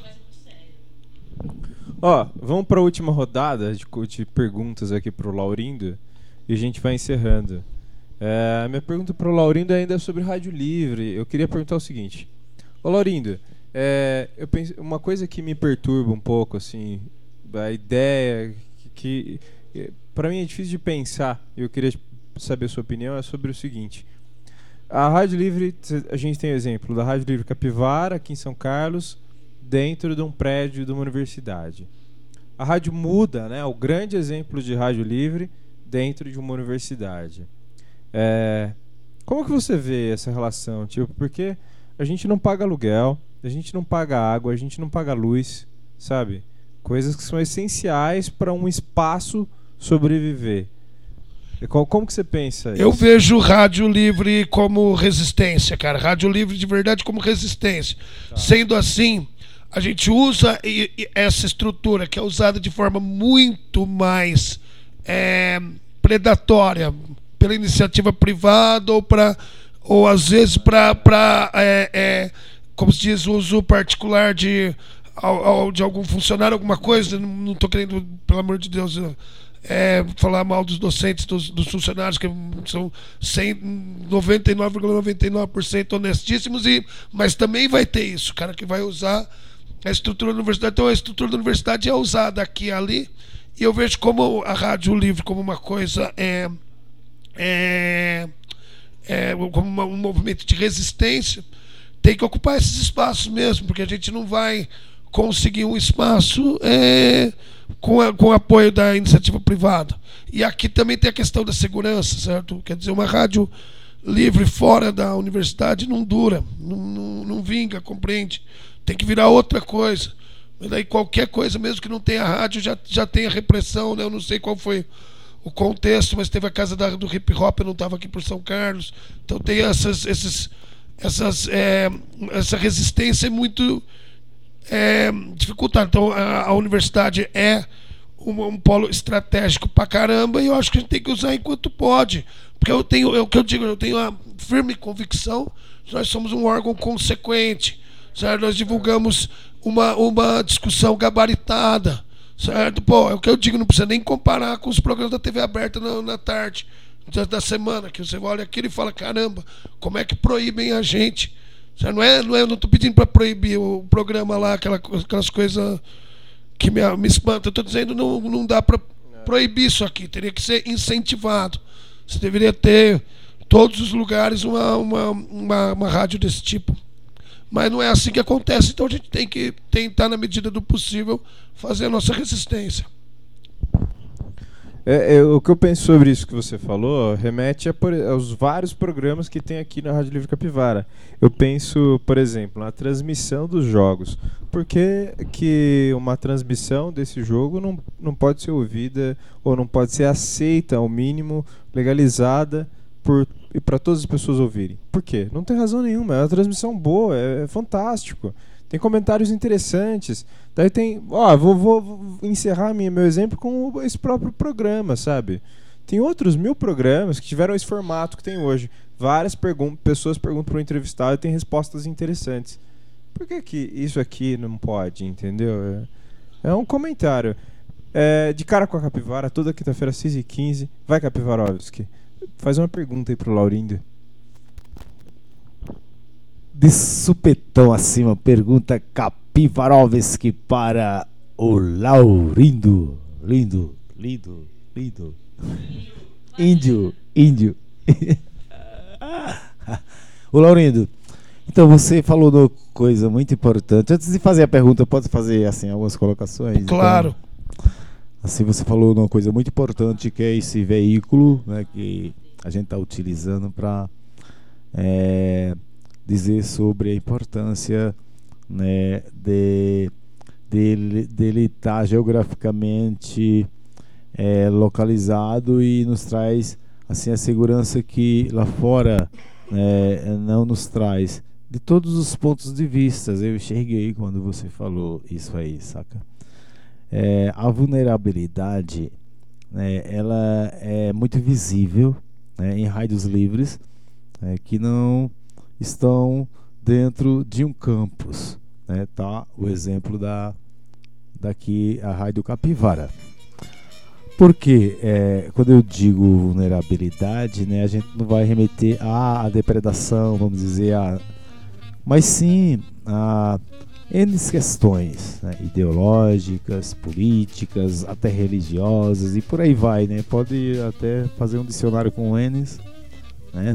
Ó, vamos para a última rodada de, de perguntas aqui pro Laurindo e a gente vai encerrando. É, a minha pergunta pro Laurindo ainda é sobre rádio livre. Eu queria perguntar o seguinte: ô Laurindo, é, eu penso, uma coisa que me perturba um pouco, assim, a ideia que, que para mim é difícil de pensar, e eu queria saber a sua opinião, é sobre o seguinte: a rádio livre, a gente tem o exemplo da rádio livre Capivara aqui em São Carlos, dentro de um prédio de uma universidade. A rádio muda, né? O grande exemplo de rádio livre dentro de uma universidade. É, como que você vê essa relação? Tipo, porque a gente não paga aluguel, a gente não paga água, a gente não paga luz, sabe? Coisas que são essenciais para um espaço sobreviver. Como que você pensa isso? Eu vejo rádio livre como resistência, cara. Rádio livre de verdade como resistência. Tá. Sendo assim, a gente usa essa estrutura que é usada de forma muito mais é, predatória pela iniciativa privada ou para ou às vezes para é, é, como se diz, uso particular de, de algum funcionário, alguma coisa. Não estou querendo, pelo amor de Deus, é, falar mal dos docentes, dos, dos funcionários, que são noventa e nove vírgula noventa e nove por cento honestíssimos, e, mas também vai ter isso, cara, que vai usar a estrutura da universidade. Então a estrutura da universidade é usada aqui e ali, e eu vejo como a rádio livre como uma coisa é, é, é como uma, um movimento de resistência. Tem que ocupar esses espaços mesmo, porque a gente não vai conseguir um espaço é, com, a, com o apoio da iniciativa privada. E aqui também tem a questão da segurança, certo? Quer dizer, uma rádio livre fora da universidade não dura, não, não, não vinga, compreende? Tem que virar outra coisa. Mas daí qualquer coisa, mesmo que não tenha rádio, já, já tem a repressão, né? Eu não sei qual foi o contexto, mas teve a casa da, do hip hop, eu não estava aqui por São Carlos. Então tem essas, esses, essas, é, essa resistência é muito é, dificultada. Então a, a universidade é um, um polo estratégico pra caramba, e eu acho que a gente tem que usar enquanto pode. Porque eu tenho, é o que eu digo, eu tenho a firme convicção que nós somos um órgão consequente. Certo? Nós divulgamos uma, uma discussão gabaritada, certo? Pô, é o que eu digo, não precisa nem comparar com os programas da T V aberta na, na tarde da semana, que você olha aquilo e fala, caramba, como é que proíbem a gente? Certo? Não é, não é, eu não estou pedindo para proibir o programa lá, aquela, aquelas coisas que me, me espantam. Eu estou dizendo, não, não dá para proibir isso aqui, teria que ser incentivado. Você deveria ter em todos os lugares uma, uma, uma, uma rádio desse tipo. Mas não é assim que acontece, então a gente tem que tentar, na medida do possível, fazer a nossa resistência. É, é, o que eu penso sobre isso que você falou remete a, por, aos vários programas que tem aqui na Rádio Livre Capivara. Eu penso, por exemplo, na transmissão dos jogos. Por que, que uma transmissão desse jogo não, não pode ser ouvida ou não pode ser aceita, ao mínimo, legalizada, por, e para todas as pessoas ouvirem? Por quê? Não tem razão nenhuma, é uma transmissão boa, é, é fantástico, tem comentários interessantes. Daí tem, ó, vou, vou, vou encerrar minha, meu exemplo com esse próprio programa, sabe? Tem outros mil programas que tiveram esse formato que tem hoje. Várias pergun- pessoas perguntam para o entrevistado e tem respostas interessantes. Por que que isso aqui não pode, entendeu? É, é um comentário. É, de cara com a Capivara, toda quinta-feira, às seis e quinze, vai Capivarovski. Faz uma pergunta aí pro Laurindo. De supetão acima, pergunta Capivarovski para o Laurindo. Lindo, lindo, lindo. Índio, índio. O Laurindo, então você falou de uma coisa muito importante. Antes de fazer a pergunta, pode fazer assim algumas colocações? Claro. Então, assim, você falou de uma coisa muito importante, que é esse veículo, né, que a gente está utilizando para é, dizer sobre a importância, né, de, dele dele estar geograficamente é, localizado e nos traz assim a segurança que lá fora é, não nos traz. De todos os pontos de vista, eu enxerguei quando você falou isso aí, saca? É, a vulnerabilidade, né, ela é muito visível, né, em rádios livres, né, que não estão dentro de um campus, né, tá? O exemplo da daqui a Rádio Capivara. Porque é, quando eu digo vulnerabilidade, né, a gente não vai remeter à, à depredação, vamos dizer, a, mas sim a N questões, né, ideológicas, políticas, até religiosas e por aí vai, né? Pode até fazer um dicionário com N's, né?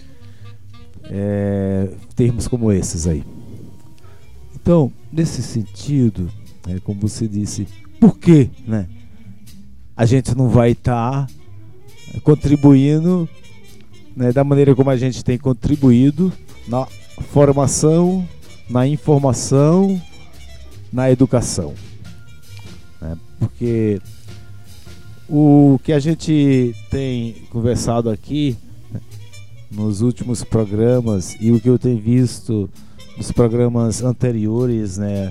É, termos como esses aí. Então, nesse sentido, né, como você disse, por que, né, a gente não vai estar tá contribuindo, né, da maneira como a gente tem contribuído na formação, na informação, na educação, né? Porque o que a gente tem conversado aqui, né, nos últimos programas e o que eu tenho visto nos programas anteriores, né,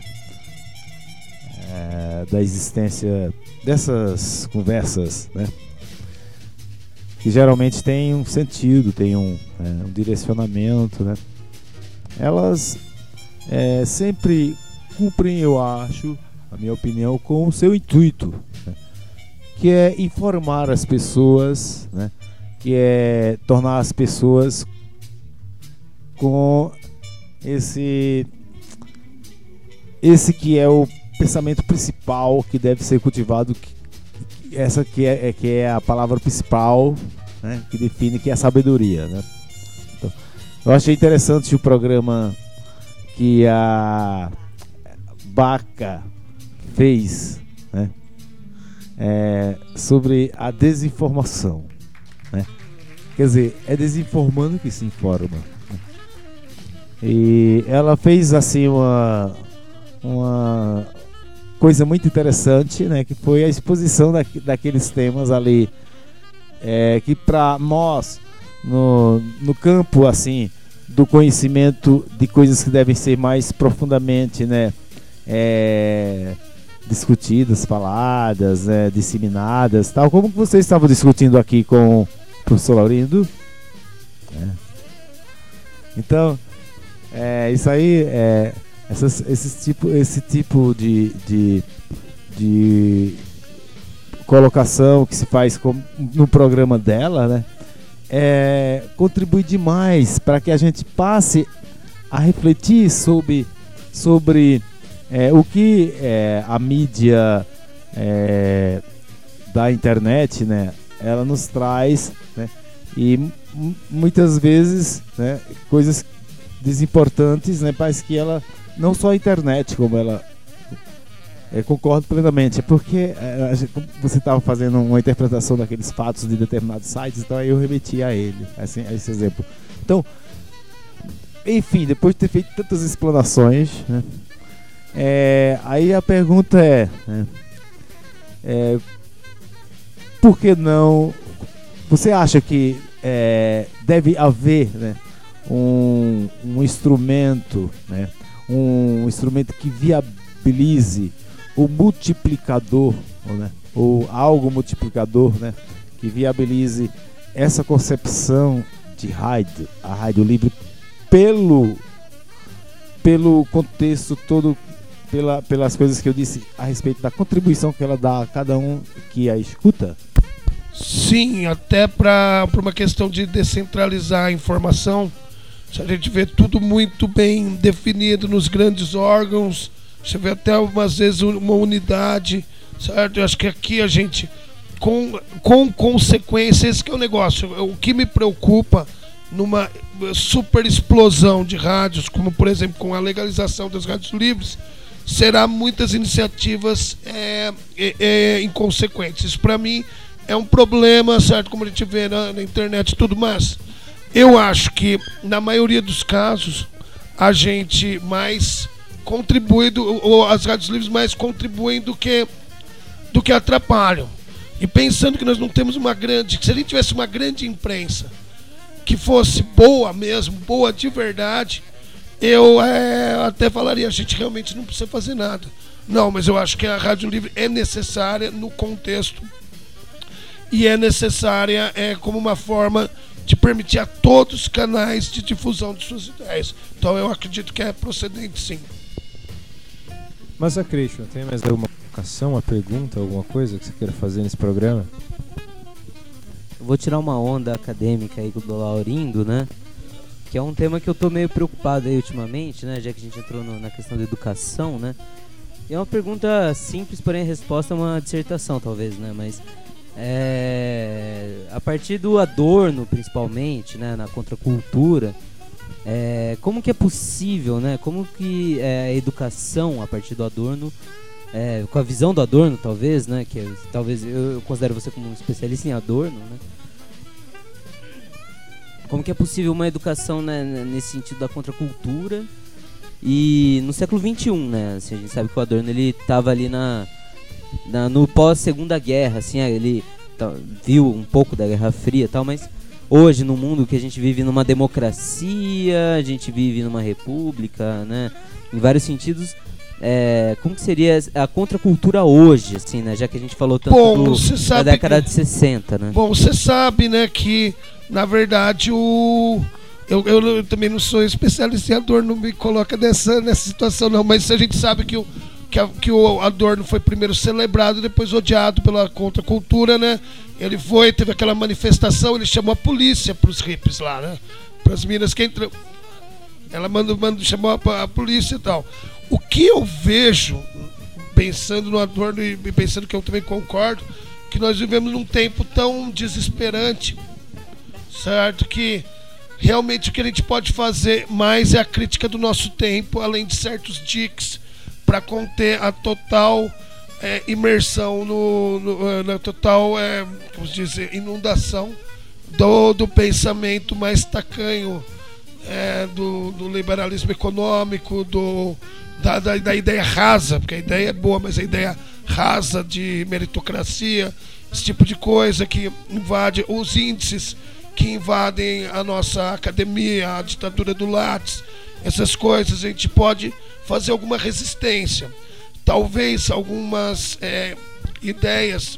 é, da existência dessas conversas, né, que geralmente tem um sentido, tem um, é, um direcionamento, né, elas é, sempre cumprem, eu acho, a minha opinião, com o seu intuito, né, que é informar as pessoas, né, que é tornar as pessoas com esse esse que é o pensamento principal que deve ser cultivado, que, essa que é, é, que é a palavra principal, né, que define, que é a sabedoria, né? Então, eu achei interessante o programa que a Baca fez, né, é, sobre a desinformação, né? Quer dizer, é desinformando que se informa, né? E ela fez assim uma uma coisa muito interessante, né, que foi a exposição da, daqueles temas ali, é, que para nós no, no campo assim do conhecimento de coisas que devem ser mais profundamente, né, é, discutidas, faladas, né, disseminadas, tal como vocês estavam discutindo aqui com o professor Laurindo, né? Então, é, isso aí, é, essas, esses tipo, esse tipo de, de, de colocação que se faz com, no programa dela, né, é, contribui demais para que a gente passe a refletir sobre, sobre é, o que é, a mídia é, da internet, né, ela nos traz, né, e m- muitas vezes, né, coisas desimportantes, né, parece que ela, não só a internet, como ela, eu concordo plenamente, é porque é, você estava fazendo uma interpretação daqueles fatos de determinados sites, então aí eu remeti a ele, assim, a esse exemplo. Então, enfim, depois de ter feito tantas explanações, né, é, aí a pergunta é, né, é, por que não, você acha que é, deve haver, né, um, um instrumento, né, um instrumento que viabilize o multiplicador, né, ou algo multiplicador, né, que viabilize essa concepção de rádio, a rádio livre, pelo, pelo contexto todo, pela, pelas coisas que eu disse a respeito da contribuição que ela dá a cada um que a escuta? Sim, até para uma questão de descentralizar a informação. A gente vê tudo muito bem definido nos grandes órgãos. Você vê até algumas vezes uma unidade, certo? Eu acho que aqui a gente, com, com consequência, esse que é o negócio. O que me preocupa numa super explosão de rádios, como por exemplo com a legalização das rádios livres, será muitas iniciativas é, é, é, inconsequentes. Isso para mim é um problema, certo? Como a gente vê na, na internet e tudo mais. Eu acho que na maioria dos casos a gente mais contribuem, do, ou as rádios livres mais contribuem do que, do que atrapalham. E pensando que nós não temos uma grande... Se a gente tivesse uma grande imprensa que fosse boa mesmo, boa de verdade, eu é, até falaria, a gente realmente não precisa fazer nada. Não, mas eu acho que a rádio livre é necessária no contexto e é necessária é, como uma forma de permitir a todos os canais de difusão de suas ideias. Então eu acredito que é procedente, sim. Mas a Christian, tem mais alguma colocação, uma pergunta, alguma coisa que você queira fazer nesse programa? Eu vou tirar uma onda acadêmica aí do Laurindo, né? Que é um tema que eu tô meio preocupado aí ultimamente, né? Já que a gente entrou no, na questão da educação, né? E é uma pergunta simples, porém a resposta é uma dissertação, talvez, né? Mas é, a partir do Adorno, principalmente, né? Na contracultura, é, como que é possível, né? Como que é, a educação, a partir do Adorno, é, com a visão do Adorno, talvez, né? Que é, talvez eu, eu considero você como um especialista em Adorno, né? Como que é possível uma educação, né, nesse sentido da contracultura e no século vinte e um, né? Assim, a gente sabe que o Adorno ele estava ali na, na no pós-segunda guerra, assim, ele tá, viu um pouco da Guerra Fria e tal, mas hoje no mundo que a gente vive numa democracia, a gente vive numa república, né? Em vários sentidos, é, como que seria a contracultura hoje, assim, né? Já que a gente falou tanto Bom, do, da década que... de sessenta, né? Bom, você sabe, né, que na verdade o eu, eu, eu também não sou especialista em Adorno, não me coloca nessa, nessa situação não, mas a gente sabe que o, que, a, que o Adorno foi primeiro celebrado e depois odiado pela contracultura, né? Ele foi, teve aquela manifestação, ele chamou a polícia para os hippies lá, né? Para as minas que entram. Ela mandou, mandou, chamou a, a polícia e tal. O que eu vejo, pensando no Adorno e pensando que eu também concordo, que nós vivemos num tempo tão desesperante, certo? Que realmente o que a gente pode fazer mais é a crítica do nosso tempo, além de certos diques, para conter a total é, imersão, no, no, na total é, como dizer, inundação do, do pensamento mais tacanho, é, do, do liberalismo econômico, do, da, da, da ideia rasa, porque a ideia é boa, mas a ideia rasa de meritocracia, esse tipo de coisa que invade os índices que invadem a nossa academia, a ditadura do Lattes, essas coisas. A gente pode fazer alguma resistência, talvez algumas é, ideias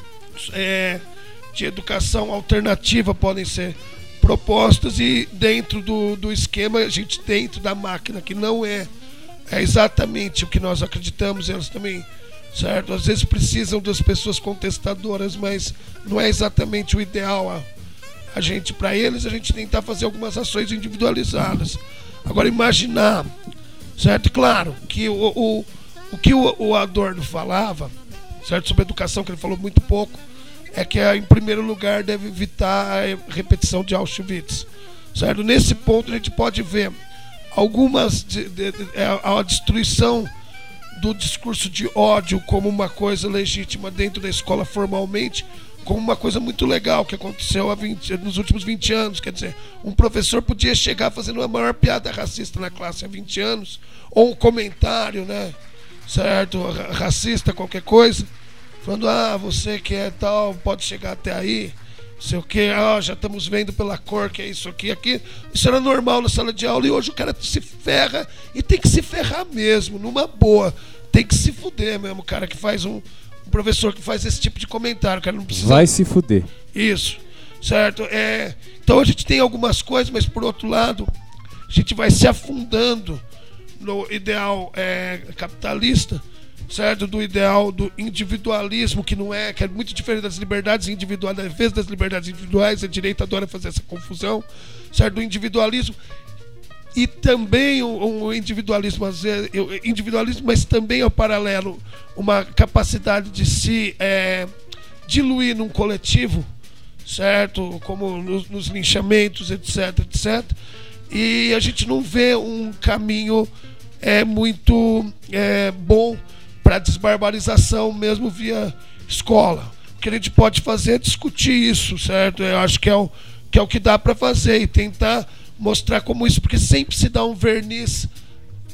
é, de educação alternativa podem ser propostas, e dentro do, do esquema, a gente dentro da máquina, que não é, é exatamente o que nós acreditamos, elas também, certo? Às vezes precisam das pessoas contestadoras, mas não é exatamente o ideal a, a gente, para eles, a gente tentar fazer algumas ações individualizadas. Agora, imaginar, certo? Claro que o, o, o que o, o Adorno falava, certo? Sobre educação, que ele falou muito pouco, é que, em primeiro lugar, deve evitar a repetição de Auschwitz, certo? Nesse ponto, a gente pode ver algumas de, de, de, a, a destruição do discurso de ódio como uma coisa legítima dentro da escola formalmente, como uma coisa muito legal que aconteceu há vinte, nos últimos vinte anos. Quer dizer, um professor podia chegar fazendo a maior piada racista na classe há vinte anos, ou um comentário, né, certo, racista, qualquer coisa, falando, ah, você que é tal, pode chegar até aí, não sei o que, ah, já estamos vendo pela cor que é isso aqui, aqui. Isso era normal na sala de aula, e hoje o cara se ferra, e tem que se ferrar mesmo, numa boa, tem que se fuder mesmo, o cara que faz um, um professor que faz esse tipo de comentário, o cara não precisa... Vai se fuder. Isso, certo? É, então a gente tem algumas coisas, mas por outro lado, a gente vai se afundando no ideal é, capitalista, certo? Do ideal do individualismo, que não é, que é muito diferente das liberdades individuais, da defesa das liberdades individuais. A direita adora fazer essa confusão, certo? Do individualismo. E também o, o individualismo, às vezes, individualismo, mas também ao paralelo, uma capacidade de se é, diluir num coletivo, certo? Como nos, nos linchamentos, etc, etcétera. E a gente não vê um caminho é, muito é, bom para desbarbarização, mesmo via escola. O que a gente pode fazer é discutir isso, certo? Eu acho que é o que, é o que dá para fazer, e tentar mostrar como isso, porque sempre se dá um verniz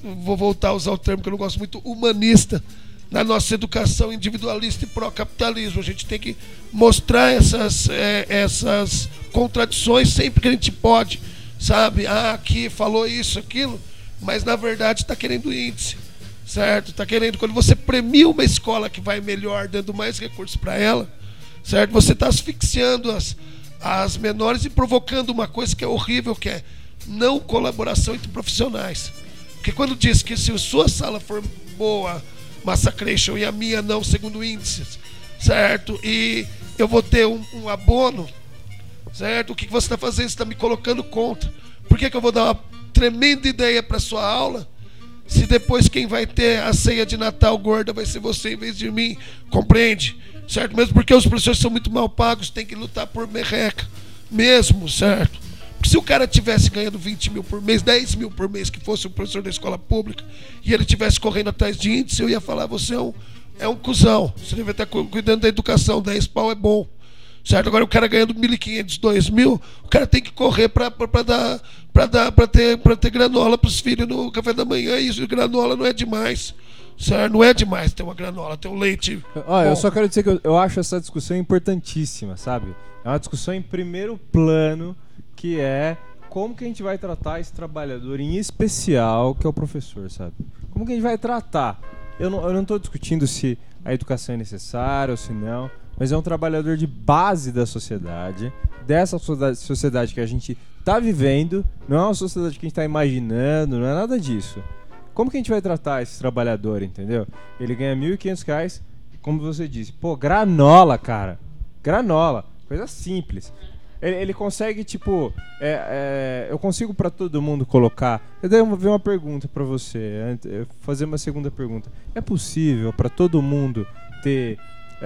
vou voltar a usar o termo que eu não gosto muito, humanista, na nossa educação individualista e pró-capitalismo. A gente tem que mostrar essas, é, essas contradições sempre que a gente pode, sabe? Ah, aqui falou isso, aquilo, mas na verdade está querendo índice, certo? Está querendo, quando você premia uma escola que vai melhor, dando mais recursos para ela, certo? Você está asfixiando as, as menores e provocando uma coisa que é horrível, que é não colaboração entre profissionais. Porque quando diz que se a sua sala for boa, Massacration, e a minha não, segundo índices, certo? E eu vou ter um, um abono, certo? O que você está fazendo? Você está me colocando contra. Por que que eu vou dar uma tremenda ideia para sua aula, se depois quem vai ter a ceia de Natal gorda vai ser você em vez de mim? Compreende? Certo? Mesmo porque os professores são muito mal pagos, tem que lutar por merreca mesmo, certo? Porque se o cara tivesse ganhando vinte mil por mês, dez mil por mês, que fosse um professor da escola pública, e ele tivesse correndo atrás de índice, eu ia falar, você é um, é um cuzão, você deve estar cuidando da educação, dez pau é bom, certo? Agora o cara ganhando mil e quinhentos, dois mil, o cara tem que correr para dar, para dar, para ter, para ter granola para os filhos no café da manhã, e isso, granola não é demais, certo? Não é demais ter uma granola, ter um leite. Olha, bom. eu só quero dizer que eu, eu acho essa discussão importantíssima, sabe? É uma discussão em primeiro plano, que é como que a gente vai tratar esse trabalhador em especial, que é o professor, sabe? Como que a gente vai tratar? Eu não, eu não estou discutindo se a educação é necessária ou se não, mas é um trabalhador de base da sociedade, dessa sociedade que a gente está vivendo, não é uma sociedade que a gente está imaginando, não é nada disso. Como que a gente vai tratar esse trabalhador, entendeu? Ele ganha mil e quinhentos reais, como você disse. Pô, granola, cara. Granola. Coisa simples. Ele, ele consegue, tipo... É, é, eu consigo pra todo mundo colocar... Eu devo ver uma pergunta pra você. Fazer uma segunda pergunta. É possível pra todo mundo ter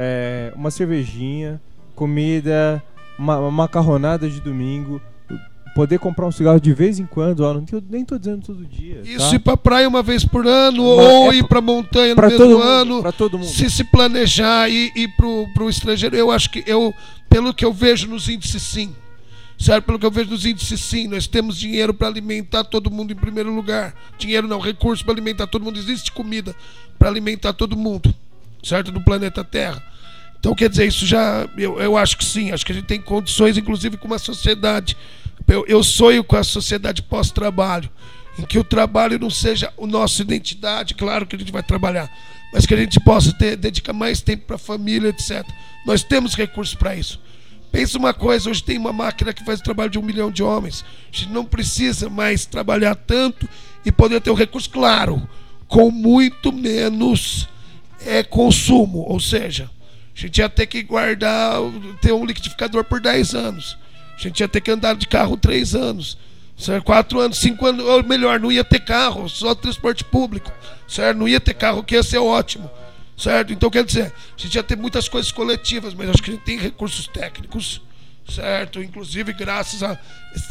é, uma cervejinha, comida, uma, uma macarronada de domingo... Poder comprar um cigarro de vez em quando, ó, não tô, nem tô dizendo todo dia. Isso, tá? Ir pra praia uma vez por ano, Mas ou é ir pra montanha no pra mesmo todo ano. Mundo, pra todo mundo. Se se planejar e ir pro, pro estrangeiro, eu acho que eu, pelo que eu vejo nos índices, sim. Certo? Pelo que eu vejo nos índices, sim. Nós temos dinheiro para alimentar todo mundo em primeiro lugar. Dinheiro não, recurso para alimentar todo mundo. Existe comida para alimentar todo mundo, certo? No planeta Terra. Então, quer dizer, isso já, eu, eu acho que sim. Acho que a gente tem condições, inclusive com uma sociedade. Eu, eu sonho com a sociedade pós-trabalho, em que o trabalho não seja a nossa identidade, claro que a gente vai trabalhar, mas que a gente possa ter, dedicar mais tempo para a família, etcétera. Nós temos recursos para isso. Pensa uma coisa, hoje tem uma máquina que faz o trabalho de um milhão de homens. A gente não precisa mais trabalhar tanto e poder ter o recurso, claro, com muito menos é, consumo. Ou seja, a gente ia ter que guardar, ter um liquidificador por dez anos. A gente ia ter que andar de carro três anos, certo? quatro anos, cinco anos, ou melhor, não ia ter carro, só transporte público, certo? Não ia ter carro, que ia ser ótimo, certo? Então, quer dizer, a gente ia ter muitas coisas coletivas, mas acho que a gente tem recursos técnicos, certo? Inclusive, graças à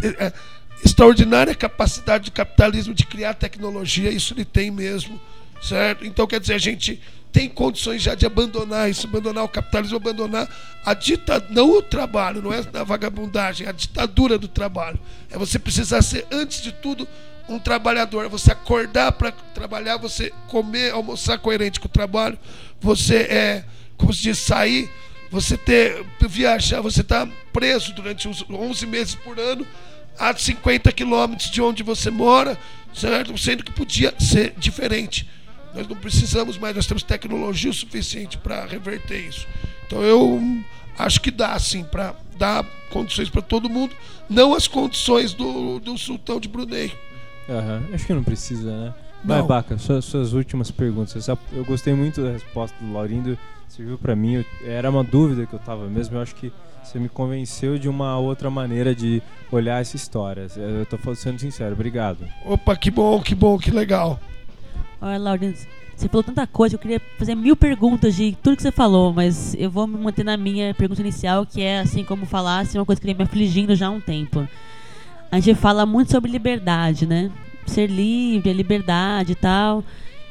extraordinária capacidade do capitalismo de criar tecnologia, isso ele tem mesmo, certo? Então, quer dizer, a gente tem condições já de abandonar isso, abandonar o capitalismo, abandonar a ditadura, não o trabalho, não é a vagabundagem, é a ditadura do trabalho. É você precisar ser, antes de tudo, um trabalhador, é você acordar para trabalhar, você comer, almoçar coerente com o trabalho, você é, como se diz, sair, você ter, viajar, você está preso durante uns onze meses por ano a cinquenta quilômetros de onde você mora, certo? Sendo que podia ser diferente. Nós não precisamos mais, nós temos tecnologia o suficiente para reverter isso. Então eu acho que dá sim, para dar condições para todo mundo, não as condições do, do sultão de Brunei. Uhum. Acho que não precisa, né? Não. Vai, Baca, suas, suas últimas perguntas. Eu gostei muito da resposta do Laurindo, serviu para mim, eu, era uma dúvida que eu tava mesmo, eu acho que você me convenceu de uma outra maneira de olhar essa história. Eu tô sendo sincero, obrigado. Opa, que bom, que bom, que legal. Olha, Laurindo, você falou tanta coisa, eu queria fazer mil perguntas de tudo que você falou, mas eu vou me manter na minha pergunta inicial, que é, assim como falasse, uma coisa que vem me afligindo já há um tempo. A gente fala muito sobre liberdade, né? Ser livre, a liberdade e tal.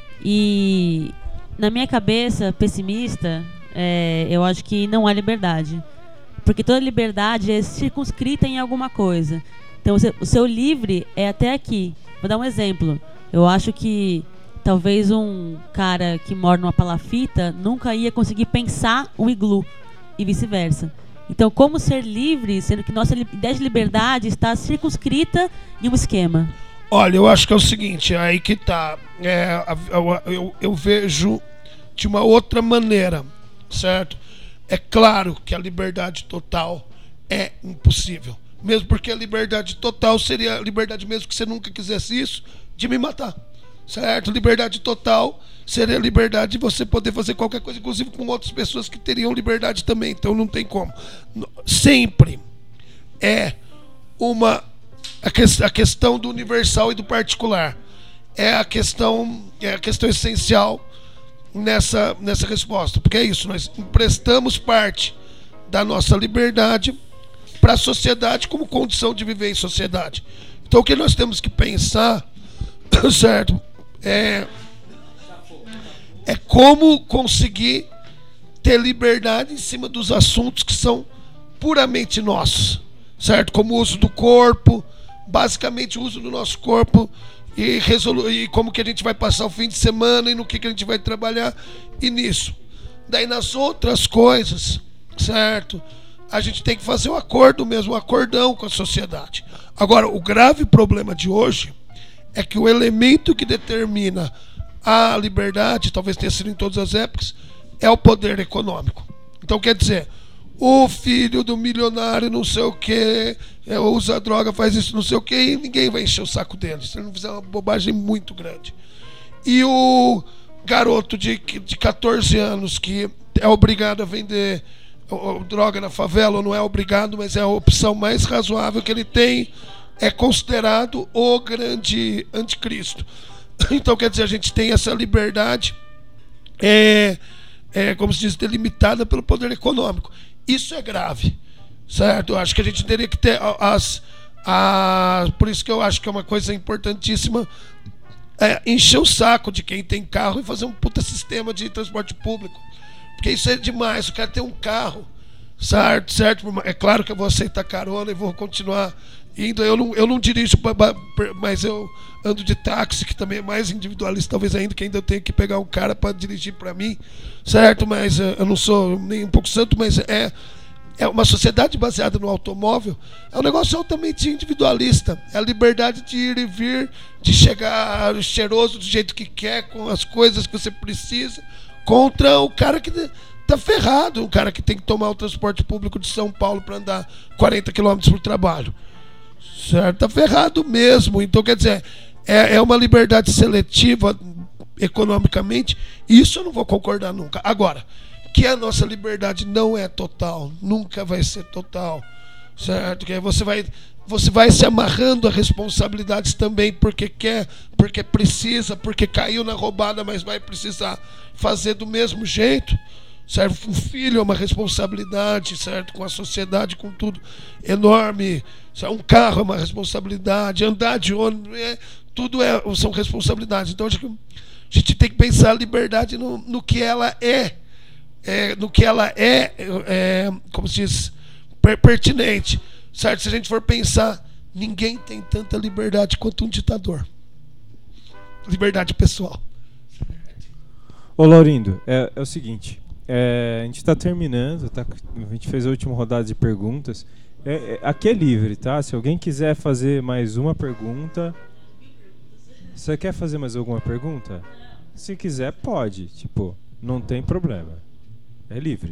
E na minha cabeça pessimista, é, eu acho que não há liberdade. Porque toda liberdade é circunscrita em alguma coisa. Então você, o seu livre é até aqui. Vou dar um exemplo. Eu acho que talvez um cara que mora numa palafita nunca ia conseguir pensar um iglu e vice-versa. Então, como ser livre, sendo que nossa ideia de liberdade está circunscrita em um esquema? Olha, eu acho que é o seguinte, é aí que tá. É, eu, eu, eu vejo de uma outra maneira, certo? É claro que a liberdade total é impossível. Mesmo porque a liberdade total seria a liberdade, mesmo que você nunca quisesse isso, de me matar. Certo? Liberdade total seria a liberdade de você poder fazer qualquer coisa, inclusive com outras pessoas que teriam liberdade também. Então não tem como. Sempre é uma a, que, a questão do universal e do particular. É a questão, é a questão essencial nessa, nessa resposta. Porque é isso, nós emprestamos parte da nossa liberdade para a sociedade como condição de viver em sociedade. Então o que nós temos que pensar, certo? É, é como conseguir ter liberdade em cima dos assuntos que são puramente nossos, certo? Como o uso do corpo, basicamente o uso do nosso corpo e, resolu- e como que a gente vai passar o fim de semana e no que, que a gente vai trabalhar e nisso. Daí nas outras coisas, certo? A gente tem que fazer um acordo mesmo, um acordão com a sociedade. Agora, o grave problema de hoje é que o elemento que determina a liberdade, talvez tenha sido em todas as épocas, é o poder econômico. Então, quer dizer, o filho do milionário não sei o que, usa droga, faz isso não sei o que, e ninguém vai encher o saco dele, se ele não fizer uma bobagem muito grande. E o garoto de, de catorze anos que é obrigado a vender droga na favela, ou não é obrigado, mas é a opção mais razoável que ele tem, é considerado o grande anticristo. Então, quer dizer, a gente tem essa liberdade, é, é, como se diz, delimitada pelo poder econômico. Isso é grave, certo? Eu acho que a gente teria que ter as, as por isso que eu acho que é uma coisa importantíssima, é, encher o saco de quem tem carro e fazer um puta sistema de transporte público, porque isso é demais. O cara tem um carro, certo? certo? É claro que eu vou aceitar carona e vou continuar indo. Eu não, eu não dirijo, mas eu ando de táxi, que também é mais individualista, talvez ainda, que ainda eu tenho que pegar um cara para dirigir para mim, certo? Mas eu não sou nem um pouco santo, mas é, é uma sociedade baseada no automóvel, é um negócio altamente individualista. É a liberdade de ir e vir, de chegar cheiroso do jeito que quer, com as coisas que você precisa, contra o cara que tá ferrado, o cara que tem que tomar o transporte público de São Paulo para andar quarenta quilômetros pro trabalho. Certo? Tá ferrado mesmo. Então, quer dizer, é, é uma liberdade seletiva economicamente, e isso eu não vou concordar nunca. Agora, que a nossa liberdade não é total, nunca vai ser total, certo? Que você vai, você vai se amarrando a responsabilidades também, porque quer, porque precisa, porque caiu na roubada, mas vai precisar fazer do mesmo jeito. Certo? O filho é uma responsabilidade, certo? Com a sociedade, com tudo enorme. Um carro é uma responsabilidade, andar de ônibus, é, tudo é, são responsabilidades. Então acho que a gente tem que pensar a liberdade no, no que ela é, é, no que ela é, é como se diz, per, pertinente, certo? Se a gente for pensar, ninguém tem tanta liberdade quanto um ditador. Liberdade pessoal. Ô Laurindo, é, é o seguinte. É, a gente está terminando, tá, a gente fez a última rodada de perguntas. É, é, aqui é livre, tá? Se alguém quiser fazer mais uma pergunta. Você quer fazer mais alguma pergunta? Se quiser, pode. Tipo, não tem problema. É livre.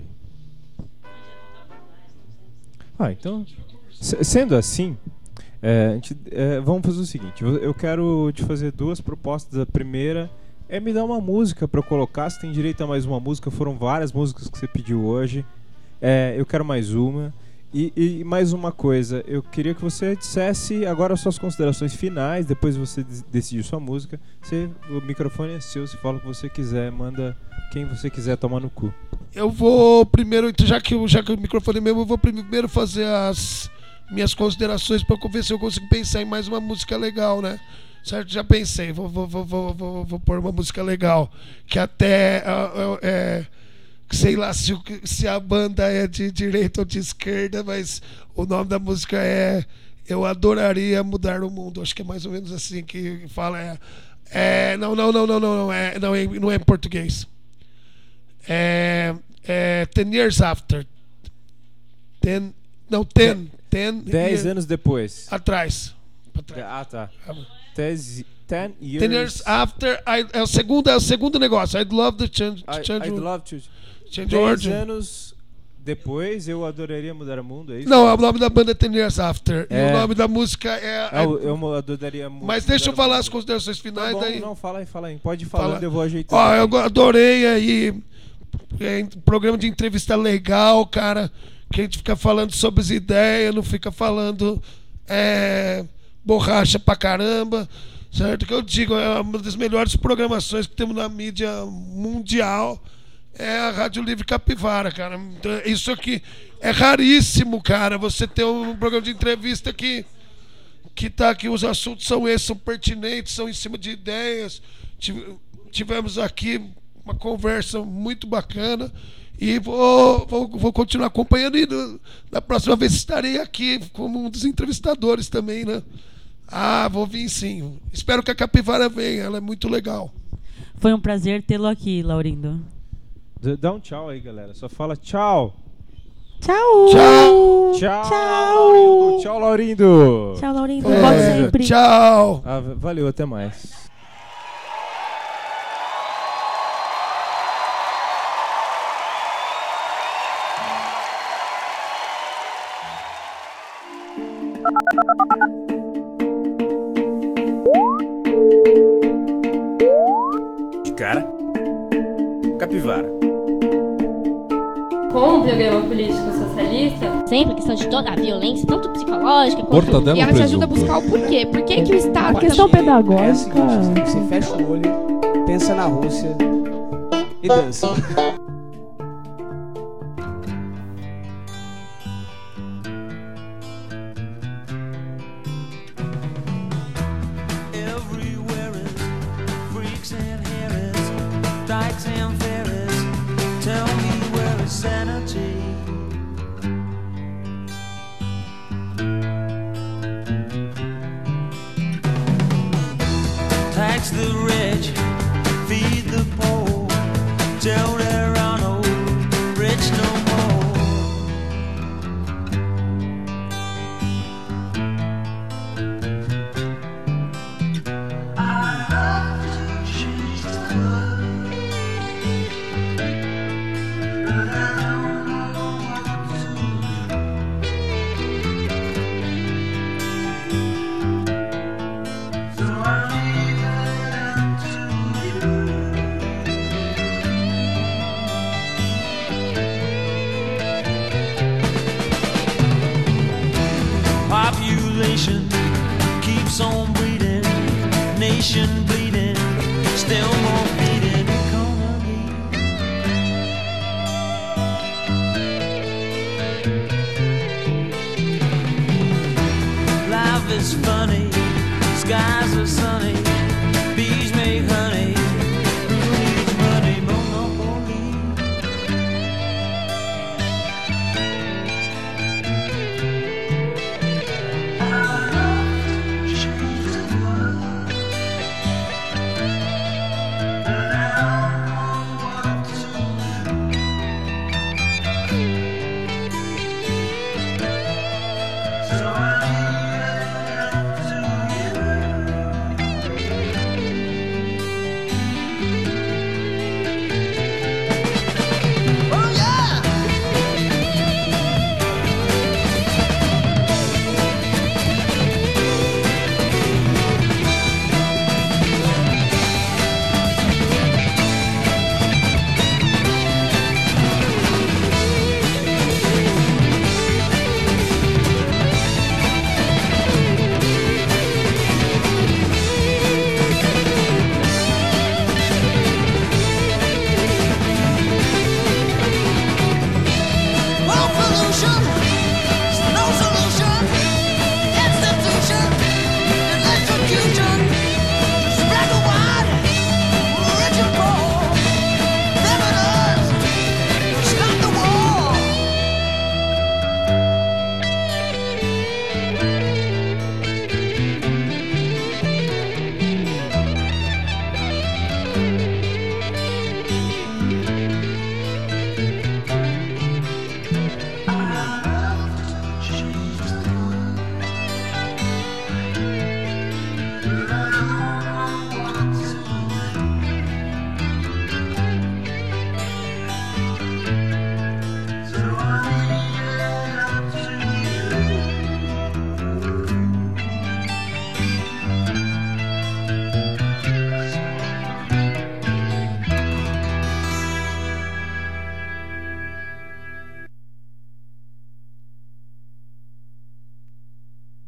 Ah, então, sendo assim, é, a gente, é, vamos fazer o seguinte. Eu, eu quero te fazer duas propostas. A primeira é me dar uma música pra eu colocar. Você tem direito a mais uma música. Foram várias músicas que você pediu hoje. É, eu quero mais uma. E, e mais uma coisa. Eu queria que você dissesse agora as suas considerações finais. Depois você decidir sua música. Você, o microfone é seu. Você fala o que você quiser. Manda quem você quiser tomar no cu. Eu vou primeiro, já que, já que o microfone é meu, eu vou primeiro fazer as minhas considerações pra ver se eu consigo pensar em mais uma música legal, né? Certo, já pensei, vou, vou, vou, vou, vou, vou pôr uma música legal, que até, é, é, sei lá se, se a banda é de direita ou de esquerda, mas o nome da música é eu adoraria mudar o mundo. Acho que é mais ou menos assim que fala. É, é, não, não, não, não, não, não, é, não, é, não é em português. É, é ten years after. Ten, não, ten. ten Dez year, anos depois. Atrás. Atrás. Ah, tá. Dez, ten years. Ten years after. I, é, o segundo, é o segundo negócio. I'd love to change, to I, change, I'd love to change Dez origin. anos depois eu adoraria mudar o mundo, é isso? Não, o nome da banda é Ten Years After. É. E o nome da música é. É, eu, eu adoraria mudar. Mas deixa eu falar as considerações finais tá bom, daí. Não, fala aí, fala aí. Pode ir falando, Fala. eu vou ajeitar. Ó, eu adorei aí. É, programa de entrevista legal, cara. Que a gente fica falando sobre as ideias, não fica falando é, borracha pra caramba. Certo? Que eu digo, é uma das melhores programações que temos na mídia mundial. É a Rádio Livre Capivara, cara. Isso aqui é raríssimo, cara. Você ter um programa de entrevista que, que tá aqui, os assuntos são esses, são pertinentes, são em cima de ideias. Tivemos aqui uma conversa muito bacana. E vou, vou, vou continuar acompanhando. E no, na próxima vez estarei aqui como um dos entrevistadores também, né? Ah, vou vir sim. Espero que a Capivara venha, ela é muito legal. Foi um prazer tê-lo aqui, Laurindo. Dá um tchau aí, galera. Só fala tchau. Tchau. Tchau. Tchau. Laurindo. Tchau, Laurindo. Tchau, Laurindo. É, Volte sempre. Tchau. Ah, valeu, até mais. De cara, Capivara. Com o programa político socialista, sempre questão de toda a violência, tanto psicológica quanto... E ela te ajuda a buscar o porquê. Por que que o Estado... A questão pedagógica... É a seguinte, você fecha o olho, pensa na Rússia e dança. Everywhere is freaks and harris, dykes and fairies. Tell me where is sanity? Tax the rich, feed the poor, till there are no rich no more. I love to change the world, but I don't know what to do. So I leave it up to you. Population keeps on breeding, nation bleeding, still more bleeding economy. Life is funny, skies are sunny,